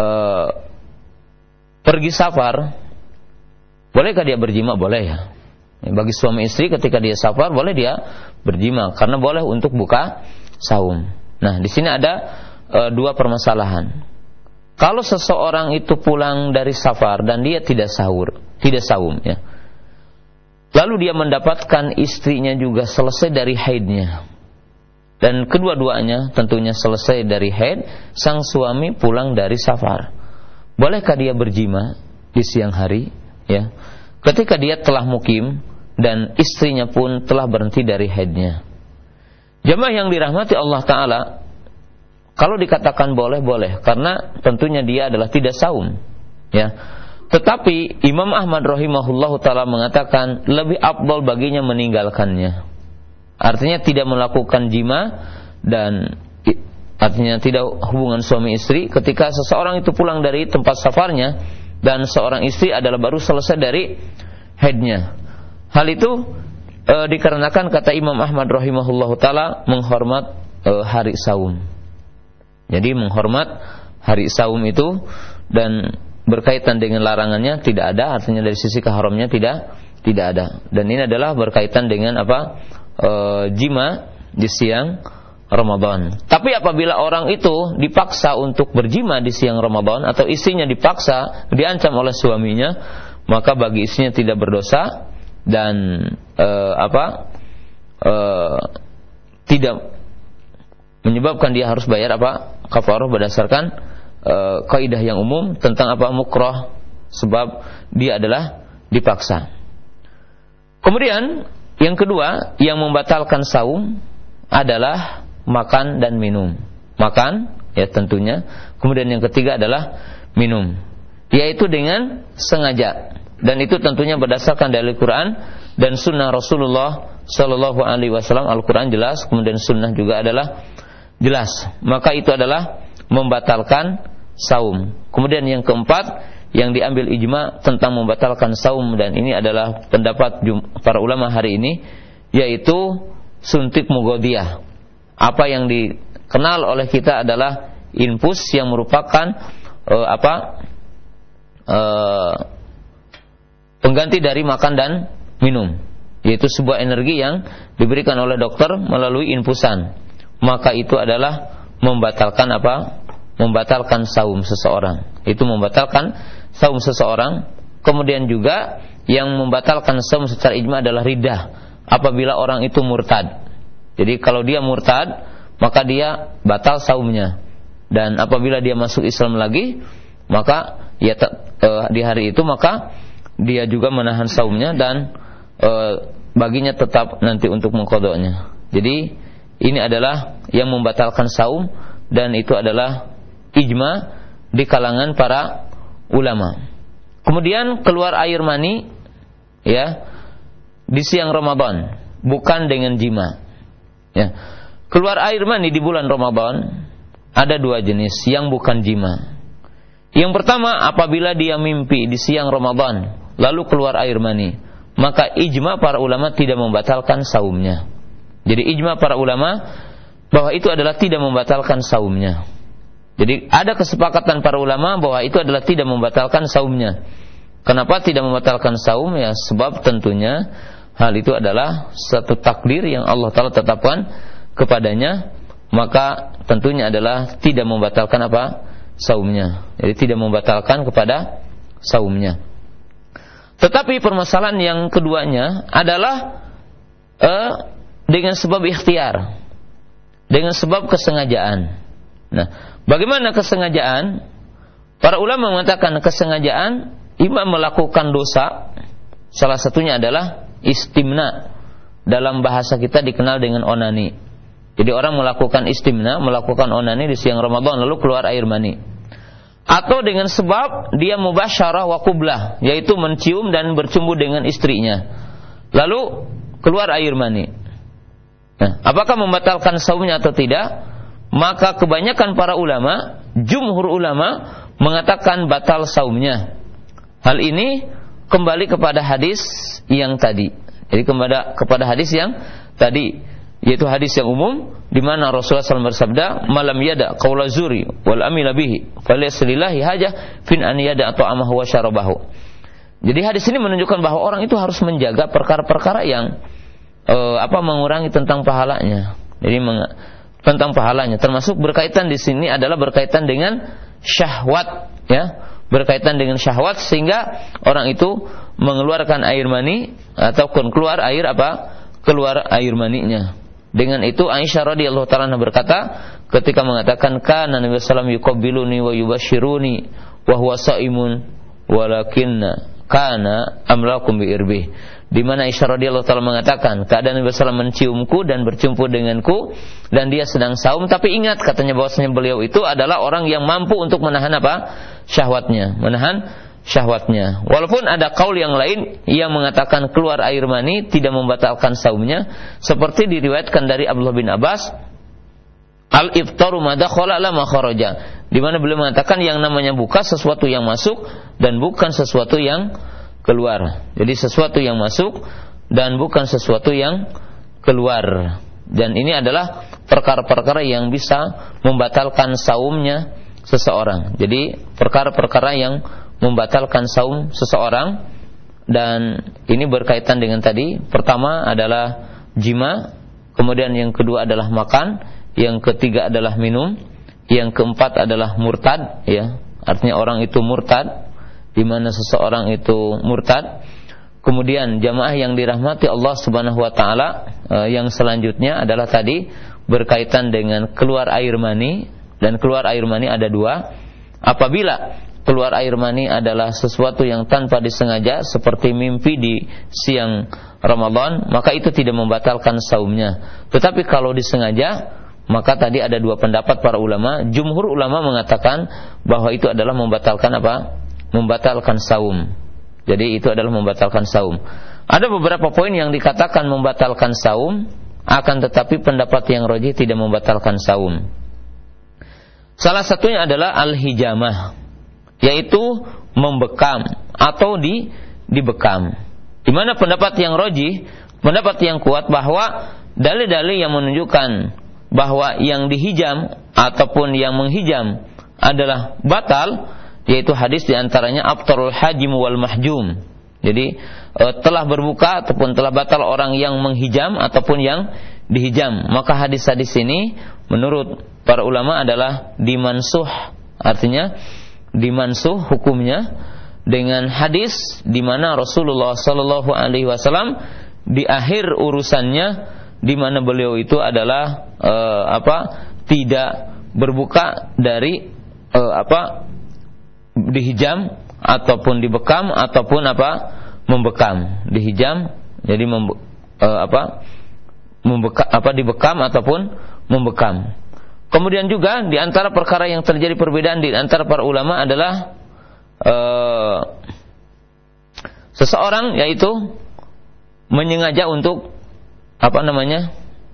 pergi safar, bolehkah dia berjima? Boleh ya. Bagi suami istri ketika dia safar boleh dia berjima karena boleh untuk buka saum. Nah, di sini ada e, dua permasalahan. Kalau seseorang itu pulang dari safar dan dia tidak sahur, tidak saum ya. Lalu dia mendapatkan istrinya juga selesai dari haidnya. Dan kedua-duanya tentunya selesai dari haid, sang suami pulang dari safar. Bolehkah dia berjima di siang hari ya? Ketika dia telah mukim dan istrinya pun telah berhenti dari haidnya. Jamaah yang dirahmati Allah taala, kalau dikatakan boleh boleh karena tentunya dia adalah tidak saum ya. Tetapi Imam Ahmad rahimahullahu taala mengatakan lebih afdal baginya meninggalkannya. Artinya tidak melakukan jima dan artinya tidak hubungan suami istri ketika seseorang itu pulang dari tempat safarnya dan seorang istri adalah baru selesai dari haidnya. Hal itu e, dikarenakan kata Imam Ahmad rahimahullahu taala menghormat e, hari saum. Jadi menghormat hari saum itu dan berkaitan dengan larangannya tidak ada, artinya dari sisi keharamnya tidak tidak ada. Dan ini adalah berkaitan dengan apa? E, jima di siang Ramadan. Tapi apabila orang itu dipaksa untuk berjima di siang Ramadan atau istrinya dipaksa, diancam oleh suaminya, maka bagi istrinya tidak berdosa dan e, apa? E, tidak menyebabkan dia harus bayar apa? Kafarah berdasarkan e, kaidah yang umum tentang apa? Mukrah, sebab dia adalah dipaksa. Kemudian yang kedua yang membatalkan saum adalah makan dan minum. Makan ya tentunya. Kemudian yang ketiga adalah minum, yaitu dengan sengaja. Dan itu tentunya berdasarkan dari Quran dan sunnah Rasulullah Sallallahu Alaihi Wasallam. Al-Quran jelas, kemudian sunnah juga adalah jelas. Maka itu adalah membatalkan saum. Kemudian yang keempat yang diambil ijma tentang membatalkan saum, dan ini adalah pendapat para ulama hari ini, yaitu suntik mugodiyah. Apa yang dikenal oleh kita adalah infus yang merupakan uh, apa uh, pengganti dari makan dan minum yaitu sebuah energi yang diberikan oleh dokter melalui infusan, maka itu adalah membatalkan apa? Membatalkan saum seseorang. Itu membatalkan saum seseorang. Kemudian juga yang membatalkan saum secara ijma adalah riddah, apabila orang itu murtad. Jadi kalau dia murtad, maka dia batal saumnya. Dan apabila dia masuk Islam lagi, maka ya eh, di hari itu maka dia juga menahan saumnya dan eh, baginya tetap nanti untuk mengqadanya. Jadi ini adalah yang membatalkan saum, dan itu adalah ijma di kalangan para ulama. Kemudian keluar air mani ya di siang Ramadan, bukan dengan jima. Ya. Keluar air mani di bulan Ramadan ada dua jenis yang bukan jima. Yang pertama, apabila dia mimpi di siang Ramadan lalu keluar air mani, maka ijma para ulama tidak membatalkan saumnya. Jadi ijma para ulama bahwa itu adalah tidak membatalkan saumnya. Jadi ada kesepakatan para ulama bahwa itu adalah tidak membatalkan saumnya. Kenapa tidak membatalkan saum? Ya sebab tentunya hal itu adalah satu takdir yang Allah Ta'ala tetapkan kepadanya, maka tentunya adalah tidak membatalkan apa? Saumnya. Jadi tidak membatalkan kepada saumnya. Tetapi permasalahan yang keduanya adalah eh, dengan sebab ikhtiar, dengan sebab kesengajaan. Nah, bagaimana kesengajaan? Para ulama mengatakan kesengajaan imam melakukan dosa, salah satunya adalah istimna. Dalam bahasa kita dikenal dengan onani. Jadi orang melakukan istimna, melakukan onani di siang Ramadan lalu keluar air mani. Atau dengan sebab dia mubasyarah wa qublah, yaitu mencium dan bercumbu dengan istrinya, lalu keluar air mani. Nah, apakah membatalkan saumnya atau tidak? Maka kebanyakan para ulama, jumhur ulama mengatakan batal saumnya. Hal ini kembali kepada hadis yang tadi. Jadi kepada kepada hadis yang tadi, yaitu hadis yang umum di mana Rasulullah shallallahu alaihi wasallam bersabda, "Malam yada qaula zuri wal amila bihi, falyaslillahi hajah fin an yada ta'amahu wa syarabahu." Jadi hadis ini menunjukkan bahwa orang itu harus menjaga perkara-perkara yang eh, apa mengurangi tentang pahalanya. Jadi meng- tentang pahalanya, termasuk berkaitan di sini adalah berkaitan dengan syahwat, ya, berkaitan dengan syahwat sehingga orang itu mengeluarkan air mani ataupun keluar air apa? Keluar air maninya. Dengan itu Aisyah radhiyallahu taala berkata ketika mengatakan kana Nabi sallallahu alaihi wasallam yuqabbiluni wa yubashshiruni wa huwa shaimun walakinna kana amlakum bi irbih. Di mana Aisyah radhiyallahu taala mengatakan keadaan Nabi sallallahu alaihi wasallam menciumku dan berjumpa denganku dan dia sedang saum, tapi ingat katanya bahwasanya beliau itu adalah orang yang mampu untuk menahan apa? Syahwatnya, menahan syahwatnya. Walaupun ada kaul yang lain yang mengatakan keluar air mani tidak membatalkan saumnya, seperti diriwayatkan dari Abdullah bin Abbas, al-iftaru ma dakhala la ma kharaja, di mana beliau mengatakan yang namanya buka sesuatu yang masuk dan bukan sesuatu yang keluar. Jadi sesuatu yang masuk dan bukan sesuatu yang keluar. Dan ini adalah perkara-perkara yang bisa membatalkan saumnya seseorang. Jadi perkara-perkara yang membatalkan saum seseorang, dan ini berkaitan dengan tadi. Pertama adalah jima, kemudian yang kedua adalah makan, yang ketiga adalah minum, yang keempat adalah murtad, ya, artinya orang itu murtad, di mana seseorang itu murtad. Kemudian jamaah yang dirahmati Allah Subhanahu wa taala, eh, yang selanjutnya adalah tadi berkaitan dengan keluar air mani, dan keluar air mani ada dua. Apabila keluar air mani adalah sesuatu yang tanpa disengaja seperti mimpi di siang Ramadan, maka itu tidak membatalkan saumnya. Tetapi kalau disengaja, maka tadi ada dua pendapat para ulama. Jumhur ulama mengatakan bahwa itu adalah membatalkan apa? Membatalkan saum. Jadi itu adalah membatalkan saum. Ada beberapa poin yang dikatakan membatalkan saum, akan tetapi pendapat yang rajih tidak membatalkan saum. Salah satunya adalah al-hijamah, yaitu membekam atau di dibekam. Di mana pendapat yang rajih, pendapat yang kuat bahwa dalil-dalil yang menunjukkan bahwa yang dihijam ataupun yang menghijam adalah batal, yaitu hadis diantaranya abtarul hajim wal mahjum, Jadi e, telah berbuka ataupun telah batal orang yang menghijam ataupun yang dihijam. Maka hadis-hadis ini menurut para ulama adalah dimansuh, artinya dimansuh hukumnya dengan hadis di mana Rasulullah sallallahu alaihi wasallam di akhir urusannya di mana beliau itu adalah e, apa tidak berbuka dari e, apa dihijam ataupun dibekam ataupun apa membekam, dihijam jadi membe, uh, apa membeka, apa dibekam ataupun membekam. Kemudian juga di antara perkara yang terjadi perbedaan di antara para ulama adalah uh, seseorang yaitu menyengaja untuk apa namanya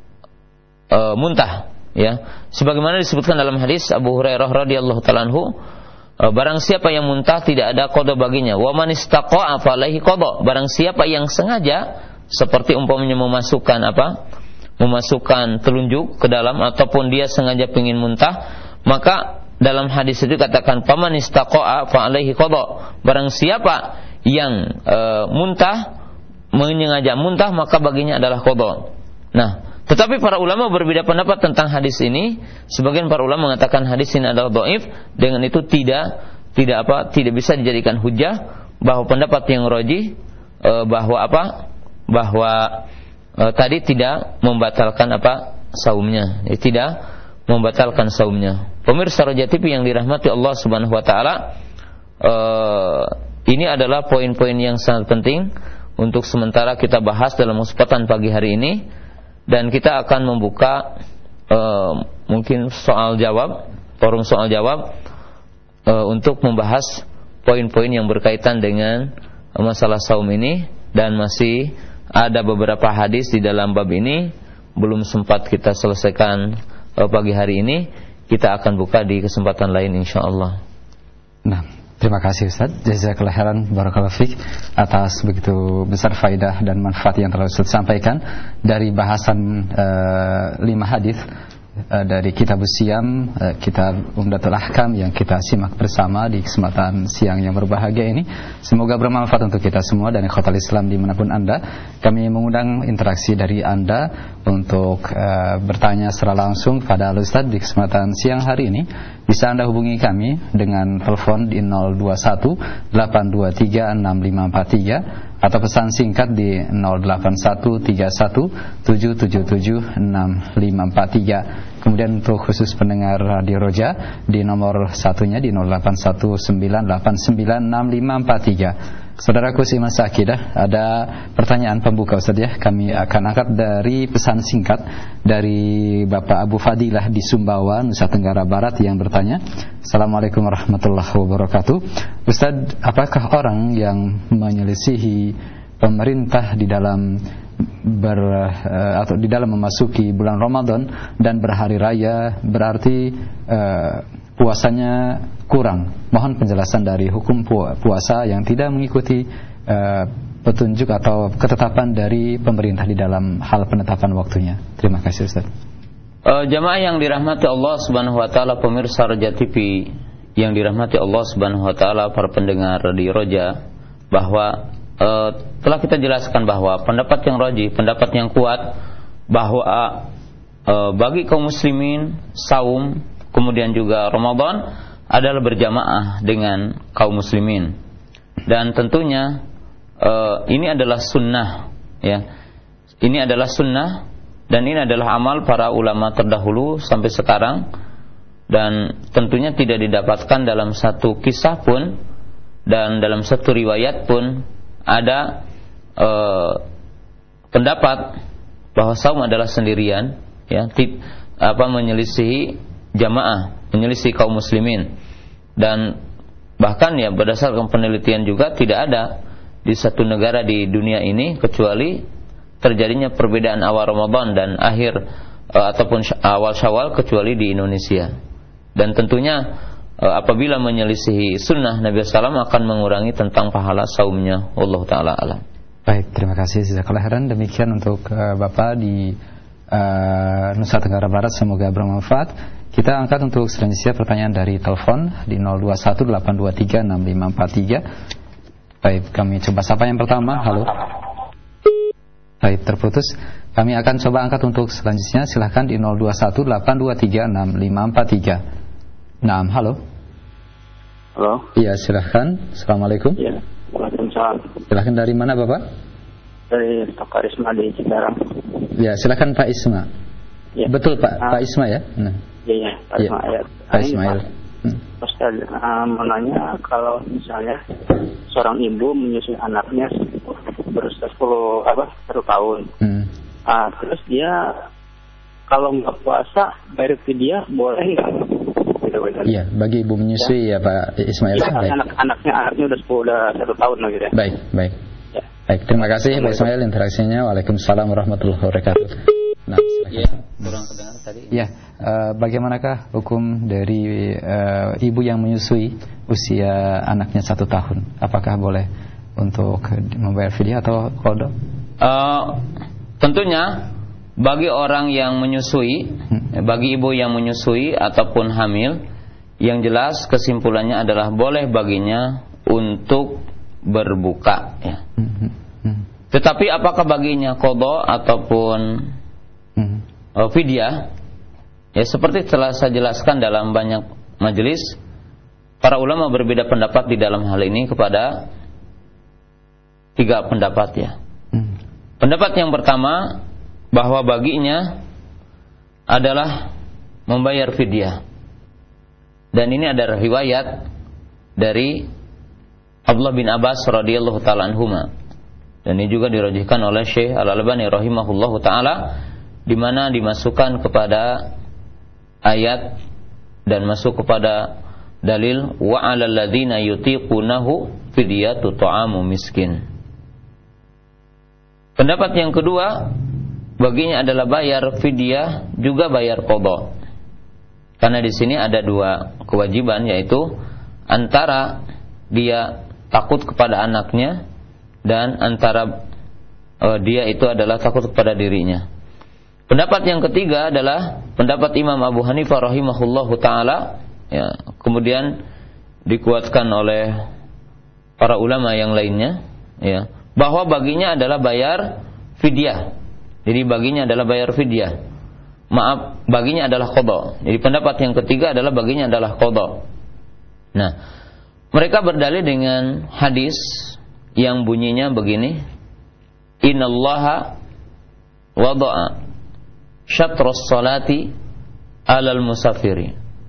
uh, muntah, ya, sebagaimana disebutkan dalam hadis Abu Hurairah radhiyallahu taala anhu, barang siapa yang muntah tidak ada qada baginya. Wa man istaqa'a falaihi qada. Barang siapa yang sengaja seperti umpamanya memasukkan apa? Memasukkan telunjuk ke dalam ataupun dia sengaja ingin muntah, maka dalam hadis itu katakan faman istaqa'a falaihi qada. Barang siapa yang e, muntah menyengaja muntah maka baginya adalah qada. Nah, tetapi para ulama berbeda pendapat tentang hadis ini. Sebagian para ulama mengatakan hadis ini adalah dhaif. Dengan itu tidak tidak apa tidak bisa dijadikan hujah. Bahwa pendapat yang rajih e, bahwa apa bahwa e, tadi tidak membatalkan apa saumnya, e, tidak membatalkan saumnya. Pemirsa Roja T V yang dirahmati Allah Subhanahu Wa Taala, e, ini adalah poin-poin yang sangat penting untuk sementara kita bahas dalam kesempatan pagi hari ini. Dan kita akan membuka uh, mungkin soal jawab, forum soal jawab uh, untuk membahas poin-poin yang berkaitan dengan masalah saum ini. Dan masih ada beberapa hadis di dalam bab ini belum sempat kita selesaikan uh, pagi hari ini. Kita akan buka di kesempatan lain insyaallah. Nah, terima kasih Ustaz, jazakallahu khairan, barakallahu fik, atas begitu besar faidah dan manfaat yang telah Ustaz sampaikan dari bahasan uh, lima hadis uh, dari Kitab Siyam, uh, Kitab Umdatul Ahkam yang kita simak bersama di kesempatan siang yang berbahagia ini. Semoga bermanfaat untuk kita semua dan ikhwatal Islam dimanapun Anda. Kami mengundang interaksi dari Anda untuk uh, bertanya secara langsung pada Al-Ustaz di kesempatan siang hari ini. Bisa Anda hubungi kami dengan telepon di nol dua satu delapan dua tiga enam lima empat tiga atau pesan singkat di nol delapan satu tiga satu tujuh tujuh tujuh enam lima empat tiga. Kemudian untuk khusus pendengar Radio Roja di nomor satunya di nol delapan satu sembilan delapan sembilan enam lima empat tiga. Saudaraku seiman seakidah, ada pertanyaan pembuka Ustaz ya. Kami akan angkat dari pesan singkat dari Bapak Abu Fadilah di Sumbawa, Nusa Tenggara Barat yang bertanya, Assalamualaikum warahmatullahi wabarakatuh. Ustaz, apakah orang yang menyelisihi pemerintah di dalam ber, atau di dalam memasuki bulan Ramadan dan berhari raya berarti uh, puasanya kurang? Mohon penjelasan dari hukum puasa yang tidak mengikuti uh, petunjuk atau ketetapan dari pemerintah di dalam hal penetapan waktunya. Terima kasih Ustaz. Uh, jamaah yang dirahmati Allah Subhanahu Wa Taala, pemirsa Roja T V yang dirahmati Allah Subhanahu Wa Taala, para pendengar di Roja, bahwa uh, telah kita jelaskan bahwa pendapat yang rajih, pendapat yang kuat bahwa uh, bagi kaum muslimin saum kemudian juga Ramadan adalah berjamaah dengan kaum muslimin. Dan tentunya uh, ini adalah sunnah, ya. Ini adalah sunnah dan ini adalah amal para ulama terdahulu sampai sekarang. Dan tentunya tidak didapatkan dalam satu kisah pun dan dalam satu riwayat pun ada uh, pendapat bahwa saum adalah sendirian, ya, tip, apa menyelisihi jamaah, menyelisih kaum muslimin. Dan bahkan ya berdasarkan penelitian juga tidak ada di satu negara di dunia ini kecuali terjadinya perbedaan awal Ramadan dan akhir uh, ataupun awal Syawal kecuali di Indonesia. Dan tentunya uh, apabila menyelisihi sunnah Nabi sallallahu alaihi wasallam akan mengurangi tentang pahala saumnya. Wallahu taala alam. Baik, terima kasih jazakallahu khairan. Demikian untuk uh, Bapak di uh, Nusa Tenggara Barat, semoga bermanfaat. Kita angkat untuk selanjutnya pertanyaan dari telepon di nol dua satu delapan dua tiga enam lima empat tiga. Baik, kami coba sapa yang pertama. Halo. Baik, terputus. Kami akan coba angkat untuk selanjutnya. Silahkan di nol dua satu delapan dua tiga enam lima empat tiga. Nah, halo. Halo. Iya, silahkan. Assalamualaikum. Iya. Waalaikumsalam. Silahkan, dari mana Bapak? Dari Pak Isma di Cikarang. Ya, silahkan Pak Isma. Ya. Betul Pak, ah. Pak Isma ya? Nah. Iya, iya, Pak ya. Isma. Ya. Pak Ismail. Hmm. Ustaz, uh, mau nanya, kalau misalnya seorang ibu menyusui anaknya berusia sepuluh apa satu tahun, hmm. uh, terus dia kalau nggak puasa bayar fidyah boleh nggak? Iya, bagi ibu menyusui ya, ya Pak Ismail. Ya, anak anaknya anaknya udah sepuluh udah satu tahun lagi gitu. Baik, baik. Ya. Baik, terima kasih Pak Ismail interaksinya. Waalaikumsalam warahmatullahi wabarakatuh. Nah, ya, kurang kedengar tadi. Ya, uh, bagaimanakah hukum dari uh, ibu yang menyusui usia anaknya satu tahun? Apakah boleh untuk membayar fidyah atau qada? Uh, tentunya bagi orang yang menyusui, hmm. bagi ibu yang menyusui ataupun hamil, yang jelas kesimpulannya adalah boleh baginya untuk berbuka. Ya. Hmm. Hmm. Tetapi apakah baginya qada ataupun hmm. uh, fidyah? Ya, seperti telah saya jelaskan dalam banyak majelis, para ulama berbeda pendapat di dalam hal ini kepada tiga pendapat ya. Hmm. Pendapat yang pertama, bahwa baginya adalah membayar fidyah. Dan ini ada riwayat dari Abdullah bin Abbas radhiyallahu taala anhuma. Dan ini juga dirajihkan oleh Syekh Al-Albani rahimahullahu taala, di mana dimasukkan kepada ayat dan masuk kepada dalil wa 'alal ladzina yutiqunahu fidyatu ta'amu miskin. Pendapat yang kedua, baginya adalah bayar fidyah juga bayar qada. Karena di sini ada dua kewajiban, yaitu antara dia takut kepada anaknya dan antara uh, dia itu adalah takut kepada dirinya. Pendapat yang ketiga adalah pendapat Imam Abu Hanifah rahimahullahu taala, ya, kemudian dikuatkan oleh para ulama yang lainnya, ya, bahwa baginya adalah bayar fidyah. Jadi baginya adalah bayar fidyah. Maaf, baginya adalah qada. Jadi pendapat yang ketiga adalah baginya adalah qada. Nah, mereka berdalil dengan hadis yang bunyinya begini, innallaha wada'a syatras salati alal musafiri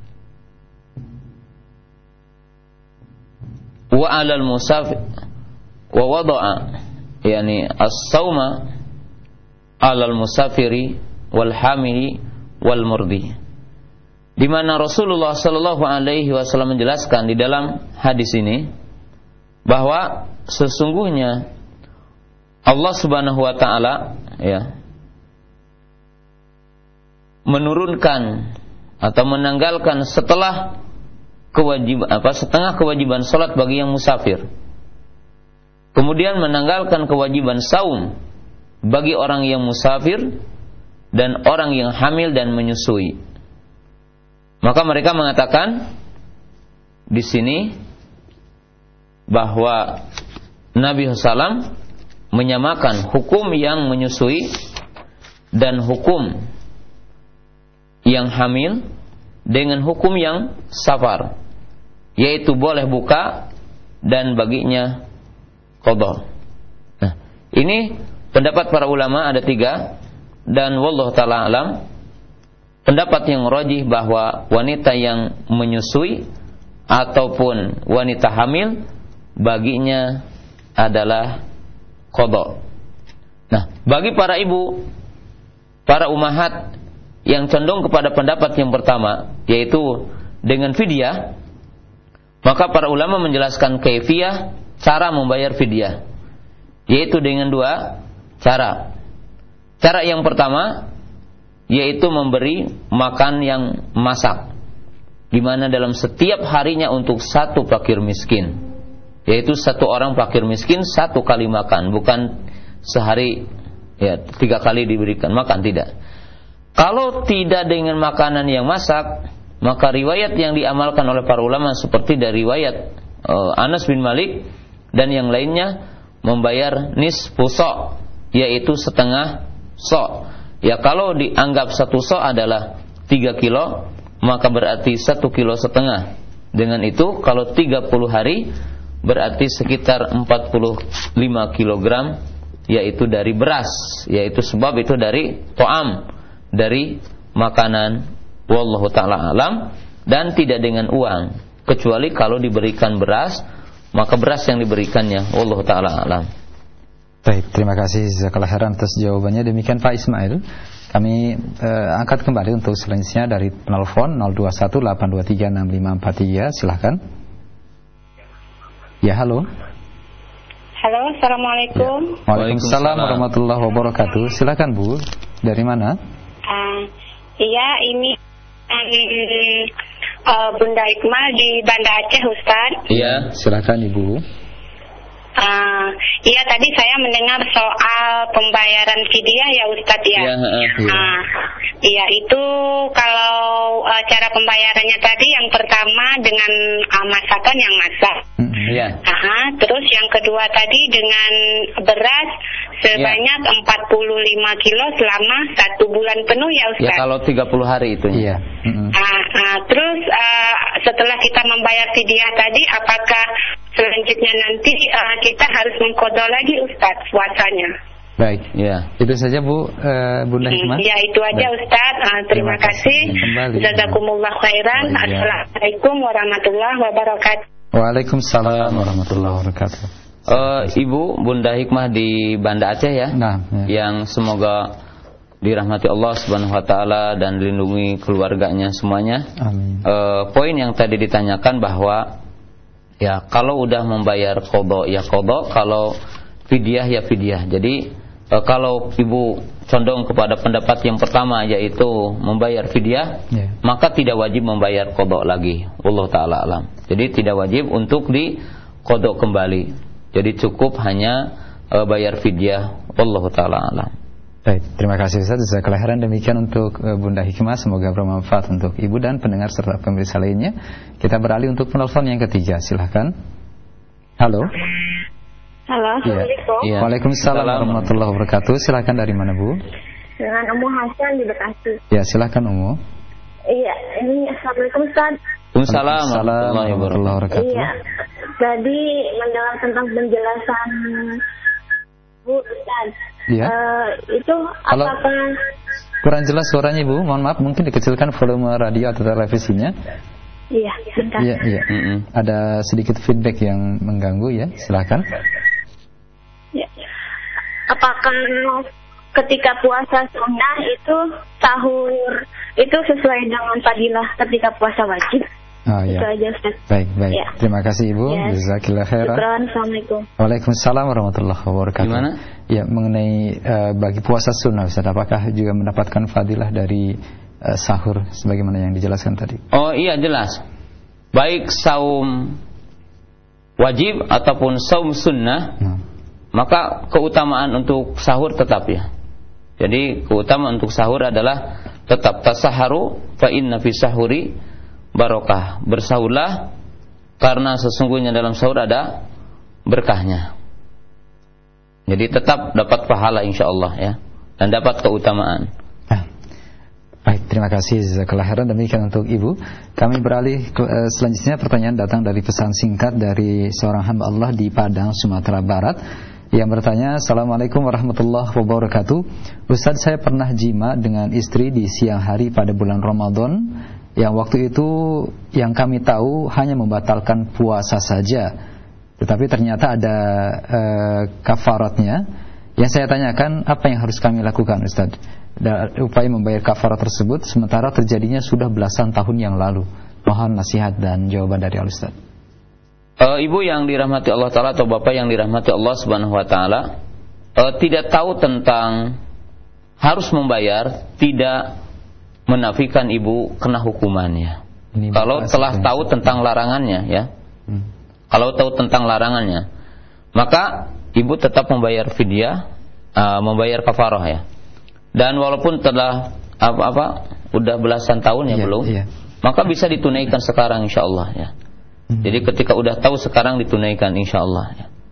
wa alal musafir wa wada'a yani as-sauma alal musafiri wal hamili wal murdi, di mana Rasulullah sallallahu alaihi wasallam menjelaskan di dalam hadis ini bahwa sesungguhnya Allah Subhanahu wa taala ya menurunkan atau menanggalkan setelah kewajiban apa setengah kewajiban salat bagi yang musafir. Kemudian menanggalkan kewajiban saum bagi orang yang musafir dan orang yang hamil dan menyusui. Maka mereka mengatakan di sini bahwa Nabi sallallahu alaihi wasallam menyamakan hukum yang menyusui dan hukum yang hamil dengan hukum yang safar, yaitu boleh buka dan baginya qada. Nah, ini pendapat para ulama ada tiga, dan wallahu ta'ala alam, pendapat yang rajih bahwa wanita yang menyusui ataupun wanita hamil baginya adalah qada. Nah, bagi para ibu, para ummahat yang condong kepada pendapat yang pertama, yaitu dengan fidyah, maka para ulama menjelaskan kaifiyah cara membayar fidyah, yaitu dengan dua cara. Cara yang pertama yaitu memberi makan yang masak, di mana dalam setiap harinya untuk satu fakir miskin, yaitu satu orang fakir miskin satu kali makan, bukan sehari ya tiga kali diberikan makan, tidak. Kalau tidak dengan makanan yang masak, maka riwayat yang diamalkan oleh para ulama seperti dari riwayat uh, Anas bin Malik dan yang lainnya membayar nisfu so', yaitu setengah so'. Ya kalau dianggap satu so' adalah tiga kilo, maka berarti satu kilo setengah. Dengan itu kalau tiga puluh hari berarti sekitar empat puluh lima kilogram, yaitu dari beras, yaitu sebab itu dari to'am, dari makanan. Wallahu ta'ala alam. Dan tidak dengan uang, kecuali kalau diberikan beras, maka beras yang diberikannya. Wallahu ta'ala alam. Baik, terima kasih jazakallahu khairan atas jawabannya. Demikian Pak Ismail. Kami eh, angkat kembali untuk selanjutnya dari penelpon nol dua satu delapan dua tiga enam lima empat tiga. Silahkan. Ya, halo. Halo, assalamualaikum. Ya. Waalaikumsalam warahmatullahi wabarakatuh. Silakan Bu. Dari mana? Uh, iya, ini um, uh, Bunda Hikmah di Banda Aceh, Ustaz. Iya, silakan Ibu. Uh, iya, tadi saya mendengar soal pembayaran fidyah ya Ustadz ya. Iya, uh, uh, iya itu kalau uh, cara pembayarannya tadi yang pertama dengan uh, masakan yang masak. Iya. Uh, terus yang kedua tadi dengan beras sebanyak ya. empat puluh lima kilo selama satu bulan penuh ya Ustadz. Ya kalau tiga puluh hari itu. Iya. Uh, uh, terus uh, setelah kita membayar fidyah tadi, apakah selanjutnya nanti uh, kita harus mengqadha lagi Ustadz puasanya? Baik, ya. Itu saja Bu, uh, Bunda Hikmah. Ya, itu aja Baik. Ustadz. Uh, terima, terima kasih. Jazakumullah khairan. Oh, iya. Assalamualaikum warahmatullahi wabarakatuh. Waalaikumsalam warahmatullahi wabarakatuh. Uh, Ibu Bunda Hikmah di Banda Aceh ya, nah, ya. Yang semoga dirahmati Allah Subhanahu wa taala dan dilindungi keluarganya semuanya. Amin. Uh, poin yang tadi ditanyakan bahwa ya kalau udah membayar qadha ya qadha, kalau fidyah ya fidyah. Jadi e, kalau ibu condong kepada pendapat yang pertama yaitu membayar fidyah, yeah. maka tidak wajib membayar qadha lagi. Wallahu taala alam. Jadi tidak wajib untuk di qadha kembali. Jadi cukup hanya e, bayar fidyah. Wallahu taala alam. Baik, terima kasih Ustaz. Jazakallahu khairan. Demikian untuk uh, Bunda Hikmah, semoga bermanfaat untuk ibu dan pendengar serta pemirsa lainnya. Kita beralih untuk penelpon yang ketiga. Silahkan. Halo. Halo, Assalamualaikum. Ya. Waalaikumsalam warahmatullahi wabarakatuh. Silahkan, dari mana Bu? Dengan Umu Hasan di Bekasi. Ya, silahkan Umu. Iya, ini Assalamualaikum Ustaz. Waalaikumsalam warahmatullahi wabarakatuh. Iya, jadi mendengar tentang penjelasan Bu Ustaz. Iya. Uh, itu Halo. Apakah kurang jelas suaranya Ibu? Mohon maaf, mungkin dikecilkan volume radio atau televisinya. Iya, bentar. Iya, iya. Mm-hmm. Ada sedikit feedback yang mengganggu ya. Silakan. Ya. Apakah ketika puasa sunnah itu sahur itu sesuai dengan fadilah ketika puasa wajib? Oh, ya. Itu aja Ustaz. Baik, baik. Ya. Terima kasih Ibu. Ya. Jazakallahu khairan. Assalamualaikum. Waalaikumsalam warahmatullahi wabarakatuh. Gimana? Ya, mengenai uh, bagi puasa sunnah Ustaz, apakah juga mendapatkan fadilah dari uh, sahur sebagaimana yang dijelaskan tadi? Oh iya, jelas. Baik saum wajib ataupun saum sunnah, hmm. maka keutamaan untuk sahur tetap ya. Jadi keutamaan untuk sahur adalah tetap tasaharu fa inna fi sahuri barokah. Bersahurlah karena sesungguhnya dalam sahur ada berkahnya. Jadi tetap dapat pahala insyaallah ya, dan dapat keutamaan. Ah. Baik, terima kasih jazakallahu khairan. Demikian untuk Ibu. Kami beralih ke, uh, selanjutnya pertanyaan datang dari pesan singkat dari seorang hamba Allah di Padang, Sumatera Barat, yang bertanya, Assalamualaikum warahmatullahi wabarakatuh. Ustaz, saya pernah jima dengan istri di siang hari pada bulan Ramadan, yang waktu itu yang kami tahu hanya membatalkan puasa saja, tetapi ternyata ada uh, kafaratnya. Yang saya tanyakan, apa yang harus kami lakukan Ustaz? Dan upaya membayar kafarat tersebut sementara terjadinya sudah belasan tahun yang lalu. Mohon nasihat dan jawaban dari Al-Ustaz. Uh, ibu yang dirahmati Allah Ta'ala atau bapak yang dirahmati Allah Subhanahu Wa Ta'ala, uh, tidak tahu tentang harus membayar tidak menafikan ibu kena hukumannya. Ini kalau telah tahu tentang larangannya ya, hmm. kalau tahu tentang larangannya, maka ibu tetap membayar fidyah, uh, membayar kafarah ya. Dan walaupun telah apa-apa udah belasan tahun ya, ya belum, ya. maka bisa ditunaikan sekarang insyaallah ya. Hmm. Jadi ketika udah tahu sekarang ditunaikan insyaallah ya.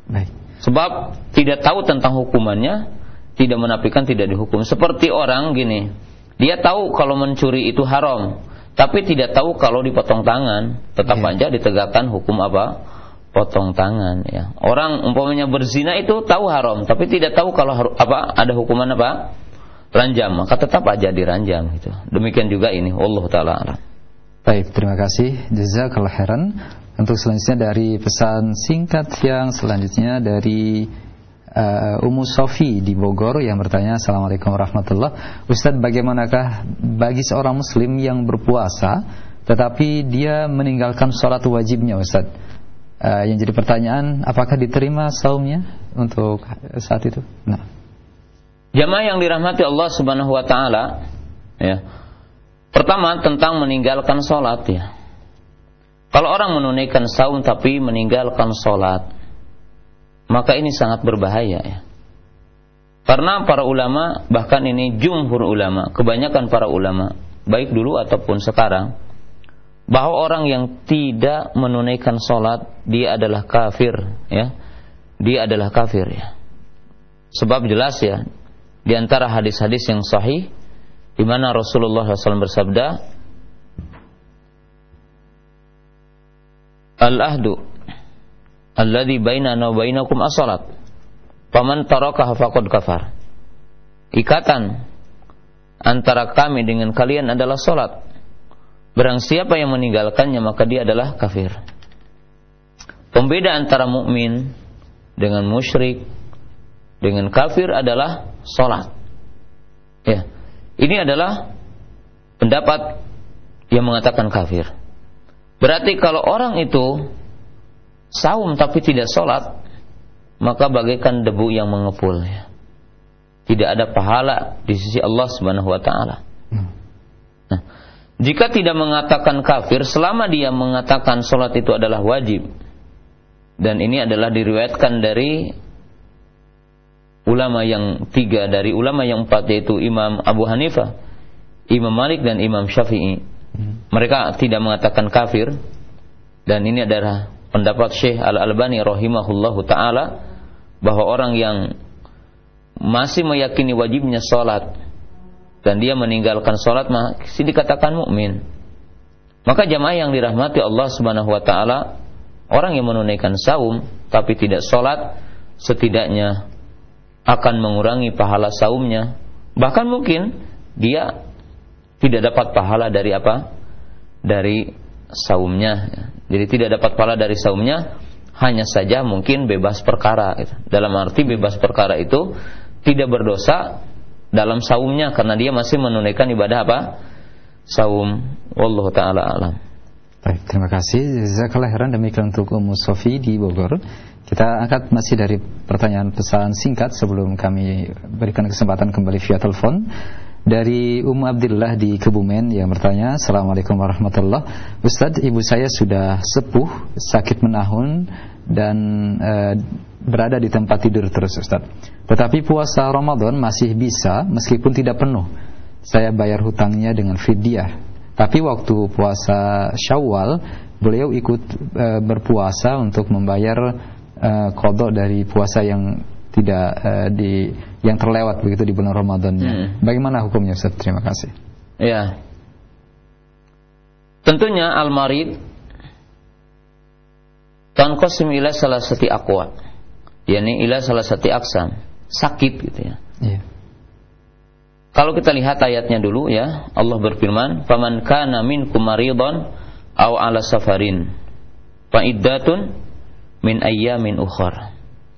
Baik. Sebab tidak tahu tentang hukumannya, tidak menafikan tidak dihukum. Seperti orang gini, dia tahu kalau mencuri itu haram, tapi tidak tahu kalau dipotong tangan, tetap yeah. aja ditegakkan hukum apa? Potong tangan. Ya. Orang umpamanya berzina itu tahu haram, tapi tidak tahu kalau apa ada hukuman apa? Ranjam, maka tetap aja diranjam. Gitu. Demikian juga ini, wallahu taala alam. Baik, terima kasih. Jazakallahu khairan. Untuk selanjutnya dari pesan singkat yang selanjutnya dari uh, Ummu Sofi di Bogor yang bertanya, Assalamualaikum warahmatullahi wabarakatuh. Ustaz, bagaimanakah bagi seorang muslim yang berpuasa tetapi dia meninggalkan sholat wajibnya, Ustaz? Uh, yang jadi pertanyaan, apakah diterima saumnya untuk saat itu? Nah, jamaah yang dirahmati Allah Subhanahu wa taala, ya. Pertama tentang meninggalkan sholat, ya. Kalau orang menunaikan saum tapi meninggalkan sholat, maka ini sangat berbahaya, ya. Karena para ulama, bahkan ini jumhur ulama, kebanyakan para ulama, baik dulu ataupun sekarang, bahwa orang yang tidak menunaikan sholat, dia adalah kafir, ya. Dia adalah kafir, ya. Sebab jelas, ya, di antara hadis-hadis yang sahih, di mana Rasulullah shallallahu alaihi wasallam bersabda, Al-ahdu alladhi bainana wa bainakum as-salat. Faman tarakaha faqad kafar. Ikatan antara kami dengan kalian adalah salat. Barang siapa yang meninggalkannya maka dia adalah kafir. Pembeda antara mukmin dengan musyrik dengan kafir adalah salat. Ya. Ini adalah pendapat yang mengatakan kafir. Berarti kalau orang itu saum tapi tidak sholat, maka bagaikan debu yang mengepul, ya. Tidak ada pahala di sisi Allah Subhanahu wa taala. Nah, jika tidak mengatakan kafir, selama dia mengatakan sholat itu adalah wajib, dan ini adalah diriwayatkan dari ulama yang tiga, dari ulama yang empat, yaitu Imam Abu Hanifah, Imam Malik dan Imam Syafi'i. Mereka tidak mengatakan kafir, dan ini adalah pendapat Syekh Al-Albani rahimahullahu ta'ala, bahwa orang yang masih meyakini wajibnya sholat dan dia meninggalkan sholat masih dikatakan mukmin. Maka jamaah yang dirahmati Allah Subhanahu wa ta'ala, orang yang menunaikan saum tapi tidak sholat, setidaknya akan mengurangi pahala saumnya. Bahkan mungkin dia tidak dapat pahala dari apa? Dari saumnya. Jadi tidak dapat pahala dari saumnya, hanya saja mungkin bebas perkara. Dalam arti bebas perkara itu tidak berdosa dalam saumnya, karena dia masih menunaikan ibadah apa? Saum. Wallahu ta'ala alam. Baik, terima kasih. Jazakallahu khairan. Demikian untuk Ummu Sofi di Bogor. Kita angkat masih dari pertanyaan pesan singkat sebelum kami berikan kesempatan kembali via telepon. Dari Ummu Abdillah di Kebumen yang bertanya, Assalamualaikum warahmatullahi wabarakatuh. Ustaz, ibu saya sudah sepuh, sakit menahun dan e, berada di tempat tidur terus, Ustaz. Tetapi puasa Ramadan masih bisa meskipun tidak penuh. Saya bayar hutangnya dengan fidyah. Tapi waktu puasa Syawal, beliau ikut e, berpuasa untuk membayar e, qada dari puasa yang tidak uh, di yang terlewat begitu di bulan Ramadannya. Hmm. Bagaimana hukumnya, Ustaz? Terima kasih. Ya. Tentunya al-marid tanqasim ila salasati aqwa. yakni ila salasati aqsam. Sakit gitu ya. Iya. Kalau kita lihat ayatnya dulu ya, Allah berfirman, "Faman kana minkum maridan aw ala safarin fa iddatun min ayyamin ukhra."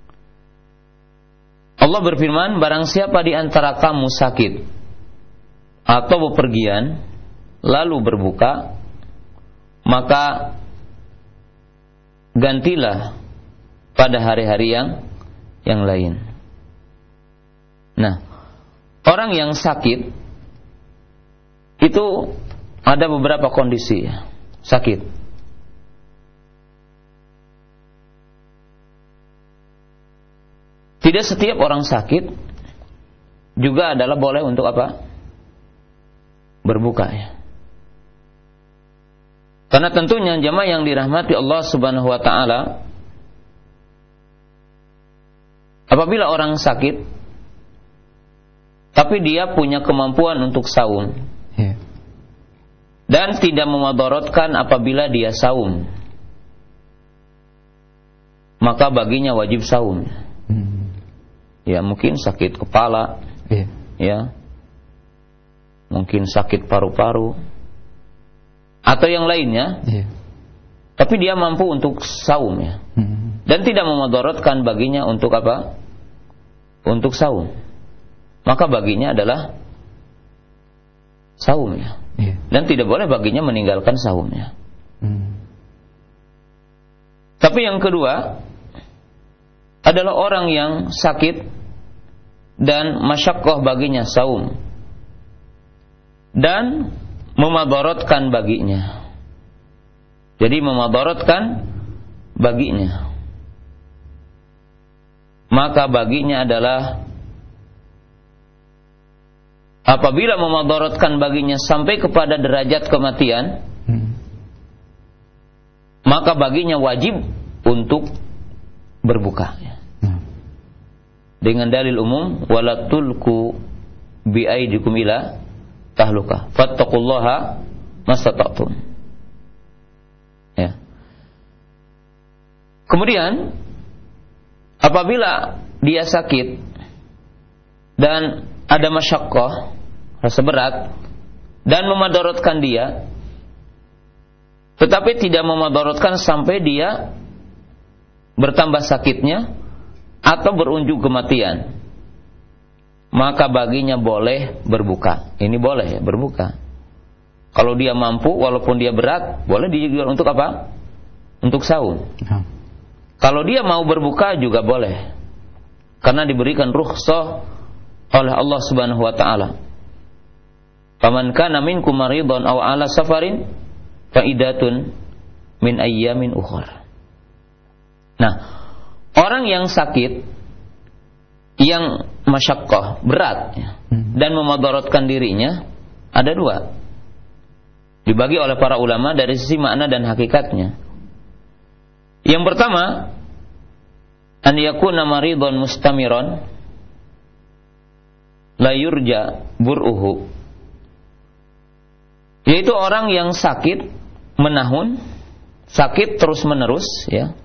Allah berfirman, barang siapa di antara kamu sakit atau bepergian lalu berbuka, maka gantilah pada hari-hari yang yang lain. Nah, orang yang sakit itu ada beberapa kondisi sakit. Tidak setiap orang sakit juga adalah boleh untuk apa? Berbuka ya. Karena tentunya jamaah yang dirahmati Allah Subhanahu wa taala, apabila orang sakit tapi dia punya kemampuan untuk saum, yeah, dan tidak memadaratkan apabila dia saum, maka baginya wajib saum. Hmm. Ya, mungkin sakit kepala, yeah, ya, mungkin sakit paru-paru atau yang lainnya, yeah, tapi dia mampu untuk saum, ya, hmm, dan tidak memadaratkan baginya untuk apa? Untuk saum, maka baginya adalah saum, ya, yeah, dan tidak boleh baginya meninggalkan saumnya. Hmm. Tapi yang kedua adalah orang yang sakit dan masyaqqah baginya saum dan memadaratkan baginya. Jadi memadaratkan baginya, maka baginya adalah apabila memadaratkan baginya sampai kepada derajat kematian, hmm, maka baginya wajib untuk berbuka, hmm, dengan dalil umum wala tulku bi aidikum ila tahluka fattaqullaha mastata'tum, ya. Kemudian apabila dia sakit dan ada masyaqqah, rasa berat, dan memadaratkan dia, tetapi tidak memadaratkan sampai dia bertambah sakitnya atau berunjuk kematian, maka baginya boleh berbuka. Ini boleh, ya, berbuka. Kalau dia mampu, walaupun dia berat, boleh dijual untuk apa? Untuk saum. Hmm. Kalau dia mau berbuka juga boleh, karena diberikan rukhsah oleh Allah Subhanahu wa taala. Faman kana minkum maridhan aw ala safarin fa iddatun min ayyamin ukhra. Nah, orang yang sakit, yang masyaqqah, berat, ya, hmm, dan memadaratkan dirinya, ada dua. Dibagi oleh para ulama dari sisi makna dan hakikatnya. Yang pertama, an yakuna maridhan mustamiran la yurja bur'uhu, yaitu orang yang sakit menahun, sakit terus menerus, ya,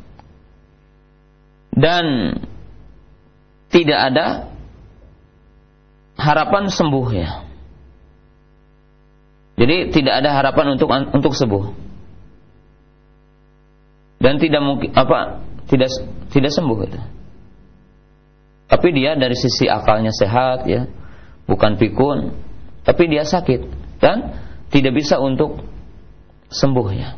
dan tidak ada harapan sembuh, ya. Jadi tidak ada harapan untuk untuk sembuh, dan tidak mungkin apa tidak tidak sembuh, gitu. Tapi dia dari sisi akalnya sehat, ya, bukan pikun, tapi dia sakit dan tidak bisa untuk sembuh, ya.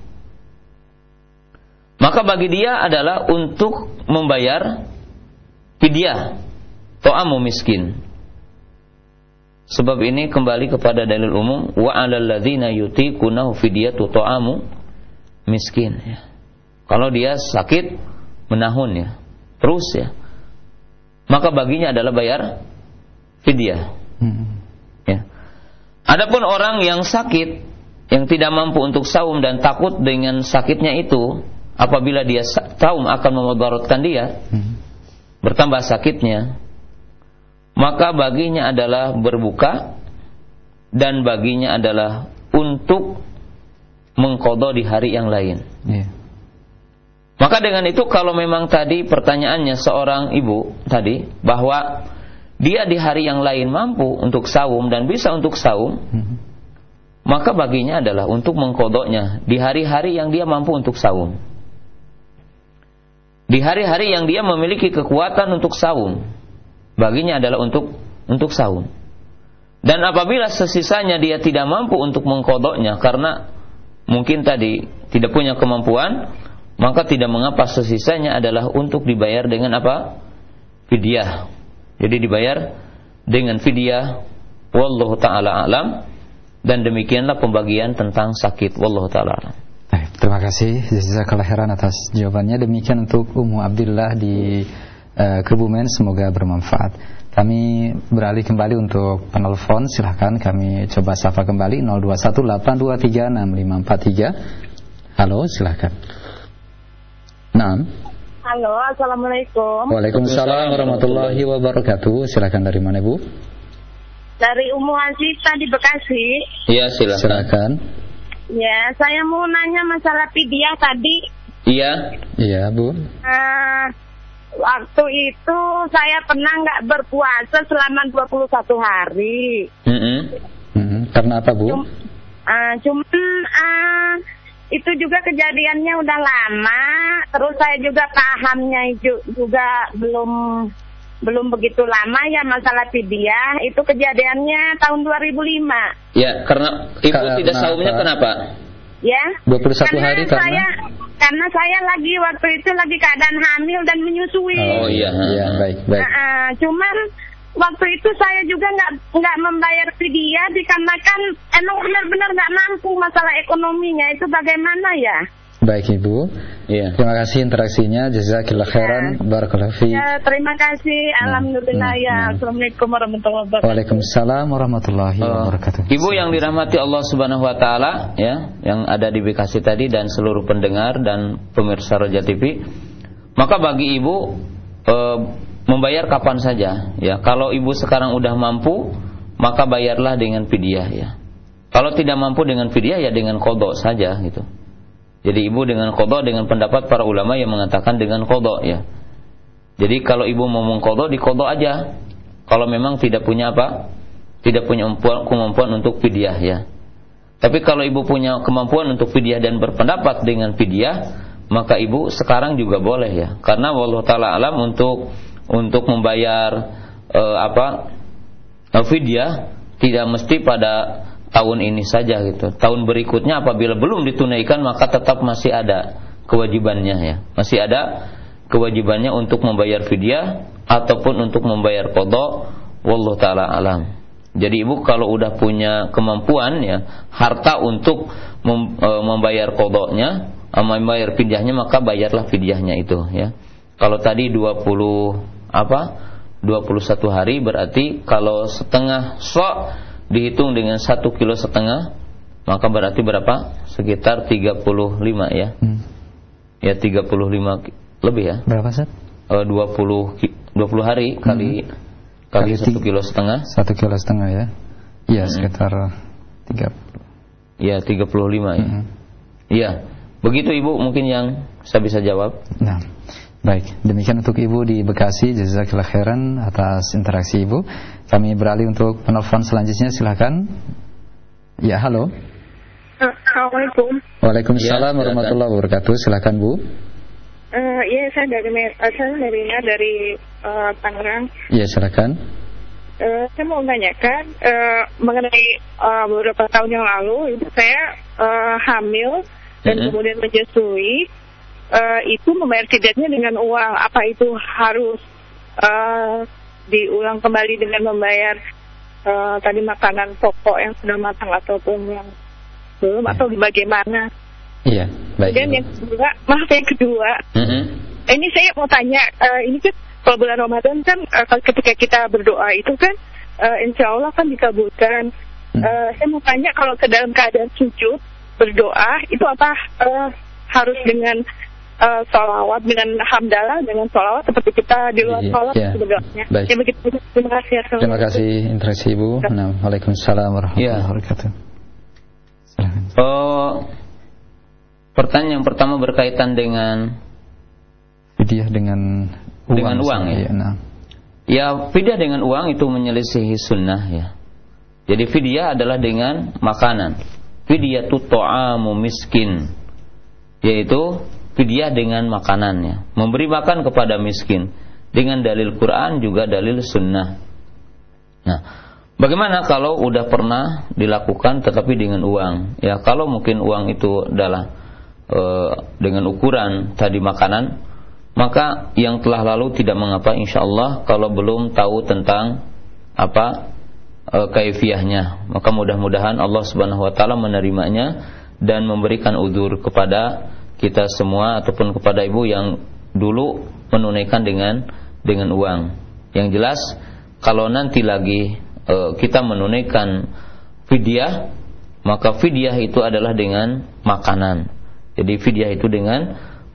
Maka bagi dia adalah untuk membayar fidyah, ta'amu miskin. Sebab ini kembali kepada dalil umum wa 'alal ladzina yutiqunahu fidyatu ta'amu miskin, ya. Kalau dia sakit menahun, ya, terus, ya, maka baginya adalah bayar fidyah. Hmm. Ya. Adapun orang yang sakit, yang tidak mampu untuk saum dan takut dengan sakitnya itu, apabila dia saum akan memadaratkan dia, hmm, bertambah sakitnya, maka baginya adalah berbuka, dan baginya adalah untuk mengqadha di hari yang lain. Yeah. Maka dengan itu, kalau memang tadi pertanyaannya seorang ibu tadi, bahwa dia di hari yang lain mampu untuk saum dan bisa untuk saum, hmm, maka baginya adalah untuk mengqadhanya di hari-hari yang dia mampu untuk saum, di hari-hari yang dia memiliki kekuatan untuk saum, baginya adalah untuk untuk saum. Dan apabila sesisanya dia tidak mampu untuk mengqadhanya karena mungkin tadi tidak punya kemampuan, maka tidak mengapa sesisanya adalah untuk dibayar dengan apa? Fidyah. Jadi dibayar dengan fidyah. Wallahu ta'ala a'lam. Dan demikianlah pembagian tentang sakit. Wallahu ta'ala a'lam. Baik, terima kasih jazakallahu khairan atas jawabannya. Demikian untuk Ummu Abdillah di uh, Kebumen, semoga bermanfaat. Kami beralih kembali untuk penelpon. Silahkan kami coba sapa kembali nol dua satu delapan dua tiga enam lima empat tiga. Halo, silahkan. Naam. Halo, assalamualaikum. Waalaikumsalam warahmatullahi wabarakatuh. Silakan, dari mana Bu? Dari Umu Azita di Bekasi. Iya, silakan. Silakan. Ya, saya mau nanya masalah fidyah tadi. Iya. Iya Bu. Uh, waktu itu saya pernah nggak berpuasa selama dua puluh satu hari. Mm-hmm. Mm-hmm. Karena apa Bu? Cum, uh, cuman uh, itu juga kejadiannya udah lama. Terus saya juga pahamnya juga belum belum begitu lama ya masalah fidyah. Itu kejadiannya tahun dua ribu lima. Ya, karena ibu karena tidak saumnya kenapa? Ya. dua puluh satu karena hari karena saya, karena saya lagi waktu itu lagi keadaan hamil dan menyusui. Oh iya, iya baik baik. Nah, cuman waktu itu saya juga nggak nggak membayar fidyah dikarenakan emang benar-benar nggak mampu masalah ekonominya. Itu bagaimana ya? Baik Ibu. Iya. Terima kasih interaksinya. Jazakillah khairan. Ya. Barakallahu fiik. Ya, terima kasih. Alhamdulillah nah, ya. nah. Assalamualaikum warahmatullahi wabarakatuh. Waalaikumsalam warahmatullahi wabarakatuh. Uh, Ibu yang dirahmati Allah Subhanahu wa taala ya, yang ada di Bekasi tadi dan seluruh pendengar dan pemirsa Roja T V. Maka bagi Ibu uh, membayar kapan saja ya. Kalau Ibu sekarang udah mampu, maka bayarlah dengan fidyah ya. Kalau tidak mampu dengan fidyah ya dengan qadha saja gitu. Jadi ibu dengan qadha, dengan pendapat para ulama yang mengatakan dengan qadha ya. Jadi kalau ibu mau mengqadha, diqadha aja. Kalau memang tidak punya apa? Tidak punya kemampuan untuk fidyah ya. Tapi kalau ibu punya kemampuan untuk fidyah dan berpendapat dengan fidyah, maka ibu sekarang juga boleh ya. Karena wallahu taala alam untuk untuk membayar eh, apa? fidyah tidak mesti pada tahun ini saja gitu. Tahun berikutnya apabila belum ditunaikan maka tetap masih ada kewajibannya ya. Masih ada kewajibannya untuk membayar fidyah ataupun untuk membayar qadha, wallahu taala alam. Jadi ibu kalau udah punya kemampuan ya, harta untuk mem, e, membayar qadhanya, membayar fidyahnya, maka bayarlah fidyahnya itu ya. Kalau tadi dua puluh apa? dua puluh satu hari berarti kalau setengah sok dihitung dengan satu kilo setengah, maka berarti berapa? Sekitar tiga puluh lima ya. Hmm. Ya tiga puluh lima lebih ya. Berapa Ustaz? Uh, dua puluh hari kali hmm. kali satu kilo setengah. Satu kilo setengah ya. Iya hmm. sekitar tiga puluh. Ya tiga puluh lima ya. Hmm. Iya. Begitu Ibu mungkin yang saya bisa jawab. Nah. Baik, demikian untuk Ibu di Bekasi. Jazakallahu khairan atas interaksi Ibu. Kami beralih untuk penelpon selanjutnya, silakan. Ya, halo. Assalamualaikum. Waalaikumsalam ya, warahmatullahi wabarakatuh. Silakan Bu. Uh, ya, saya dari saya dari dari uh, Tangerang. Ya, silakan. Uh, saya mau menanyakan uh, mengenai uh, beberapa tahun yang lalu ibu saya uh, hamil dan mm-hmm. kemudian menyusui. Uh, itu membayar fidyahnya dengan uang. Apa itu harus uh, diulang kembali dengan membayar uh, tadi makanan pokok yang sudah matang ataupun yang belum ya. Atau bagaimana? Iya. Baik. Kemudian yang kedua, maaf yang kedua, mm-hmm. ini saya mau tanya, uh, ini kan kalau bulan Ramadan kan uh, ketika kita berdoa itu kan uh, insya Allah kan dikabulkan. Mm. Uh, saya mau tanya kalau ke dalam keadaan sujud berdoa itu apa uh, harus dengan Uh, salawat dengan hamdalah dengan salawat seperti kita di luar salat ya, sebagainya. Ya, begitu. Terima kasih. Terima kasih interaksi Ibu. Nah, Waalaikumsalam warahmatullahi wabarakatuh. Oh, pertanyaan yang pertama berkaitan dengan fidyah dengan uang. Dengan uang ya. Ya, nah. ya fidyah dengan uang itu menyelisihi sunnah ya. Jadi fidyah adalah dengan makanan. Fidyatut ta'amu miskin, yaitu fidyah dengan makanannya, memberi makan kepada miskin dengan dalil Quran juga dalil sunnah. Nah, bagaimana kalau udah pernah dilakukan tetapi dengan uang? Ya, kalau mungkin uang itu adalah e, dengan ukuran tadi makanan, maka yang telah lalu tidak mengapa insyaallah. Kalau belum tahu tentang apa e, kaifiyahnya, maka mudah-mudahan Allah Subhanahu wa taala menerimanya dan memberikan udzur kepada kita semua ataupun kepada ibu yang dulu menunaikan dengan dengan uang. Yang jelas kalau nanti lagi e, kita menunaikan fidyah, maka fidyah itu adalah dengan makanan. Jadi fidyah itu dengan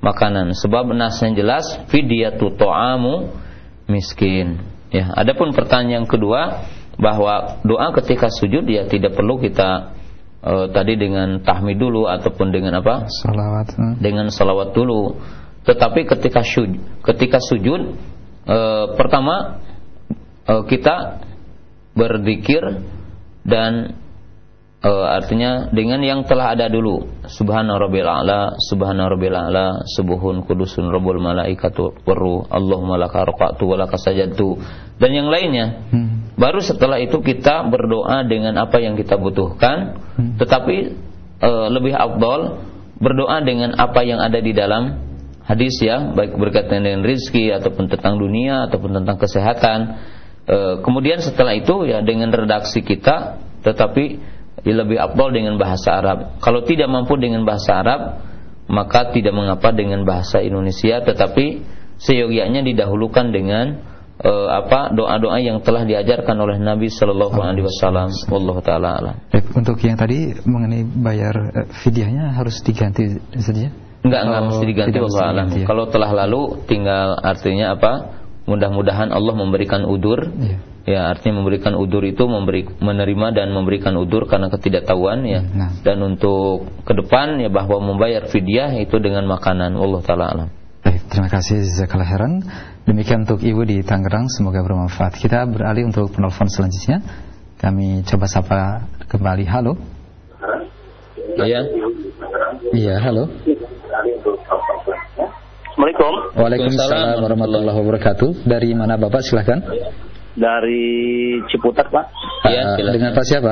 makanan. Sebab nasnya jelas fidyatu ta'amu miskin. Ya, adapun pertanyaan kedua bahwa doa ketika sujud ya tidak perlu kita uh, tadi dengan tahmid dulu ataupun dengan apa? Salawat. Hmm. Dengan salawat dulu. Tetapi ketika sujud, ketika sujud uh, pertama uh, kita berzikir dan uh, artinya dengan yang telah ada dulu. Subhana rabbil a'la, subhana rabbil a'la, subuhun kudusun rabbul malaikatu waruh, Allahumma laka raqatu wa laka sajadtu dan yang lainnya. Hmm. Baru setelah itu kita berdoa dengan apa yang kita butuhkan, hmm. tetapi uh, lebih afdal berdoa dengan apa yang ada di dalam hadis ya, baik berkaitan dengan rezeki ataupun tentang dunia ataupun tentang kesehatan. Uh, kemudian setelah itu ya dengan redaksi kita, tetapi lebih afdal dengan bahasa Arab. Kalau tidak mampu dengan bahasa Arab, maka tidak mengapa dengan bahasa Indonesia, tetapi seyogyanya didahulukan dengan uh, apa doa-doa yang telah diajarkan oleh Nabi Sallallahu Alaihi Wasallam. Wallahu taala alam. Untuk yang tadi mengenai bayar uh, fidyahnya harus diganti saja? Enggak, enggak mesti diganti. Wallahu alam. Ya. Kalau telah lalu, tinggal artinya apa? Mudah-mudahan Allah memberikan udur. Ya. Ya, artinya memberikan udur itu memberi, menerima dan memberikan udur karena ketidaktahuan ya. Nah. Dan untuk ke depan ya bahwa membayar fidyah itu dengan makanan. Allah taala alam. Baik, terima kasih jazakallahu khairan. Demikian untuk Ibu di Tangerang, semoga bermanfaat. Kita beralih untuk penelpon selanjutnya. Kami coba sapa kembali. Halo. Iya. Iya, halo. Assalamualaikum. Waalaikumsalam warahmatullahi wabarakatuh. Dari mana Bapak, silahkan? Dari Ciputat, Pak. Iya, uh, dengan Pak siapa?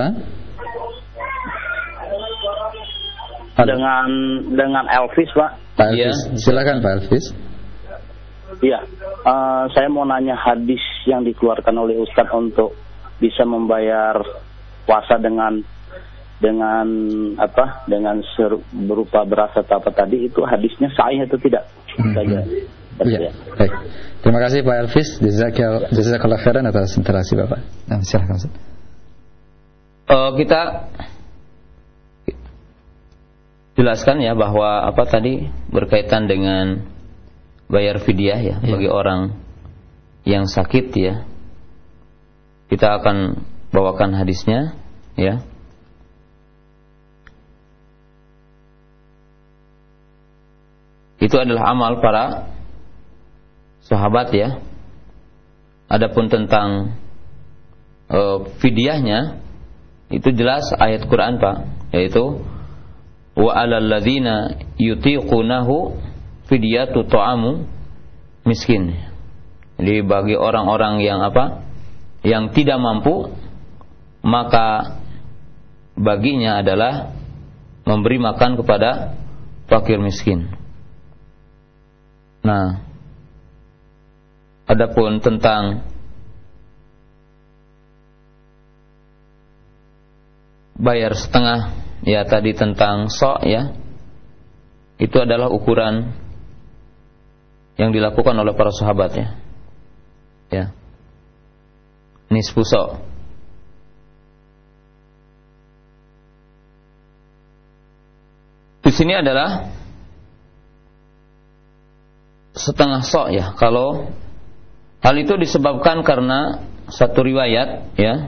Halo. Dengan dengan Elvis, Pak. Pak Elvis, ya. Silakan Pak Elvis. Iya, uh, saya mau nanya hadis yang dikeluarkan oleh Ustadz untuk bisa membayar puasa dengan dengan apa? Dengan seru, berupa beras atau apa tadi, itu hadisnya sahih atau tidak? Saja. Mm-hmm. Iya, baik. Terima kasih Pak Elvis, jazakallahu khairan atas interaksi Bapak. Nah, silakan Ustaz. Uh, kita jelaskan ya bahwa apa tadi berkaitan dengan bayar fidyah ya, ya bagi orang yang sakit ya. Kita akan bawakan hadisnya ya. Itu adalah amal para sahabat ya. Adapun tentang uh, fidyahnya itu jelas ayat Quran Pak, yaitu wa 'alal ladzina yutiqunahu fidyatu ta'amu miskin. Jadi bagi orang-orang yang apa? Yang tidak mampu, maka baginya adalah memberi makan kepada fakir miskin. Nah, adapun tentang bayar setengah ya tadi tentang sok ya, itu adalah ukuran yang dilakukan oleh para sahabat ya. Ya. Nisfu sok. Di sini adalah setengah sok ya. Kalau hal itu disebabkan karena satu riwayat ya,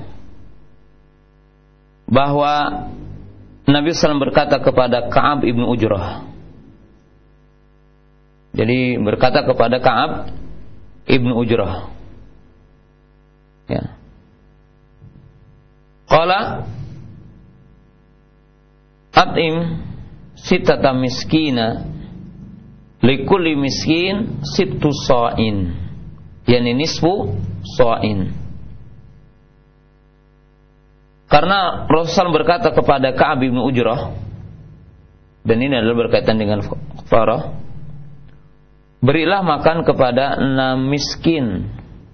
bahwa Nabi sallallahu alaihi wasallam berkata kepada Ka'ab ibnu Ujrah. Jadi berkata kepada Ka'ab ibnu Ujrah. Ya. Qala at'im sitata miskina likulli miskin sittu sa'in, yani nisfu sa'in. Karena Rasulullah berkata kepada Ka'ab bin Ujrah, dan ini adalah berkaitan dengan kafarah, berilah makan kepada enam miskin,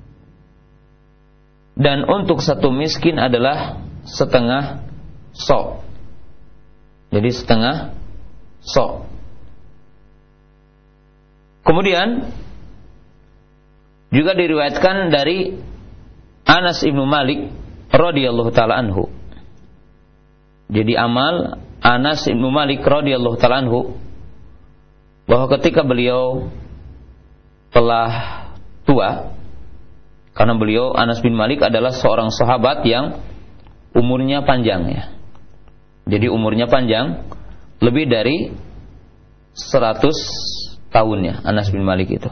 dan untuk satu miskin adalah setengah sok. Jadi setengah sok. Kemudian juga diriwayatkan dari Anas ibnu Malik radhiyallahu taala anhu. Jadi amal Anas ibnu Malik radhiyallahu taala anhu, bahwa ketika beliau telah tua, karena beliau Anas bin Malik adalah seorang sahabat yang umurnya panjang ya. Jadi umurnya panjang, lebih dari seratus tahun ya Anas bin Malik itu.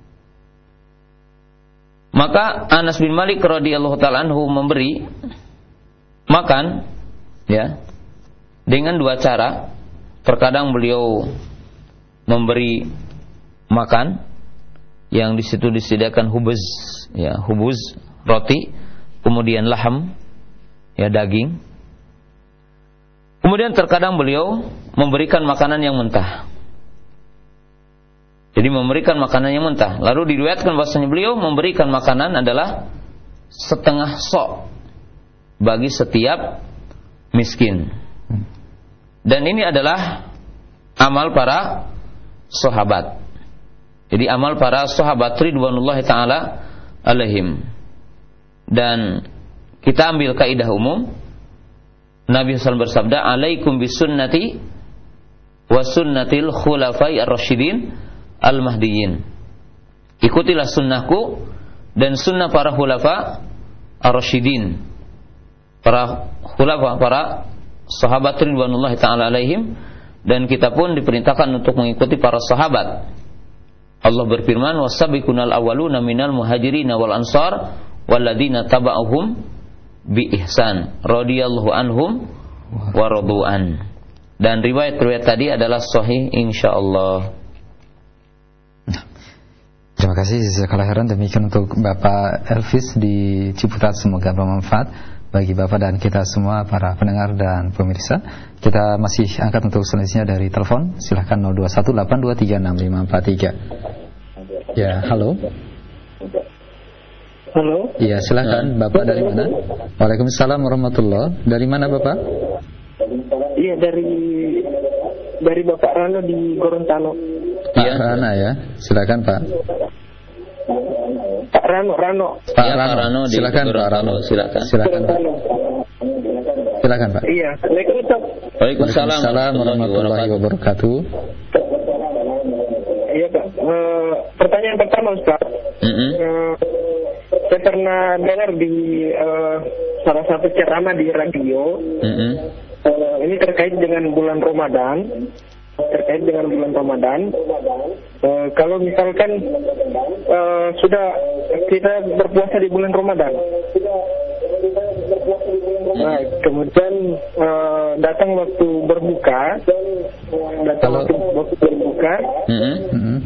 Maka Anas bin Malik radhiyallahu ta'ala anhu memberi makan ya dengan dua cara. Terkadang beliau memberi makan yang di situ disediakan hubuz ya, hubuz roti, kemudian laham ya, daging. Kemudian terkadang beliau memberikan makanan yang mentah. Jadi memberikan makanan yang mentah. Lalu diriwayatkan bahwasanya beliau memberikan makanan adalah setengah sok bagi setiap miskin. Dan ini adalah amal para sahabat. Jadi amal para sahabat ridwanullahi ta'ala alaihim. Dan kita ambil kaidah umum, Nabi shallallahu alaihi wasallam bersabda, alaikum bisunnati wa sunnatil khulafai ar-rasyidin al-mahdiyyin. Ikutilah sunnahku dan sunnah para khulafa ar-rasyidin, para khulafa, para sahabat ridwanullahi ta'ala alaihim. Dan kita pun diperintahkan untuk mengikuti para sahabat. Allah berfirman, wasabiqunal awwaluna minal muhajirin wal ansar walladzina taba'uhum bi ihsan radhiyallahu anhum wa radu'an. Dan riwayat-riwayat tadi adalah sahih insyaallah. Terima kasih jazakallahu khairan. Demikian untuk Bapak Elvis di Ciputat, semoga bermanfaat bagi Bapak dan kita semua para pendengar dan pemirsa. Kita masih angkat untuk selanjutnya dari telepon. Silahkan nol dua satu delapan dua tiga enam lima empat tiga. Ya, halo. Halo. Iya, silakan. Bapak dari mana? Waalaikumsalam warahmatullahi. Dari mana Bapak? Iya, dari dari Bapak Rano di Gorontalo. Pak ya. Rana ya. Silakan Pak. Pak Rano, Rano. Pak ya, Rano. Rano silakan Pak Rano. Silakan. Silakan Pak. Silakan Pak. Iya. Waalaikumsalam. Waalaikumsalam warahmatullahi wabarakatuh. Iya Pak. Uh, pertanyaan pertama Ustaz. Mm-hmm. Uh, saya pernah dengar di uh, salah satu ceramah di radio. Mm-hmm. Uh, ini terkait dengan bulan Ramadan. Terkait dengan bulan Ramadan, uh, kalau misalkan uh, sudah kita berpuasa di bulan Ramadan, nah, kemudian uh, datang waktu berbuka, datang Halo. waktu, waktu berbuka. Mm-hmm.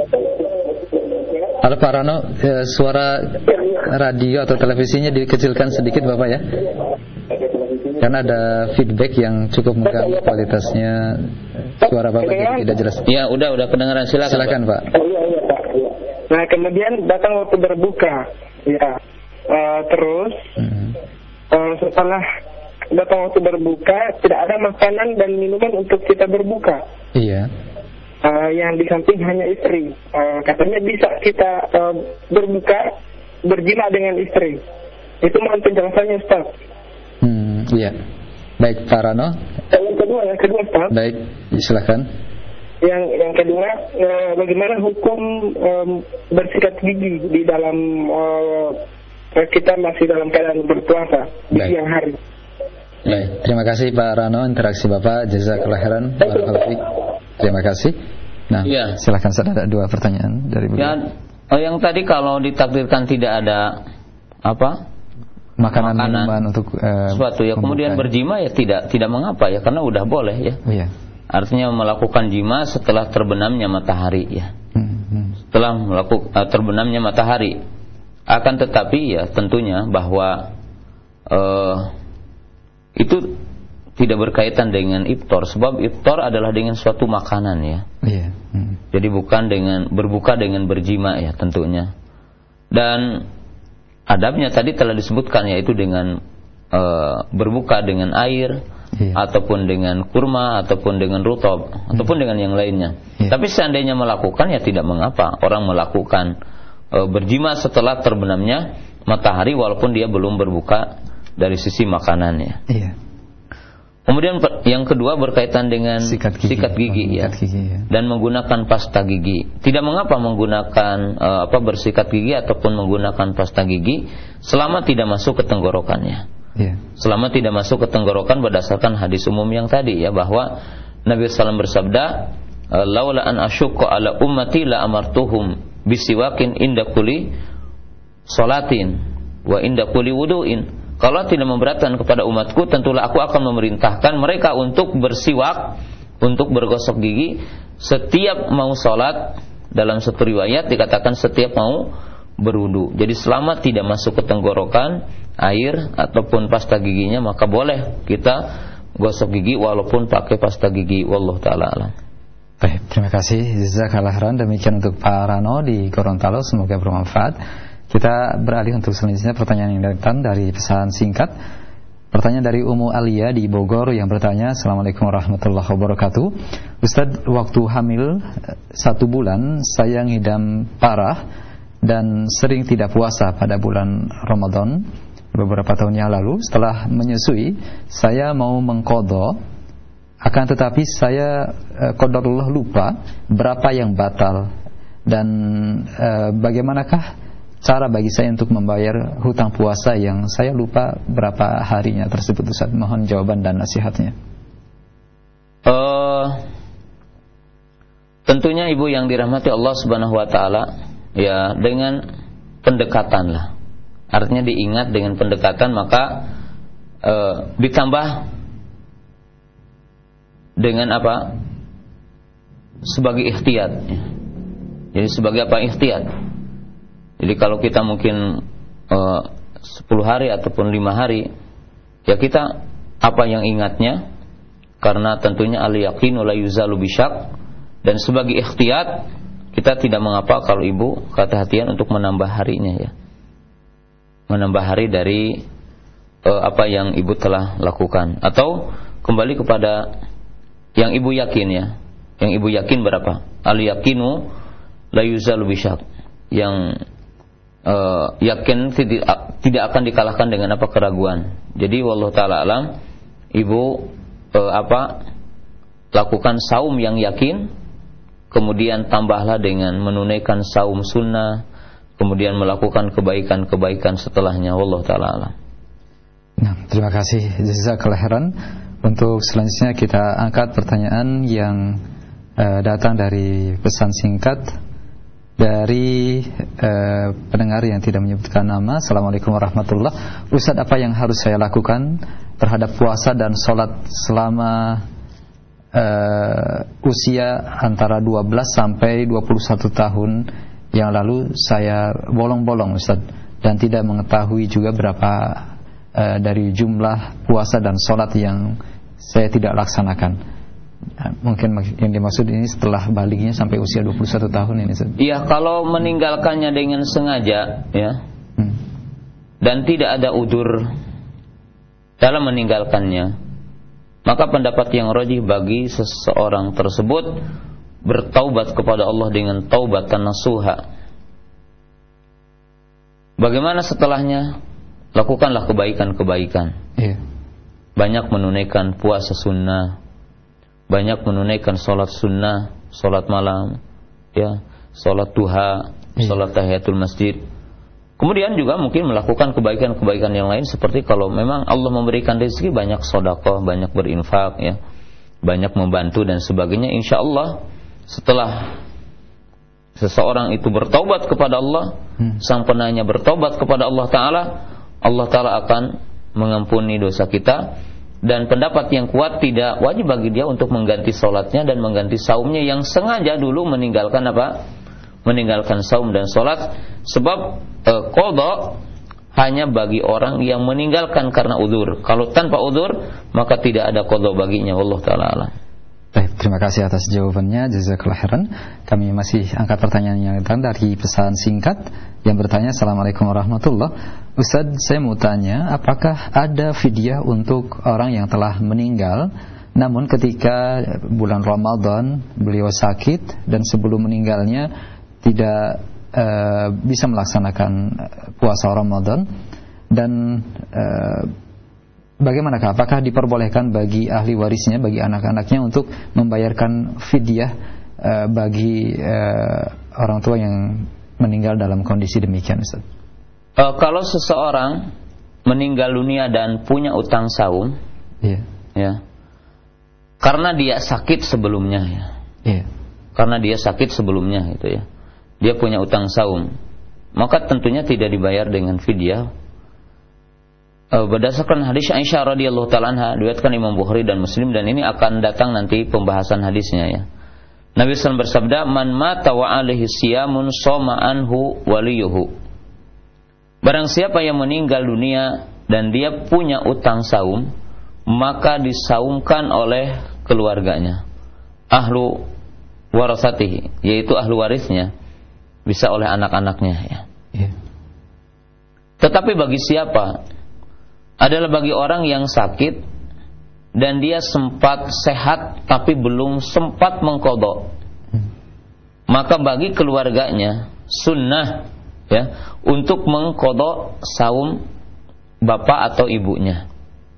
Halo Pak Rano, eh, suara radio atau televisinya dikecilkan sedikit Bapak ya, karena ada feedback yang cukup mengganggu kualitasnya. Suara Bapak jadi tidak jelas. Ya, udah udah kedengaran, silakan. Silakan Pak. Oh, iya, iya, Pak. Nah, kemudian datang waktu berbuka. Ya. Uh, terus mm-hmm. uh, setelah datang waktu berbuka, tidak ada makanan dan minuman untuk kita berbuka. Iya. Uh, yang di samping hanya istri. Uh, katanya bisa kita uh, berbuka berjima dengan istri. Itu mohon penjelasannya Ustaz. Hmm, iya. Baik Pak Rano. Yang kedua, yang kedua Ustaz. Baik, silakan. Yang yang kedua, eh, bagaimana hukum eh, bersikat gigi di dalam eh, kita masih dalam keadaan berpuasa di Baik. siang hari. Baik, terima kasih Pak Rano, interaksi Bapak, jazakallahu khairan. Terima kasih. Nah, ya. silakan, ada dua pertanyaan dari beliau. Ya, oh, yang tadi kalau ditakdirkan tidak ada apa? Makanan, makanan minuman untuk uh, sesuatu ya, kemudian berjima ya tidak tidak mengapa ya, karena udah boleh ya. Iya. Artinya melakukan jima setelah terbenamnya matahari ya. Hmm, hmm. Setelah melakukan uh, terbenamnya matahari. Akan tetapi ya tentunya bahwa uh, itu tidak berkaitan dengan iftar, sebab iftar adalah dengan suatu makanan ya. Iya. Hmm. Jadi bukan dengan berbuka dengan berjima ya tentunya. Dan adabnya tadi telah disebutkan, yaitu dengan e, berbuka dengan air, iya. ataupun dengan kurma, ataupun dengan rutab, hmm. ataupun dengan yang lainnya. Iya. Tapi seandainya melakukan ya tidak mengapa orang melakukan e, berjima setelah terbenamnya matahari, walaupun dia belum berbuka dari sisi makanannya. Iya. Kemudian yang kedua berkaitan dengan sikat gigi, sikat gigi, ya. gigi ya. Dan menggunakan pasta gigi. Tidak mengapa menggunakan uh, apa bersikat gigi ataupun menggunakan pasta gigi selama tidak masuk ke tenggorokannya. Ya. Selama tidak masuk ke tenggorokan berdasarkan hadis umum yang tadi ya, bahwa Nabi sallallahu alaihi wasallam bersabda, laula an asyukka ala ummati la amartuhum bisiwakin inda kulli salatin wa inda kulli wudu'in. Kalau tidak memberatkan kepada umatku, tentulah aku akan memerintahkan mereka untuk bersiwak, untuk bergosok gigi setiap mau sholat. Dalam satu riwayat dikatakan setiap mau berwudu. Jadi selama tidak masuk ke tenggorokan air ataupun pasta giginya, maka boleh kita gosok gigi walaupun pakai pasta gigi. Wallahu ta'ala alam. Baik, terima kasih jazakallahu khairan. Demikian untuk Pak Rano di Gorontalo, semoga bermanfaat. Kita beralih untuk selanjutnya pertanyaan yang datang dari pesan singkat. Pertanyaan dari Umu Alia di Bogor yang bertanya, Assalamualaikum warahmatullahi wabarakatuh. Ustadz, waktu hamil satu bulan saya ngidam parah dan sering tidak puasa pada bulan Ramadan beberapa tahun yang lalu. Setelah menyusui, saya mau mengqadha, akan tetapi saya eh, qadarullah lupa berapa yang batal dan eh, bagaimanakah cara bagi saya untuk membayar hutang puasa yang saya lupa berapa harinya tersebut, Ustaz? Mohon jawaban dan nasihatnya. Uh, tentunya ibu yang dirahmati Allah Subhanahu wa taala, ya dengan pendekatan lah. Artinya diingat dengan pendekatan, maka uh, ditambah dengan apa? Sebagai ikhtiyat. Jadi sebagai apa? Ikhtiyat. Jadi kalau kita mungkin uh, sepuluh hari ataupun lima hari, ya kita apa yang ingatnya, karena tentunya al-yaqinu la yuzalu bisyak, dan sebagai ikhtiyat kita tidak mengapa kalau ibu kehati-hatian untuk menambah harinya ya, menambah hari dari uh, apa yang ibu telah lakukan, atau kembali kepada yang ibu yakin ya, yang ibu yakin berapa, al-yaqinu la yuzalu bisyak, yang Uh, yakin tidak, tidak akan dikalahkan dengan apa keraguan. Jadi wallahu taala alam, ibu uh, apa lakukan saum yang yakin, kemudian tambahlah dengan menunaikan saum sunnah, kemudian melakukan kebaikan-kebaikan setelahnya. Wallahu taala alam. Nah, terima kasih jazakallahu khairan. Untuk selanjutnya kita angkat pertanyaan yang uh, datang dari pesan singkat dari eh, pendengar yang tidak menyebutkan nama. Assalamualaikum warahmatullahi wabarakatuh. Ustaz, apa yang harus saya lakukan terhadap puasa dan sholat selama eh, usia antara dua belas sampai dua puluh satu tahun yang lalu? Saya bolong-bolong, Ustaz, dan tidak mengetahui juga berapa eh, dari jumlah puasa dan sholat yang saya tidak laksanakan. Mungkin yang dimaksud ini setelah baliknya sampai usia dua puluh satu tahun ini. Iya, kalau meninggalkannya dengan sengaja ya, hmm. dan tidak ada udzur dalam meninggalkannya, maka pendapat yang rajih bagi seseorang tersebut bertaubat kepada Allah dengan taubatan nasuha. Bagaimana setelahnya? Lakukanlah kebaikan-kebaikan. Iya. Banyak menunaikan puasa sunnah, banyak menunaikan sholat sunnah, sholat malam, ya, sholat duha, sholat tahiyatul masjid. Kemudian juga mungkin melakukan kebaikan-kebaikan yang lain, seperti kalau memang Allah memberikan rezeki, banyak sedekah, banyak berinfak, ya, banyak membantu dan sebagainya. Insya Allah setelah seseorang itu bertaubat kepada Allah, hmm. sang penanya bertaubat kepada Allah Ta'ala, Allah Ta'ala akan mengampuni dosa kita. Dan pendapat yang kuat, tidak wajib bagi dia untuk mengganti sholatnya dan mengganti saumnya yang sengaja dulu meninggalkan apa? Meninggalkan saum dan sholat. Sebab e, qadha hanya bagi orang yang meninggalkan karena udzur. Kalau tanpa udzur, maka tidak ada qadha baginya. Wallahu ta'ala alam. Baik, terima kasih atas jawabannya, jazakallahu khairan. Kami masih angkat pertanyaan yang datang dari pesan singkat yang bertanya, Assalamualaikum warahmatullahi wabarakatuh. Ustaz, saya mau tanya, apakah ada fidyah untuk orang yang telah meninggal namun ketika bulan Ramadan beliau sakit dan sebelum meninggalnya tidak uh, bisa melaksanakan puasa Ramadan, dan uh, bagaimanakah? Apakah diperbolehkan bagi ahli warisnya, bagi anak-anaknya untuk membayarkan fidyah uh, bagi uh, orang tua yang meninggal dalam kondisi demikian, Ustaz? Uh, kalau seseorang meninggal dunia dan punya utang saum, yeah. ya, karena dia sakit sebelumnya, ya, yeah. karena dia sakit sebelumnya, gitu ya, dia punya utang saum, maka tentunya tidak dibayar dengan fidyah. Uh, berdasarkan hadis Aisyah radhiyallahu taala anha, diriwayatkan Imam Bukhari dan Muslim, dan ini akan datang nanti pembahasan hadisnya, ya. Nabi sallallahu alaihi wasallam bersabda, "Man mata wa alaihi siyamun shoma anhu waliyuhu." Barang siapa yang meninggal dunia dan dia punya utang saum, maka disaumkan oleh keluarganya, ahlu warasatihi, yaitu ahlu warisnya, bisa oleh anak-anaknya, ya. Yeah. Tetapi bagi siapa? Adalah bagi orang yang sakit dan dia sempat sehat tapi belum sempat mengqadha. Hmm. Maka bagi keluarganya sunnah, ya, untuk mengqadha saum bapak atau ibunya.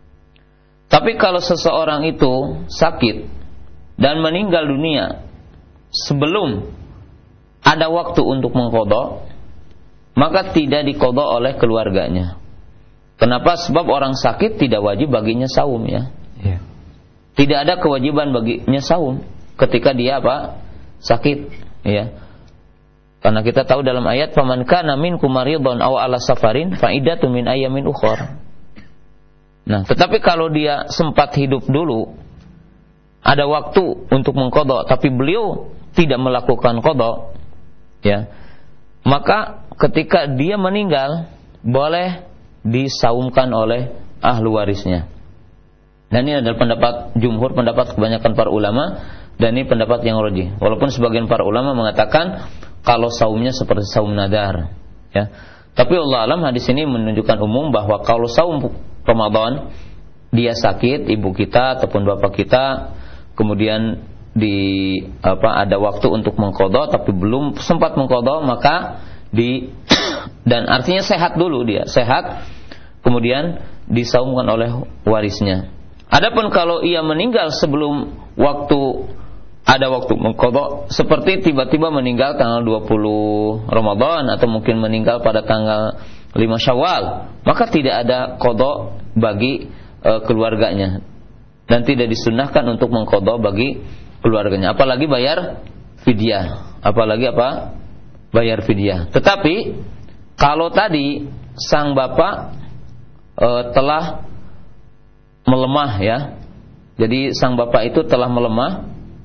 Tapi kalau seseorang itu sakit dan meninggal dunia sebelum ada waktu untuk mengqadha, maka tidak diqadha oleh keluarganya. Kenapa? Sebab orang sakit tidak wajib baginya saum, ya. Yeah. Tidak ada kewajiban baginya saum ketika dia apa? Sakit, ya. Karena kita tahu dalam ayat, "Faman kana minkum maridun aw ala safarin fa iddatun min ayyamin ukhra." Nah, tetapi kalau dia sempat hidup dulu, ada waktu untuk mengqadha tapi beliau tidak melakukan qadha, ya, maka ketika dia meninggal boleh disaumkan oleh ahli warisnya. Dan ini adalah pendapat jumhur, pendapat kebanyakan para ulama, dan ini pendapat yang rajih. Walaupun sebagian para ulama mengatakan kalau saumnya seperti saum nadar, ya. Tapi Allah alam, hadis ini menunjukkan umum bahwa kalau saum Ramadan dia sakit, ibu kita ataupun bapak kita, kemudian di apa ada waktu untuk mengqadha tapi belum sempat mengqadha, maka di dan artinya sehat dulu, dia sehat, kemudian disaumkan oleh warisnya. Adapun kalau ia meninggal sebelum waktu ada waktu mengqadha, seperti tiba-tiba meninggal tanggal dua puluh Ramadan atau mungkin meninggal pada tanggal lima Syawal, maka tidak ada qadha bagi e, keluarganya dan tidak disunnahkan untuk mengqadha bagi keluarganya, apalagi bayar fidyah, apalagi apa? Bayar fidyah. Tetapi kalau tadi sang bapak e, telah melemah, ya. Jadi sang bapak itu telah melemah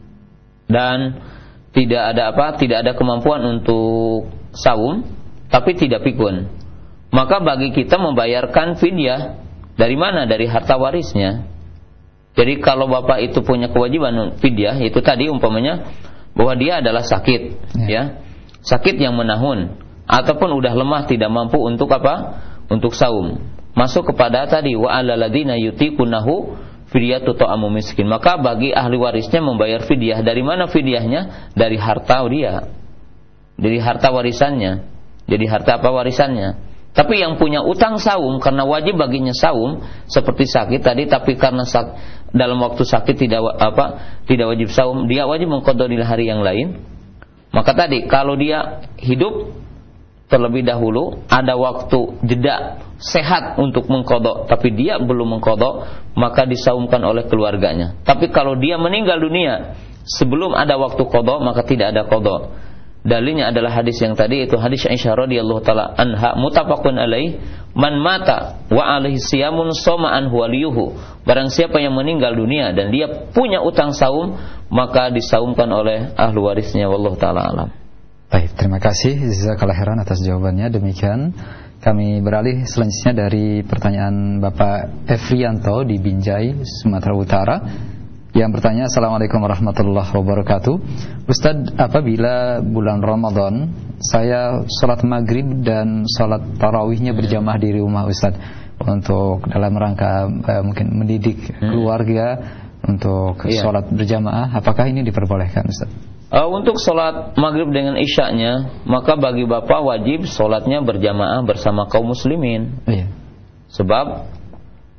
dan tidak ada apa? Tidak ada kemampuan untuk saum, tapi tidak pikun. Maka bagi kita membayarkan fidyah dari mana? Dari harta warisnya. Jadi kalau bapak itu punya kewajiban fidyah, itu tadi umpamanya bahwa dia adalah sakit, ya. ya. Sakit yang menahun ataupun udah lemah tidak mampu untuk apa? Untuk saum. Masuk kepada tadi wa alal ladzina yutiqunahu fidyatu ta'amu miskin. Maka bagi ahli warisnya membayar fidyah. Dari mana fidyahnya? Dari harta dia. Dari harta warisannya. Jadi harta apa warisannya? Tapi yang punya utang saum karena wajib baginya saum seperti sakit tadi, tapi karena sak, dalam waktu sakit tidak apa? Tidak wajib saum, dia wajib mengqadha di hari yang lain. Maka tadi kalau dia hidup terlebih dahulu ada waktu jeda sehat untuk mengqadha tapi dia belum mengqadha, maka disaumkan oleh keluarganya. Tapi kalau dia meninggal dunia sebelum ada waktu qadha, maka tidak ada qadha. Dalilnya adalah hadis yang tadi, itu hadis Aisyah radhiyallahu taala anha, muttafaqun alaih, man mata wa alaihi siyamun shoma anhu waliyuhu. Barang siapa yang meninggal dunia dan dia punya utang saum, maka disaumkan oleh ahli warisnya. Wallahu taala alam. Baik, terima kasih jazakallahu khairan atas jawabannya. Demikian kami beralih selanjutnya dari pertanyaan Bapak Efrianto di Binjai, Sumatera Utara, yang bertanya, Assalamualaikum warahmatullahi wabarakatuh. Ustadz, apabila bulan Ramadan saya sholat maghrib dan sholat tarawihnya berjamaah di rumah Ustadz, untuk dalam rangka eh, mungkin mendidik keluarga untuk iya. sholat berjamaah, apakah ini diperbolehkan Ustadz? Uh, untuk sholat maghrib dengan isyaknya, maka bagi bapak wajib sholatnya berjamaah bersama kaum muslimin. Iya. Sebab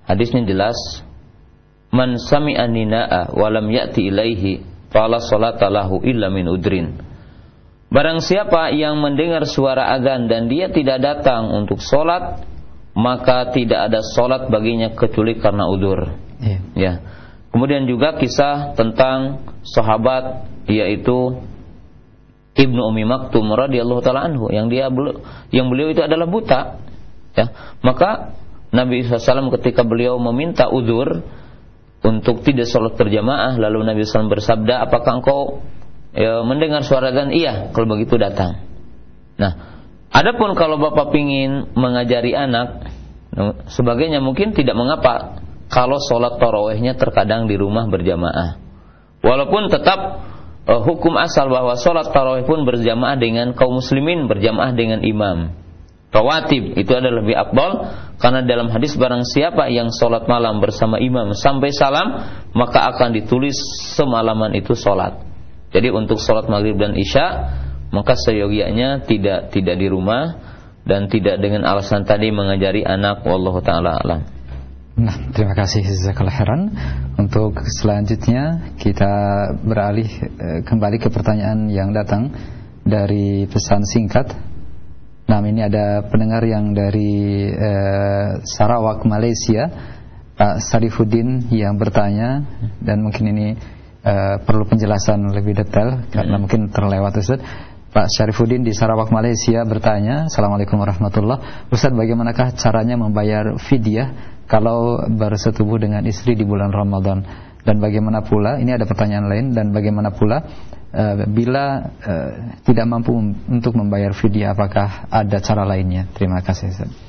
hadisnya jelas, man sami'a nina'a wa lam ya'ti ilaihi fala salata lahu illa min udrin. Barang siapa yang mendengar suara azan dan dia tidak datang untuk salat, maka tidak ada salat baginya kecuali karena udzur. Yeah. Ya. Kemudian juga kisah tentang sahabat yaitu Ibnu Ummi Maktum radhiyallahu taala anhu yang dia yang beliau itu adalah buta. Ya, maka Nabi shallallahu alaihi wasallam ketika beliau meminta uzur untuk tidak sholat berjamaah, lalu Nabi shallallahu alaihi wasallam bersabda, apakah engkau ya, mendengar suara azan? Iya, kalau begitu datang. Nah, adapun kalau bapak pingin mengajari anak sebagainya, mungkin tidak mengapa kalau sholat tarawihnya terkadang di rumah berjamaah, walaupun tetap uh, hukum asal bahwa sholat tarawih pun berjamaah dengan kaum muslimin, berjamaah dengan imam rawatib, itu adalah lebih afdal, karena dalam hadis barang siapa yang sholat malam bersama imam sampai salam, maka akan ditulis semalaman itu sholat. Jadi untuk sholat maghrib dan isya, maka seyogianya tidak tidak di rumah dan tidak dengan alasan tadi mengajari anak. Wallahu ta'ala alam. Nah, terima kasih jazakallahu khairan. Untuk selanjutnya kita beralih eh, kembali ke pertanyaan yang datang dari pesan singkat. Nah, ini ada pendengar yang dari eh, Sarawak, Malaysia, Pak Sarifuddin yang bertanya, dan mungkin ini eh, perlu penjelasan lebih detail karena hmm. mungkin terlewat Ustaz. Pak Sarifuddin di Sarawak, Malaysia bertanya, Assalamualaikum warahmatullahi wabarakatuh. Ustaz, bagaimanakah caranya membayar fidyah kalau bersetubuh dengan istri di bulan Ramadan? Dan bagaimana pula, ini ada pertanyaan lain, dan bagaimana pula Uh, bila uh, tidak mampu untuk membayar fidyah, apakah ada cara lainnya? Terima kasih.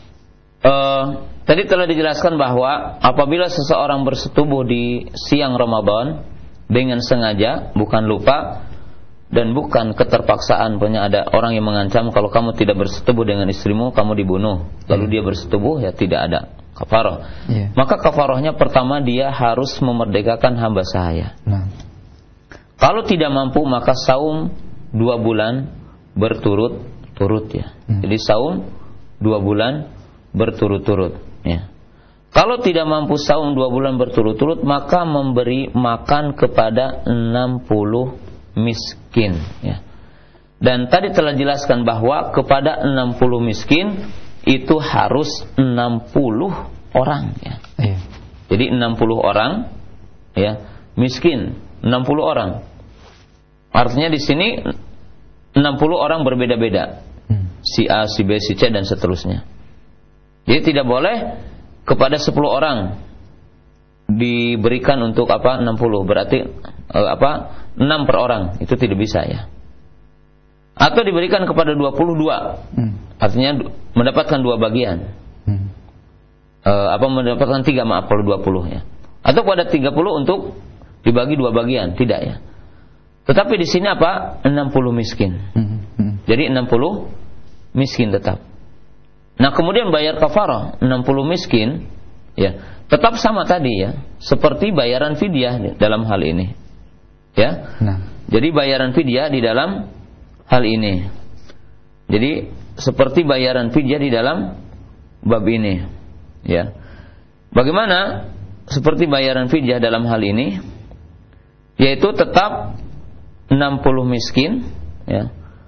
Uh, tadi telah dijelaskan bahwa apabila seseorang bersetubuh di siang Ramadan dengan sengaja, bukan lupa dan bukan keterpaksaan, punya ada orang yang mengancam kalau kamu tidak bersetubuh dengan istrimu kamu dibunuh, lalu yeah. dia bersetubuh, ya tidak ada kafarah. Yeah. Maka kafarahnya pertama dia harus memerdekakan hamba sahaya. Nah. Kalau tidak mampu maka saum dua bulan berturut-turut ya. Hmm. Jadi saum dua bulan berturut-turut ya. Kalau tidak mampu saum dua bulan berturut-turut, maka memberi makan kepada enam puluh miskin ya. Dan tadi telah jelaskan bahwa kepada enam puluh miskin itu harus enam puluh orang ya. Hmm. Jadi enam puluh orang ya, miskin enam puluh orang. Artinya di sini enam puluh orang berbeda-beda. Hmm. Si A, si B, si C dan seterusnya. Jadi tidak boleh kepada sepuluh orang diberikan untuk apa? enam puluh. Berarti eh, apa? enam per orang. Itu tidak bisa ya. Atau diberikan kepada dua puluh dua. Hmm. Artinya mendapatkan dua bagian. Hmm. Eh, apa mendapatkan tiga, maaf kalau dua puluh ya. Atau pada tiga puluh untuk dibagi dua bagian, tidak ya. Tetapi di sini apa? enam puluh miskin. Hmm. Jadi enam puluh miskin tetap. Nah, kemudian bayar kafarah enam puluh miskin ya, tetap sama tadi ya, seperti bayaran fidyah dalam hal ini. Ya. Nah. Jadi bayaran fidyah di dalam hal ini. Jadi seperti bayaran fidyah di dalam bab ini. Ya. Bagaimana seperti bayaran fidyah dalam hal ini? Yaitu tetap enam puluh miskin ya,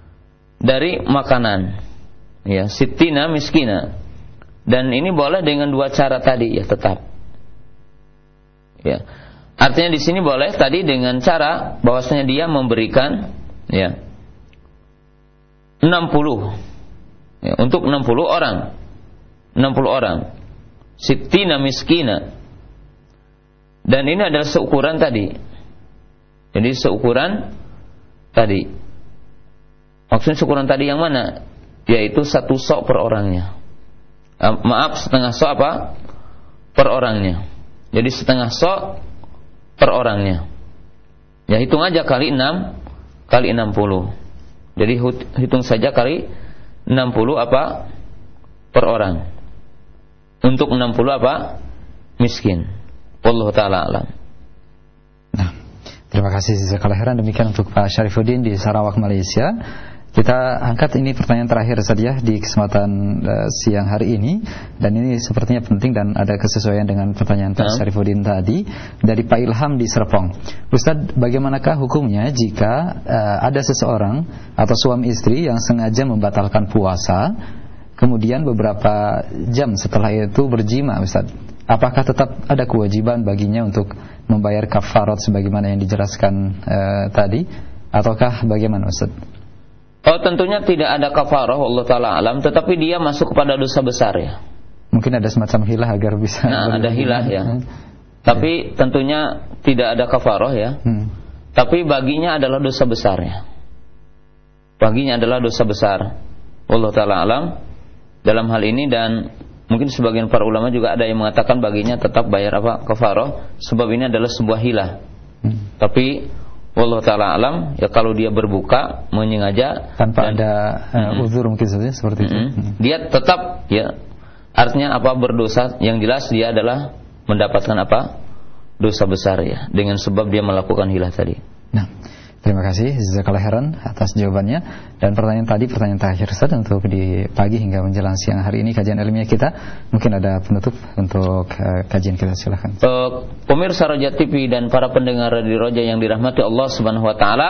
dari makanan ya, sittina miskina. Dan ini boleh dengan dua cara tadi ya, tetap ya. Artinya di sini boleh tadi dengan cara bahwasanya dia memberikan ya enam puluh ya, untuk enam puluh orang, enam puluh orang sittina miskina. Dan ini adalah seukuran tadi. Jadi seukuran tadi. Maksudnya seukuran tadi yang mana? Yaitu satu sok per orangnya. Uh, maaf, setengah sok apa? Per orangnya. Jadi setengah sok per orangnya. Ya, hitung aja kali enam kali enam puluh. Jadi hitung saja kali enam puluh apa? Per orang. Untuk enam puluh apa? Miskin. Wallahu ta'ala alam. Terima kasih jazakallahu khairan. Demikian untuk Pak Syarifuddin di Sarawak, Malaysia. Kita angkat ini pertanyaan terakhir saja di kesempatan uh, siang hari ini, dan ini sepertinya penting dan ada kesesuaian dengan pertanyaan Pak uh. Syarifuddin tadi dari Pak Ilham di Serpong. Ustadz, bagaimanakah hukumnya jika uh, ada seseorang atau suami istri yang sengaja membatalkan puasa, kemudian beberapa jam setelah itu berjima, Ustadz? Apakah tetap ada kewajiban baginya untuk membayar kafarat sebagaimana yang dijelaskan uh, tadi, ataukah bagaimana, Ustadz? Oh, tentunya tidak ada kafarah, Allah Ta'ala alam, tetapi dia masuk kepada dosa besar ya. Mungkin ada semacam hilah agar bisa. Nah, ada hilah ya. Hmm. Tapi ya. tentunya tidak ada kafarah ya. Hmm. Tapi baginya adalah dosa besar ya. Baginya adalah dosa besar. Allah Ta'ala alam dalam hal ini, dan mungkin sebagian para ulama juga ada yang mengatakan baginya tetap bayar apa? Kafarah, sebab ini adalah sebuah hilah. Hmm. Tapi wallahu ta'ala alam, ya kalau dia berbuka menyengaja tanpa dan, ada uh, uzur mungkin saja seperti itu. Mm-hmm. Dia tetap ya, artinya apa, berdosa. Yang jelas dia adalah mendapatkan apa? Dosa besar ya, dengan sebab dia melakukan hilah tadi. Nah, terima kasih jazakallahu khairan atas jawabannya. Dan pertanyaan tadi pertanyaan terakhir Ustaz untuk di pagi hingga menjelang siang hari ini kajian ilmiah kita. Mungkin ada penutup untuk uh, kajian kita, silakan. Uh, pemirsa Roja T V dan para pendengar Radio Roja yang dirahmati Allah Subhanahu wa taala,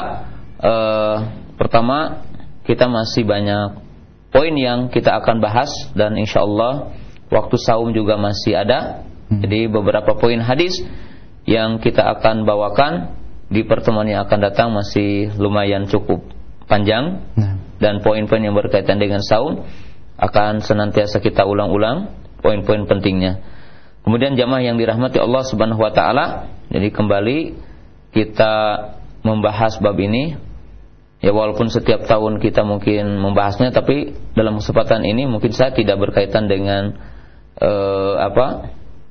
uh, pertama kita masih banyak poin yang kita akan bahas, dan insyaallah waktu saum juga masih ada. Hmm. Jadi beberapa poin hadis yang kita akan bawakan di pertemuan yang akan datang masih lumayan cukup panjang, nah. dan poin-poin yang berkaitan dengan saum akan senantiasa kita ulang-ulang poin-poin pentingnya. Kemudian jamaah yang dirahmati Allah Subhanahu wa taala, jadi kembali kita membahas bab ini ya, walaupun setiap tahun kita mungkin membahasnya, tapi dalam kesempatan ini mungkin saya tidak berkaitan dengan eh, apa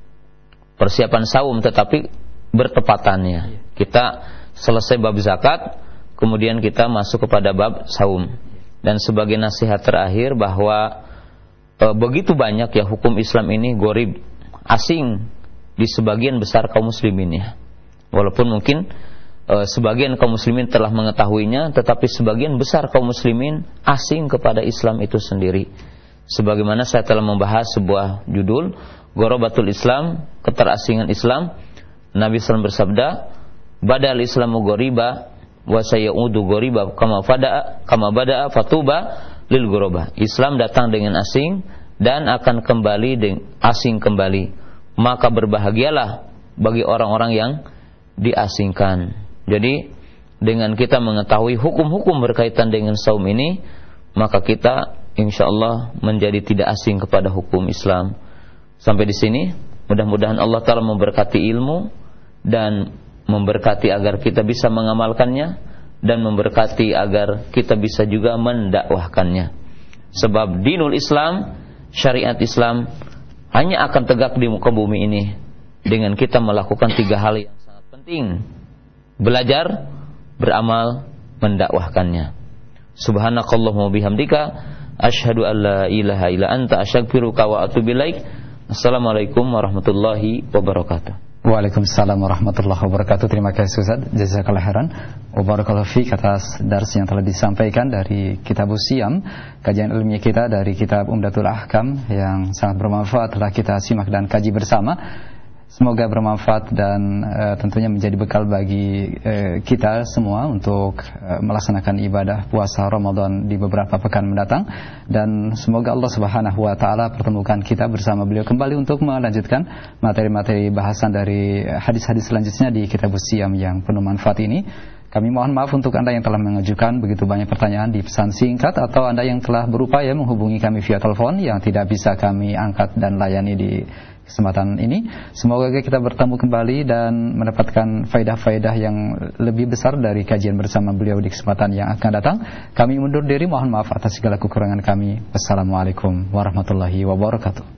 persiapan saum, tetapi bertepatannya. Kita selesai bab zakat, kemudian kita masuk kepada bab saum. Dan sebagai nasihat terakhir bahwa e, begitu banyak ya hukum Islam ini gorib, asing di sebagian besar kaum muslimin ya. Walaupun mungkin e, sebagian kaum muslimin telah mengetahuinya, tetapi sebagian besar kaum muslimin asing kepada Islam itu sendiri. Sebagaimana saya telah membahas sebuah judul, Ghorobatul Islam, keterasingan Islam. Nabi shallallahu alaihi wasallam bersabda, badal Islamu ghoriba wa sayaudu ghoriba kama fada'a kama bada'a fatuba lil ghoroba. Islam datang dengan asing dan akan kembali dengan asing kembali. Maka berbahagialah bagi orang-orang yang diasingkan. Jadi dengan kita mengetahui hukum-hukum berkaitan dengan saum ini, maka kita insyaallah menjadi tidak asing kepada hukum Islam. Sampai di sini, mudah-mudahan Allah Ta'ala memberkati ilmu dan memberkati agar kita bisa mengamalkannya, dan memberkati agar kita bisa juga mendakwahkannya. Sebab dinul Islam, syariat Islam hanya akan tegak di muka bumi ini dengan kita melakukan tiga hal yang sangat penting: belajar, beramal, mendakwahkannya. Subhanakallahumma bihamdika asyhadu an la ilaha illa anta astaghfiruka wa atubu ilaik. Assalamualaikum warahmatullahi wabarakatuh. Waalaikumsalam warahmatullahi wabarakatuh. Terima kasih Ustaz, jazakallahu khairan wa barakallahu fiik atas dars yang telah disampaikan dari Kitabus Siyam, kajian ilmiah kita dari kitab Umdatul Ahkam yang sangat bermanfaat telah kita simak dan kaji bersama. Semoga bermanfaat dan uh, tentunya menjadi bekal bagi uh, kita semua untuk uh, melaksanakan ibadah puasa Ramadan di beberapa pekan mendatang, dan semoga Allah Subhanahu wa taala pertemukan kita bersama beliau kembali untuk melanjutkan materi-materi bahasan dari hadis-hadis selanjutnya di Kitabus Siyam yang penuh manfaat ini. Kami mohon maaf untuk Anda yang telah mengajukan begitu banyak pertanyaan di pesan singkat, atau Anda yang telah berupaya menghubungi kami via telepon yang tidak bisa kami angkat dan layani di kesempatan ini. Semoga kita bertemu kembali dan mendapatkan faedah-faedah yang lebih besar dari kajian bersama beliau di kesempatan yang akan datang. Kami undur diri, mohon maaf atas segala kekurangan kami. Wassalamualaikum warahmatullahi wabarakatuh.